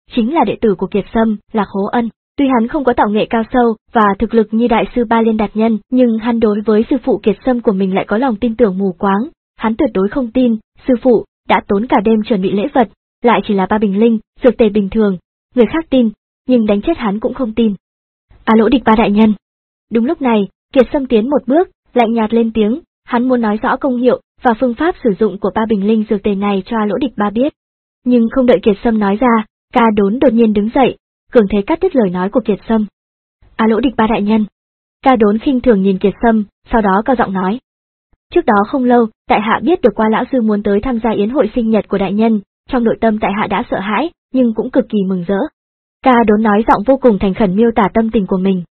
chính là đệ tử của Kiệt Sâm, Lạc Hố Ân. Tuy hắn không có tạo nghệ cao sâu và thực lực như đại sư Ba Liên Đạt Nhân, nhưng hắn đối với sư phụ Kiệt Sâm của mình lại có lòng tin tưởng mù quáng. Hắn tuyệt đối không tin, sư phụ đã tốn cả đêm chuẩn bị lễ vật, lại chỉ là ba bình linh, dược tề bình thường. Người khác tin, nhưng đánh chết hắn cũng không tin. A Lỗ Địch Ba đại nhân. Đúng lúc này, Kiệt Sâm tiến một bước, lạnh nhạt lên tiếng, hắn muốn nói rõ công hiệu và phương pháp sử dụng của ba bình linh dược tề này cho A Lỗ Địch Ba biết. Nhưng không đợi Kiệt Sâm nói ra, Ca Đốn đột nhiên đứng dậy, cường thế cắt đứt lời nói của Kiệt Sâm. A Lỗ Địch Ba đại nhân. Ca Đốn khinh thường nhìn Kiệt Sâm, sau đó cao giọng nói. Trước đó không lâu, tại hạ biết được qua lão sư muốn tới tham gia yến hội sinh nhật của đại nhân, trong nội tâm tại hạ đã sợ hãi, nhưng cũng cực kỳ mừng rỡ. Ca Đốn nói giọng vô cùng thành khẩn miêu tả tâm tình của mình.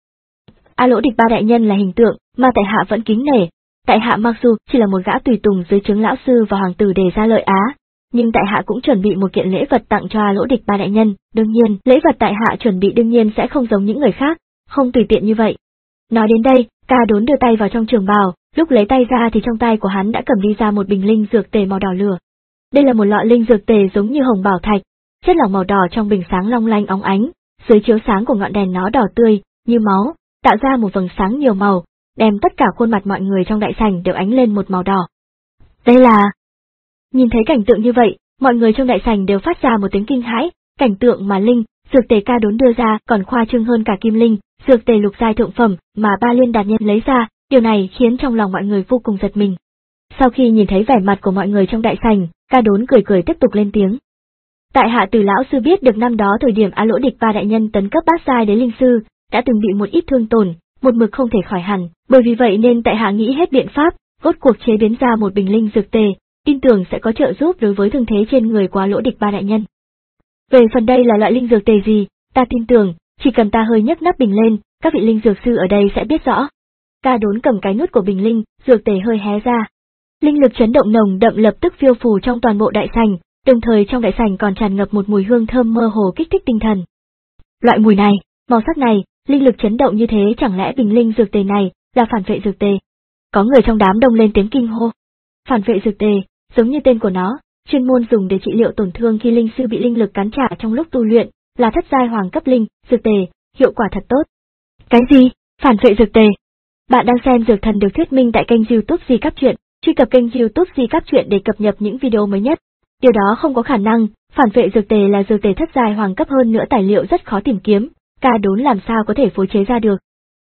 A Lỗ Địch Ba đại nhân là hình tượng mà tại hạ vẫn kính nể. Tại hạ mặc dù chỉ là một gã tùy tùng dưới trướng lão sư và hoàng tử Đề Gia Lợi Á, nhưng tại hạ cũng chuẩn bị một kiện lễ vật tặng cho A Lỗ Địch Ba đại nhân. Đương nhiên, lễ vật tại hạ chuẩn bị đương nhiên sẽ không giống những người khác, không tùy tiện như vậy. Nói đến đây, Ca Đốn đưa tay vào trong trường bào, lúc lấy tay ra thì trong tay của hắn đã cầm đi ra một bình linh dược tề màu đỏ lửa. Đây là một lọ linh dược tề giống như hồng bảo thạch, chất lỏng màu đỏ trong bình sáng long lanh óng ánh, dưới chiếu sáng của ngọn đèn nó đỏ tươi như máu, tạo ra một vầng sáng nhiều màu, đem tất cả khuôn mặt mọi người trong đại sảnh đều ánh lên một màu đỏ. Đây là... Nhìn thấy cảnh tượng như vậy, mọi người trong đại sảnh đều phát ra một tiếng kinh hãi, cảnh tượng mà linh dược tề Ca Đốn đưa ra còn khoa trương hơn cả kim linh dược tề lục giai thượng phẩm mà Ba Liên Đạt Nhân lấy ra, điều này khiến trong lòng mọi người vô cùng giật mình. Sau khi nhìn thấy vẻ mặt của mọi người trong đại sảnh, Ca Đốn cười cười tiếp tục lên tiếng. Tại hạ từ lão sư biết được năm đó thời điểm A Lỗ Địch Ba đại nhân tấn cấp bát giai đế linh sư, đã từng bị một ít thương tổn, một mực không thể khỏi hẳn, bởi vì vậy nên tại hạ nghĩ hết biện pháp, rốt cuộc chế biến ra một bình linh dược tề, tin tưởng sẽ có trợ giúp đối với thương thế trên người của A Lỗ Địch Ba đại nhân. Về phần đây là loại linh dược tề gì, ta tin tưởng, chỉ cần ta hơi nhấc nắp bình lên, các vị linh dược sư ở đây sẽ biết rõ. Ca Đốn cầm cái nút của bình linh dược tề hơi hé ra. Linh lực chấn động nồng đậm lập tức phiêu phù trong toàn bộ đại sảnh, đồng thời trong đại sảnh còn tràn ngập một mùi hương thơm mơ hồ kích thích tinh thần. Loại mùi này, màu sắc này, linh lực chấn động như thế, chẳng lẽ bình linh dược tề này là phản vệ dược tề? Có người trong đám đông lên tiếng kinh hô. Phản vệ dược tề, giống như tên của nó, chuyên môn dùng để trị liệu tổn thương khi linh sư bị linh lực cắn trả trong lúc tu luyện, là thất giai hoàng cấp linh dược tề, hiệu quả thật tốt. Cái gì? Phản vệ dược tề? Bạn đang xem Dược Thần được thuyết minh tại kênh YouTube Di Cáp Truyện, truy cập kênh YouTube Di Cáp Truyện để cập nhật những video mới nhất. Điều đó không có khả năng, phản vệ dược tề là dược tề thất giai hoàng cấp, hơn nữa tài liệu rất khó tìm kiếm, Ca Đốn làm sao có thể phối chế ra được?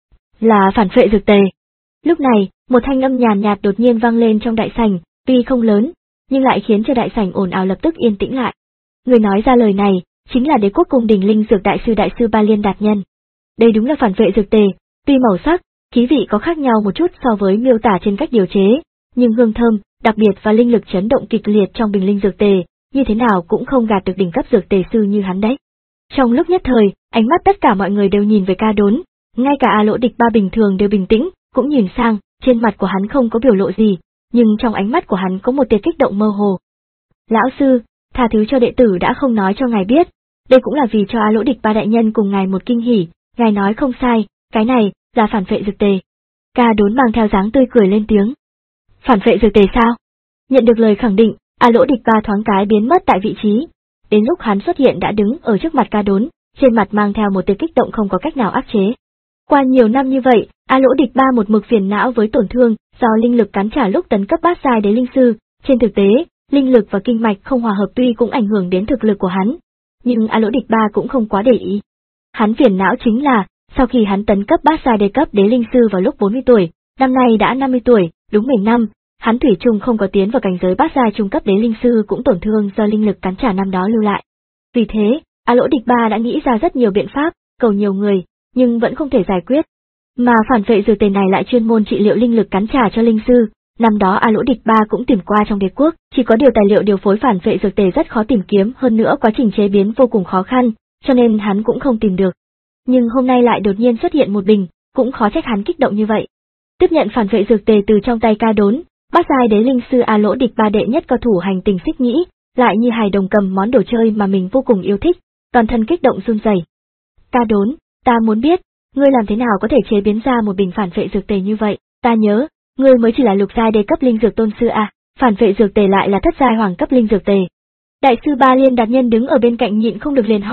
Là phản vệ dược tề. Lúc này, một thanh âm nhàn nhạt đột nhiên vang lên trong đại sảnh, tuy không lớn, nhưng lại khiến cho đại sảnh ồn ào lập tức yên tĩnh lại. Người nói ra lời này, chính là Đế Quốc Cung Đình Linh Dược Đại sư Đại sư Ba Liên Đạt Nhân. Đây đúng là phản vệ dược tề, tuy màu sắc, khí vị có khác nhau một chút so với miêu tả trên cách điều chế, nhưng hương thơm, đặc biệt và linh lực chấn động kịch liệt trong bình linh dược tề, như thế nào cũng không gạt được đỉnh cấp dược tề sư như hắn đấy. Trong lúc nhất thời, ánh mắt tất cả mọi người đều nhìn về Ca Đốn, ngay cả A Lỗ Địch Ba bình thường đều bình tĩnh, cũng nhìn sang, trên mặt của hắn không có biểu lộ gì, nhưng trong ánh mắt của hắn có một tia kích động mơ hồ. Lão sư, tha thứ cho đệ tử đã không nói cho ngài biết, đây cũng là vì cho A Lỗ Địch Ba đại nhân cùng ngài một kinh hỉ, ngài nói không sai, cái này là phản vệ dược tề. Ca Đốn mang theo dáng tươi cười lên tiếng. Phản vệ dược tề sao? Nhận được lời khẳng định, A Lỗ Địch Ba thoáng cái biến mất tại vị trí. Đến lúc hắn xuất hiện đã đứng ở trước mặt Ca Đốn, trên mặt mang theo một tia kích động không có cách nào áp chế. Qua nhiều năm như vậy, A Lỗ Địch Ba một mực phiền não với tổn thương do linh lực cắn trả lúc tấn cấp bát giai đế linh sư. Trên thực tế, linh lực và kinh mạch không hòa hợp tuy cũng ảnh hưởng đến thực lực của hắn, nhưng A Lỗ Địch Ba cũng không quá để ý. Hắn phiền não chính là, sau khi hắn tấn cấp bát giai đế cấp đế linh sư vào lúc bốn mươi tuổi, năm nay đã năm mươi tuổi, đúng mười năm, hắn thủy chung không có tiến vào cảnh giới bát giai trung cấp đế linh sư, cũng tổn thương do linh lực cắn trả năm đó lưu lại. Vì thế, A Lỗ Địch Ba đã nghĩ ra rất nhiều biện pháp, cầu nhiều người, nhưng vẫn không thể giải quyết. Mà phản vệ dược tề này lại chuyên môn trị liệu linh lực cắn trả cho linh sư. Năm đó A Lỗ Địch Ba cũng tìm qua trong đế quốc, chỉ có điều tài liệu điều phối phản vệ dược tề rất khó tìm kiếm, hơn nữa quá trình chế biến vô cùng khó khăn, cho nên hắn cũng không tìm được. Nhưng hôm nay lại đột nhiên xuất hiện một bình, cũng khó trách hắn kích động như vậy. Tiếp nhận phản vệ dược tề từ trong tay Ca Đốn, bát giai đế linh sư A Lỗ Địch Ba đệ nhất cao thủ hành tình Xích Nhĩ, lại như hài đồng cầm món đồ chơi mà mình vô cùng yêu thích, toàn thân kích động run rẩy. Ca Đốn, ta muốn biết, ngươi làm thế nào có thể chế biến ra một bình phản vệ dược tề như vậy? Ta nhớ, ngươi mới chỉ là lục giai đế cấp linh dược tôn sư à, phản vệ dược tề lại là thất giai hoàng cấp linh dược tề. Đại sư Ba Liên Đạt Nhân đứng ở bên cạnh nhịn không được liền hỏi,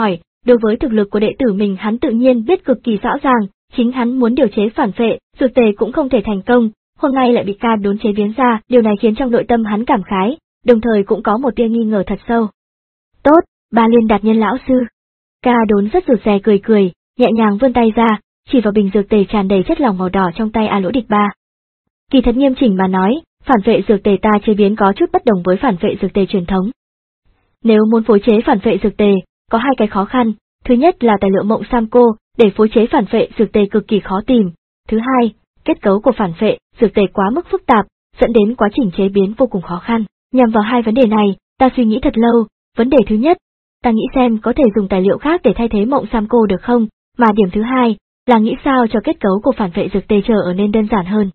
đối với thực lực của đệ tử mình hắn tự nhiên biết cực kỳ rõ ràng, chính hắn muốn điều chế phản phệ, dược tề cũng không thể thành công, hôm nay lại bị Ca Đốn chế biến ra, điều này khiến trong nội tâm hắn cảm khái, đồng thời cũng có một tia nghi ngờ thật sâu. Tốt, Ba Liên Đạt Nhân lão sư. Ca Đốn rất rụt rè cười cười, nhẹ nhàng vươn tay ra, chỉ vào bình dược tề tràn đầy chất lỏng màu đỏ trong tay A Lỗ Địch Ba. Kỳ thật nghiêm chỉnh mà nói, phản vệ dược tề ta chế biến có chút bất đồng với phản vệ dược tề truyền thống. Nếu muốn phối chế phản vệ dược tề, có hai cái khó khăn, thứ nhất là tài liệu mộng Samco, để phối chế phản vệ dược tề cực kỳ khó tìm, thứ hai, kết cấu của phản vệ dược tề quá mức phức tạp, dẫn đến quá trình chế biến vô cùng khó khăn. Nhằm vào hai vấn đề này, ta suy nghĩ thật lâu, vấn đề thứ nhất, ta nghĩ xem có thể dùng tài liệu khác để thay thế mộng Samco được không, mà điểm thứ hai, là nghĩ sao cho kết cấu của phản vệ dược tề trở nên đơn giản hơn.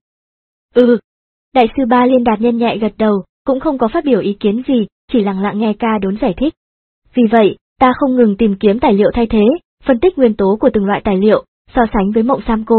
Ừ, đại sư Ba Liên Đạt Nhân nhẹ gật đầu, cũng không có phát biểu ý kiến gì, chỉ lặng lặng nghe Ca Đốn giải thích. Vì vậy, ta không ngừng tìm kiếm tài liệu thay thế, phân tích nguyên tố của từng loại tài liệu, so sánh với mộng Samco.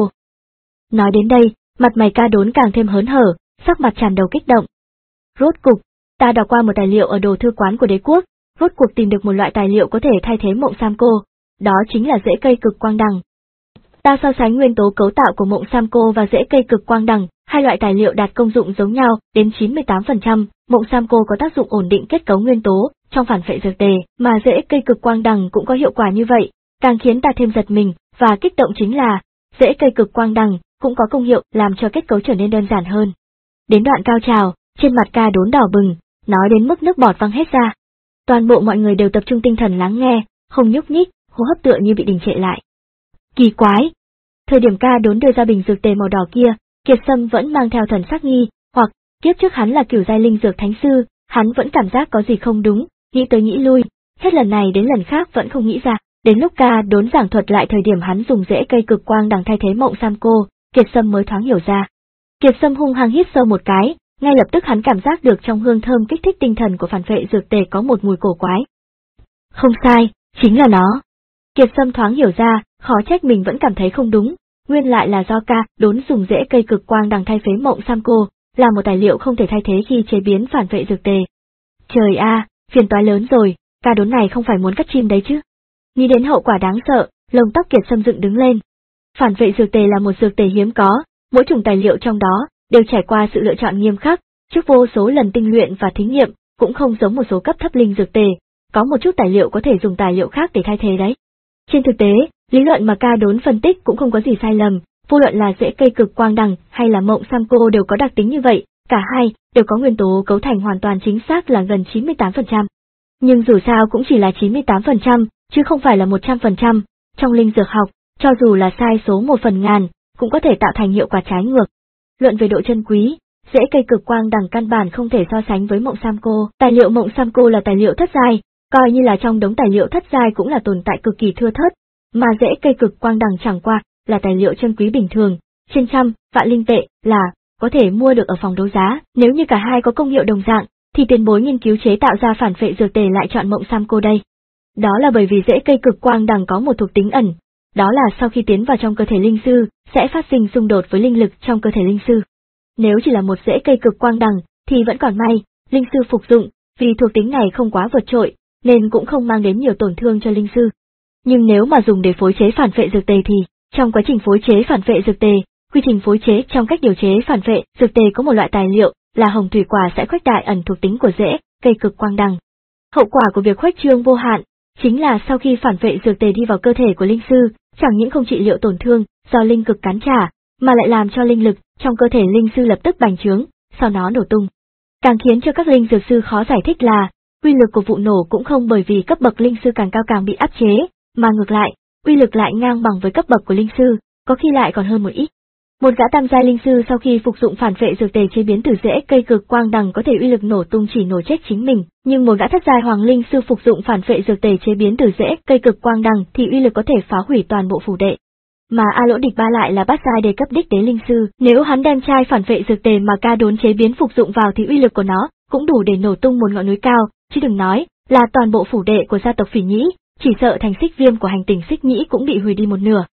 Nói đến đây, mặt mày Ca Đốn càng thêm hớn hở, sắc mặt tràn đầu kích động. Rốt cục, ta đọc qua một tài liệu ở đồ thư quán của đế quốc, rốt cuộc tìm được một loại tài liệu có thể thay thế mộng Samco, đó chính là rễ cây cực quang đằng. Ta so sánh nguyên tố cấu tạo của mộng Samco và rễ cây cực quang đằng, hai loại tài liệu đạt công dụng giống nhau đến chín mươi tám phần trăm, mộng Samco có tác dụng ổn định kết cấu nguyên tố trong phản vệ dược tề, mà rễ cây cực quang đằng cũng có hiệu quả như vậy, càng khiến ta thêm giật mình và kích động chính là rễ cây cực quang đằng cũng có công hiệu làm cho kết cấu trở nên đơn giản hơn. Đến đoạn cao trào, trên mặt Ca Đốn đỏ bừng, nói đến mức nước bọt văng hết ra. Toàn bộ mọi người đều tập trung tinh thần lắng nghe, không nhúc nhích, hô hấp tựa như bị đình trệ lại. Kỳ quái! Thời điểm Ca Đốn đưa ra bình dược tề màu đỏ kia, Kiệt Sâm vẫn mang theo thần sắc nghi, hoặc kiếp trước hắn là cửu giai linh dược thánh sư, hắn vẫn cảm giác có gì không đúng, nghĩ tới nghĩ lui, hết lần này đến lần khác vẫn không nghĩ ra. Đến lúc Ca Đốn giảng thuật lại thời điểm hắn dùng rễ cây cực quang đằng thay thế mộng Samco, Kiệt Sâm mới thoáng hiểu ra. Kiệt Sâm hung hăng hít sâu một cái, ngay lập tức hắn cảm giác được trong hương thơm kích thích tinh thần của phản vệ dược tề có một mùi cổ quái. Không sai, chính là nó. Kiệt Sâm thoáng hiểu ra, khó trách mình vẫn cảm thấy không đúng, nguyên lại là do Ca Đốn dùng rễ cây cực quang đằng thay thế mộng Samco, là một tài liệu không thể thay thế khi chế biến phản vệ dược tề. Trời a, phiền toái lớn rồi, Ca Đốn này không phải muốn cắt chim đấy chứ. Nghĩ đến hậu quả đáng sợ, lông tóc Kiệt Sâm dựng đứng lên. Phản vệ dược tề là một dược tề hiếm có, mỗi chủng tài liệu trong đó đều trải qua sự lựa chọn nghiêm khắc, trước vô số lần tinh luyện và thí nghiệm, cũng không giống một số cấp thấp linh dược tề, có một chút tài liệu có thể dùng tài liệu khác để thay thế đấy. Trên thực tế, lý luận mà Ca Đốn phân tích cũng không có gì sai lầm, vô luận là rễ cây cực quang đằng hay là mộng Samco đều có đặc tính như vậy, cả hai đều có nguyên tố cấu thành hoàn toàn chính xác là gần chín mươi tám phần trăm. Nhưng dù sao cũng chỉ là chín mươi tám phần trăm, chứ không phải là một trăm phần trăm, trong linh dược học, cho dù là sai số một phần ngàn, cũng có thể tạo thành hiệu quả trái ngược. Luận về độ chân quý, rễ cây cực quang đằng căn bản không thể so sánh với mộng Samco, tài liệu mộng Samco là tài liệu thất giai, coi như là trong đống tài liệu thất giai cũng là tồn tại cực kỳ thưa thớt, mà rễ cây cực quang đằng chẳng qua là tài liệu chân quý bình thường, trên trăm, vạn linh tệ là có thể mua được ở phòng đấu giá, nếu như cả hai có công hiệu đồng dạng, thì tiền bối nghiên cứu chế tạo ra phản vệ dược tề lại chọn mộng Samco đây. Đó là bởi vì rễ cây cực quang đằng có một thuộc tính ẩn, đó là sau khi tiến vào trong cơ thể linh sư, sẽ phát sinh xung đột với linh lực trong cơ thể linh sư. Nếu chỉ là một rễ cây cực quang đằng, thì vẫn còn may, linh sư phục dụng, vì thuộc tính này không quá vượt trội, nên cũng không mang đến nhiều tổn thương cho linh sư. Nhưng nếu mà dùng để phối chế phản vệ dược tề thì, trong quá trình phối chế phản vệ dược tề, quy trình phối chế trong cách điều chế phản vệ dược tề có một loại tài liệu là hồng thủy quả sẽ khuếch đại ẩn thuộc tính của rễ cây cực quang đằng. Hậu quả của việc khuếch trương vô hạn chính là sau khi phản vệ dược tề đi vào cơ thể của linh sư, chẳng những không trị liệu tổn thương do linh cực cắn trả, mà lại làm cho linh lực trong cơ thể linh sư lập tức bành trướng, sau đó nổ tung. Càng khiến cho các linh dược sư khó giải thích là, uy lực của vụ nổ cũng không bởi vì cấp bậc linh sư càng cao càng bị áp chế, mà ngược lại, uy lực lại ngang bằng với cấp bậc của linh sư, có khi lại còn hơn một ít. Một gã tam giai linh sư sau khi phục dụng phản vệ dược tề chế biến từ rễ cây cực quang đằng có thể uy lực nổ tung chỉ nổ chết chính mình, nhưng một gã thất giai hoàng linh sư phục dụng phản vệ dược tề chế biến từ rễ cây cực quang đằng thì uy lực có thể phá hủy toàn bộ phủ đệ. Mà A Lỗ Địch Ba lại là bát giai đề cấp đích đế linh sư, nếu hắn đem chai phản vệ dược tề mà Ca Đốn chế biến phục dụng vào thì uy lực của nó cũng đủ để nổ tung một ngọn núi cao, chứ đừng nói là toàn bộ phủ đệ của gia tộc Phỉ Nhĩ, chỉ sợ thành Xích Viêm của hành tinh Xích Nhĩ cũng bị hủy đi một nửa.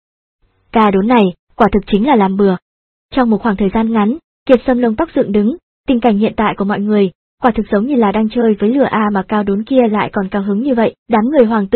Ca Đốn này, quả thực chính là làm bừa. Trong một khoảng thời gian ngắn, Kiệt Sâm lông tóc dựng đứng, tình cảnh hiện tại của mọi người, quả thực giống như là đang chơi với lửa A mà Cao Đốn kia lại còn cao hứng như vậy, đám người hoàng tử,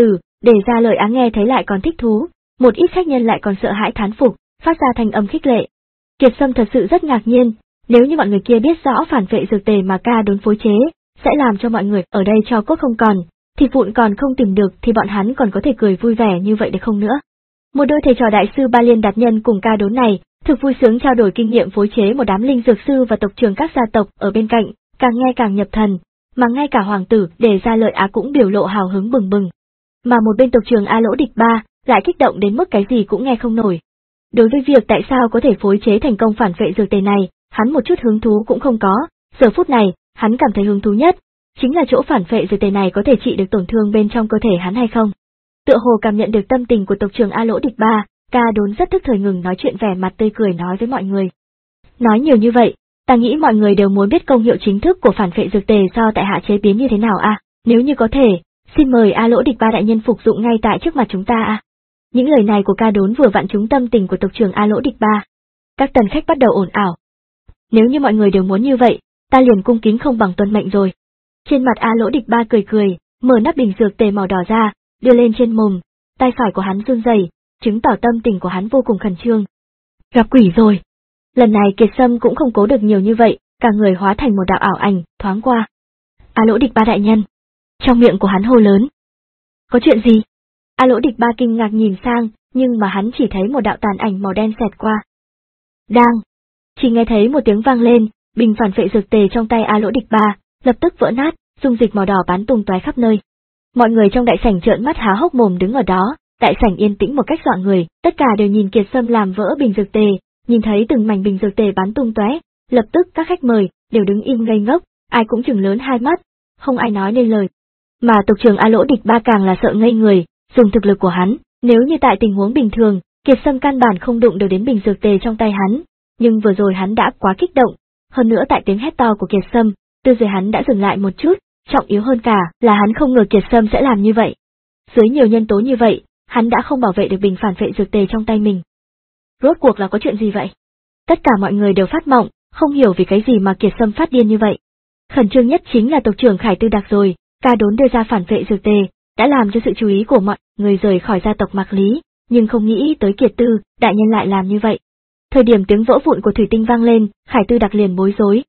Để ra lời Á nghe thấy lại còn thích thú, một ít khách nhân lại còn sợ hãi thán phục, phát ra thanh âm khích lệ. Kiệt Sâm thật sự rất ngạc nhiên, nếu như mọi người kia biết rõ phản vệ dược tề mà ca đốn phối chế, sẽ làm cho mọi người ở đây cho cốt không còn, thịt vụn còn không tìm được thì bọn hắn còn có thể cười vui vẻ như vậy được không nữa. Một đôi thầy trò đại sư Ba Liên Đạt Nhân cùng ca đốn này, thực vui sướng trao đổi kinh nghiệm phối chế một đám linh dược sư và tộc trưởng các gia tộc ở bên cạnh, càng nghe càng nhập thần, mà ngay cả hoàng tử Để Ra Lợi Á cũng biểu lộ hào hứng bừng bừng. Mà một bên tộc trưởng A Lỗ Địch Ba lại kích động đến mức cái gì cũng nghe không nổi. Đối với việc tại sao có thể phối chế thành công phản vệ dược tề này, hắn một chút hứng thú cũng không có, giờ phút này, hắn cảm thấy hứng thú nhất, chính là chỗ phản vệ dược tề này có thể trị được tổn thương bên trong cơ thể hắn hay không. Tựa hồ cảm nhận được tâm tình của tộc trưởng A Lỗ Địch Ba, ca đốn rất tức thời ngừng nói chuyện, vẻ mặt tươi cười nói với mọi người. Nói nhiều như vậy, ta nghĩ mọi người đều muốn biết công hiệu chính thức của phản vệ dược tề do tại hạ chế biến như thế nào à, nếu như có thể, xin mời A Lỗ Địch Ba đại nhân phục dụng ngay tại trước mặt chúng ta à. Những lời này của ca đốn vừa vặn trúng tâm tình của tộc trưởng A Lỗ Địch Ba. Các tần khách bắt đầu ồn ào. Nếu như mọi người đều muốn như vậy, ta liền cung kính không bằng tuân mệnh rồi. Trên mặt A Lỗ Địch Ba cười cười, mở nắp bình dược tề màu đỏ ra, đưa lên trên mồm, tay phải của hắn run rẩy, chứng tỏ tâm tình của hắn vô cùng khẩn trương. Gặp quỷ rồi. Lần này Kiệt Sâm cũng không cố được nhiều như vậy, cả người hóa thành một đạo ảo ảnh, thoáng qua. A Lỗ Địch Ba đại nhân. Trong miệng của hắn hô lớn. Có chuyện gì? A Lỗ Địch Ba kinh ngạc nhìn sang, nhưng mà hắn chỉ thấy một đạo tàn ảnh màu đen xẹt qua. Đang. Chỉ nghe thấy một tiếng vang lên, bình phản vệ dược tề trong tay A Lỗ Địch Ba lập tức vỡ nát, dung dịch màu đỏ bắn tung tóe khắp nơi. Mọi người trong đại sảnh trợn mắt há hốc mồm đứng ở đó, đại sảnh yên tĩnh một cách dọa người, tất cả đều nhìn Kiệt Sâm làm vỡ bình dược tề, nhìn thấy từng mảnh bình dược tề bắn tung tóe, lập tức các khách mời đều đứng im ngây ngốc, ai cũng trừng lớn hai mắt, không ai nói nên lời. Mà tộc trưởng A Lỗ Địch Ba càng là sợ ngây người, dùng thực lực của hắn, nếu như tại tình huống bình thường, Kiệt Sâm căn bản không đụng được đến bình dược tề trong tay hắn, nhưng vừa rồi hắn đã quá kích động, hơn nữa tại tiếng hét to của Kiệt Sâm, tư duy hắn đã dừng lại một chút, trọng yếu hơn cả là hắn không ngờ Kiệt Sâm sẽ làm như vậy. Dưới nhiều nhân tố như vậy, hắn đã không bảo vệ được bình phản vệ dược tề trong tay mình. Rốt cuộc là có chuyện gì vậy? Tất cả mọi người đều phát mộng, không hiểu vì cái gì mà Kiệt Sâm phát điên như vậy. Khẩn trương nhất chính là tộc trưởng Khải Tư Đặc rồi, ca đốn đưa ra phản vệ dược tề, đã làm cho sự chú ý của mọi người rời khỏi gia tộc Mạc Lý, nhưng không nghĩ tới Kiệt Tư, đại nhân lại làm như vậy. Thời điểm tiếng vỡ vụn của thủy tinh vang lên, Khải Tư Đặc liền bối rối.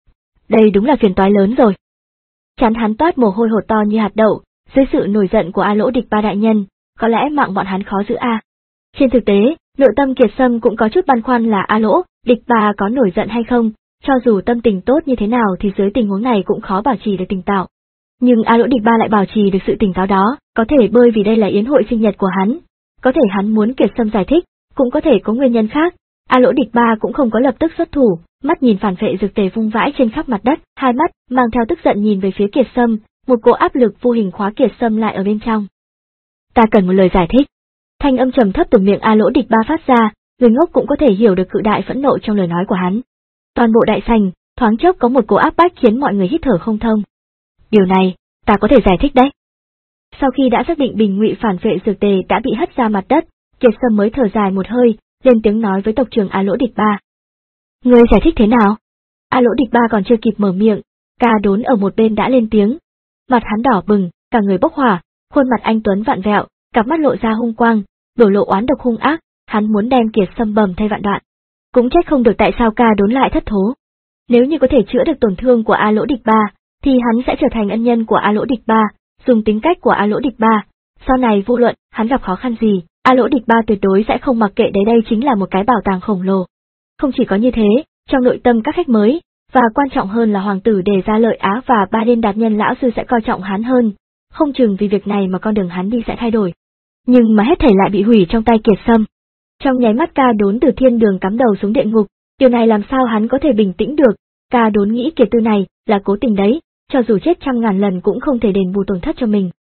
Đây đúng là phiền toái lớn rồi. Chán hắn toát mồ hôi hột to như hạt đậu, dưới sự nổi giận của A Lỗ Địch Ba đại nhân, có lẽ mạng bọn hắn khó giữ a. Trên thực tế, nội tâm Kiệt Sâm cũng có chút băn khoăn là A Lỗ Địch Ba có nổi giận hay không, cho dù tâm tình tốt như thế nào thì dưới tình huống này cũng khó bảo trì được tỉnh táo. Nhưng A Lỗ Địch Ba lại bảo trì được sự tỉnh táo đó, có thể bởi vì đây là yến hội sinh nhật của hắn, có thể hắn muốn Kiệt Sâm giải thích, cũng có thể có nguyên nhân khác. A Lỗ Địch Ba cũng không có lập tức xuất thủ, mắt nhìn phản vệ dược tề vung vãi trên khắp mặt đất, hai mắt mang theo tức giận nhìn về phía Kiệt Sâm, một cỗ áp lực vô hình khóa Kiệt Sâm lại ở bên trong. Ta cần một lời giải thích. Thanh âm trầm thấp từ miệng A Lỗ Địch Ba phát ra, người ngốc cũng có thể hiểu được cự đại phẫn nộ trong lời nói của hắn. Toàn bộ đại sảnh, thoáng chốc có một cỗ áp bách khiến mọi người hít thở không thông. Điều này, ta có thể giải thích đấy. Sau khi đã xác định bình ngụy phản vệ dược tề đã bị hất ra mặt đất, Kiệt Sâm mới thở dài một hơi, lên tiếng nói với tộc trưởng A Lỗ Địch Ba. Ngươi giải thích thế nào? A Lỗ Địch Ba còn chưa kịp mở miệng, ca đốn ở một bên đã lên tiếng. Mặt hắn đỏ bừng, cả người bốc hỏa, khuôn mặt anh tuấn vặn vẹo, cặp mắt lộ ra hung quang, biểu lộ oán độc hung ác, hắn muốn đem Kiệt Sâm bầm thay vạn đoạn. Cũng trách không được tại sao ca đốn lại thất thố. Nếu như có thể chữa được tổn thương của A Lỗ Địch Ba, thì hắn sẽ trở thành ân nhân của A Lỗ Địch Ba, dùng tính cách của A Lỗ Địch Ba. Sau này vô luận hắn gặp khó khăn gì, A Lỗ Địch Ba tuyệt đối sẽ không mặc kệ, đấy đây chính là một cái bảo tàng khổng lồ. Không chỉ có như thế, trong nội tâm các khách mới, và quan trọng hơn là hoàng tử Để Ra Lợi Á và Ba Liên Đạt Nhân lão sư sẽ coi trọng hắn hơn, không chừng vì việc này mà con đường hắn đi sẽ thay đổi. Nhưng mà hết thảy lại bị hủy trong tay Kiệt Sâm. Trong nháy mắt ca đốn từ thiên đường cắm đầu xuống địa ngục, điều này làm sao hắn có thể bình tĩnh được, ca đốn nghĩ Kiệt Tư này là cố tình đấy, cho dù chết trăm ngàn lần cũng không thể đền bù tổn thất cho mình.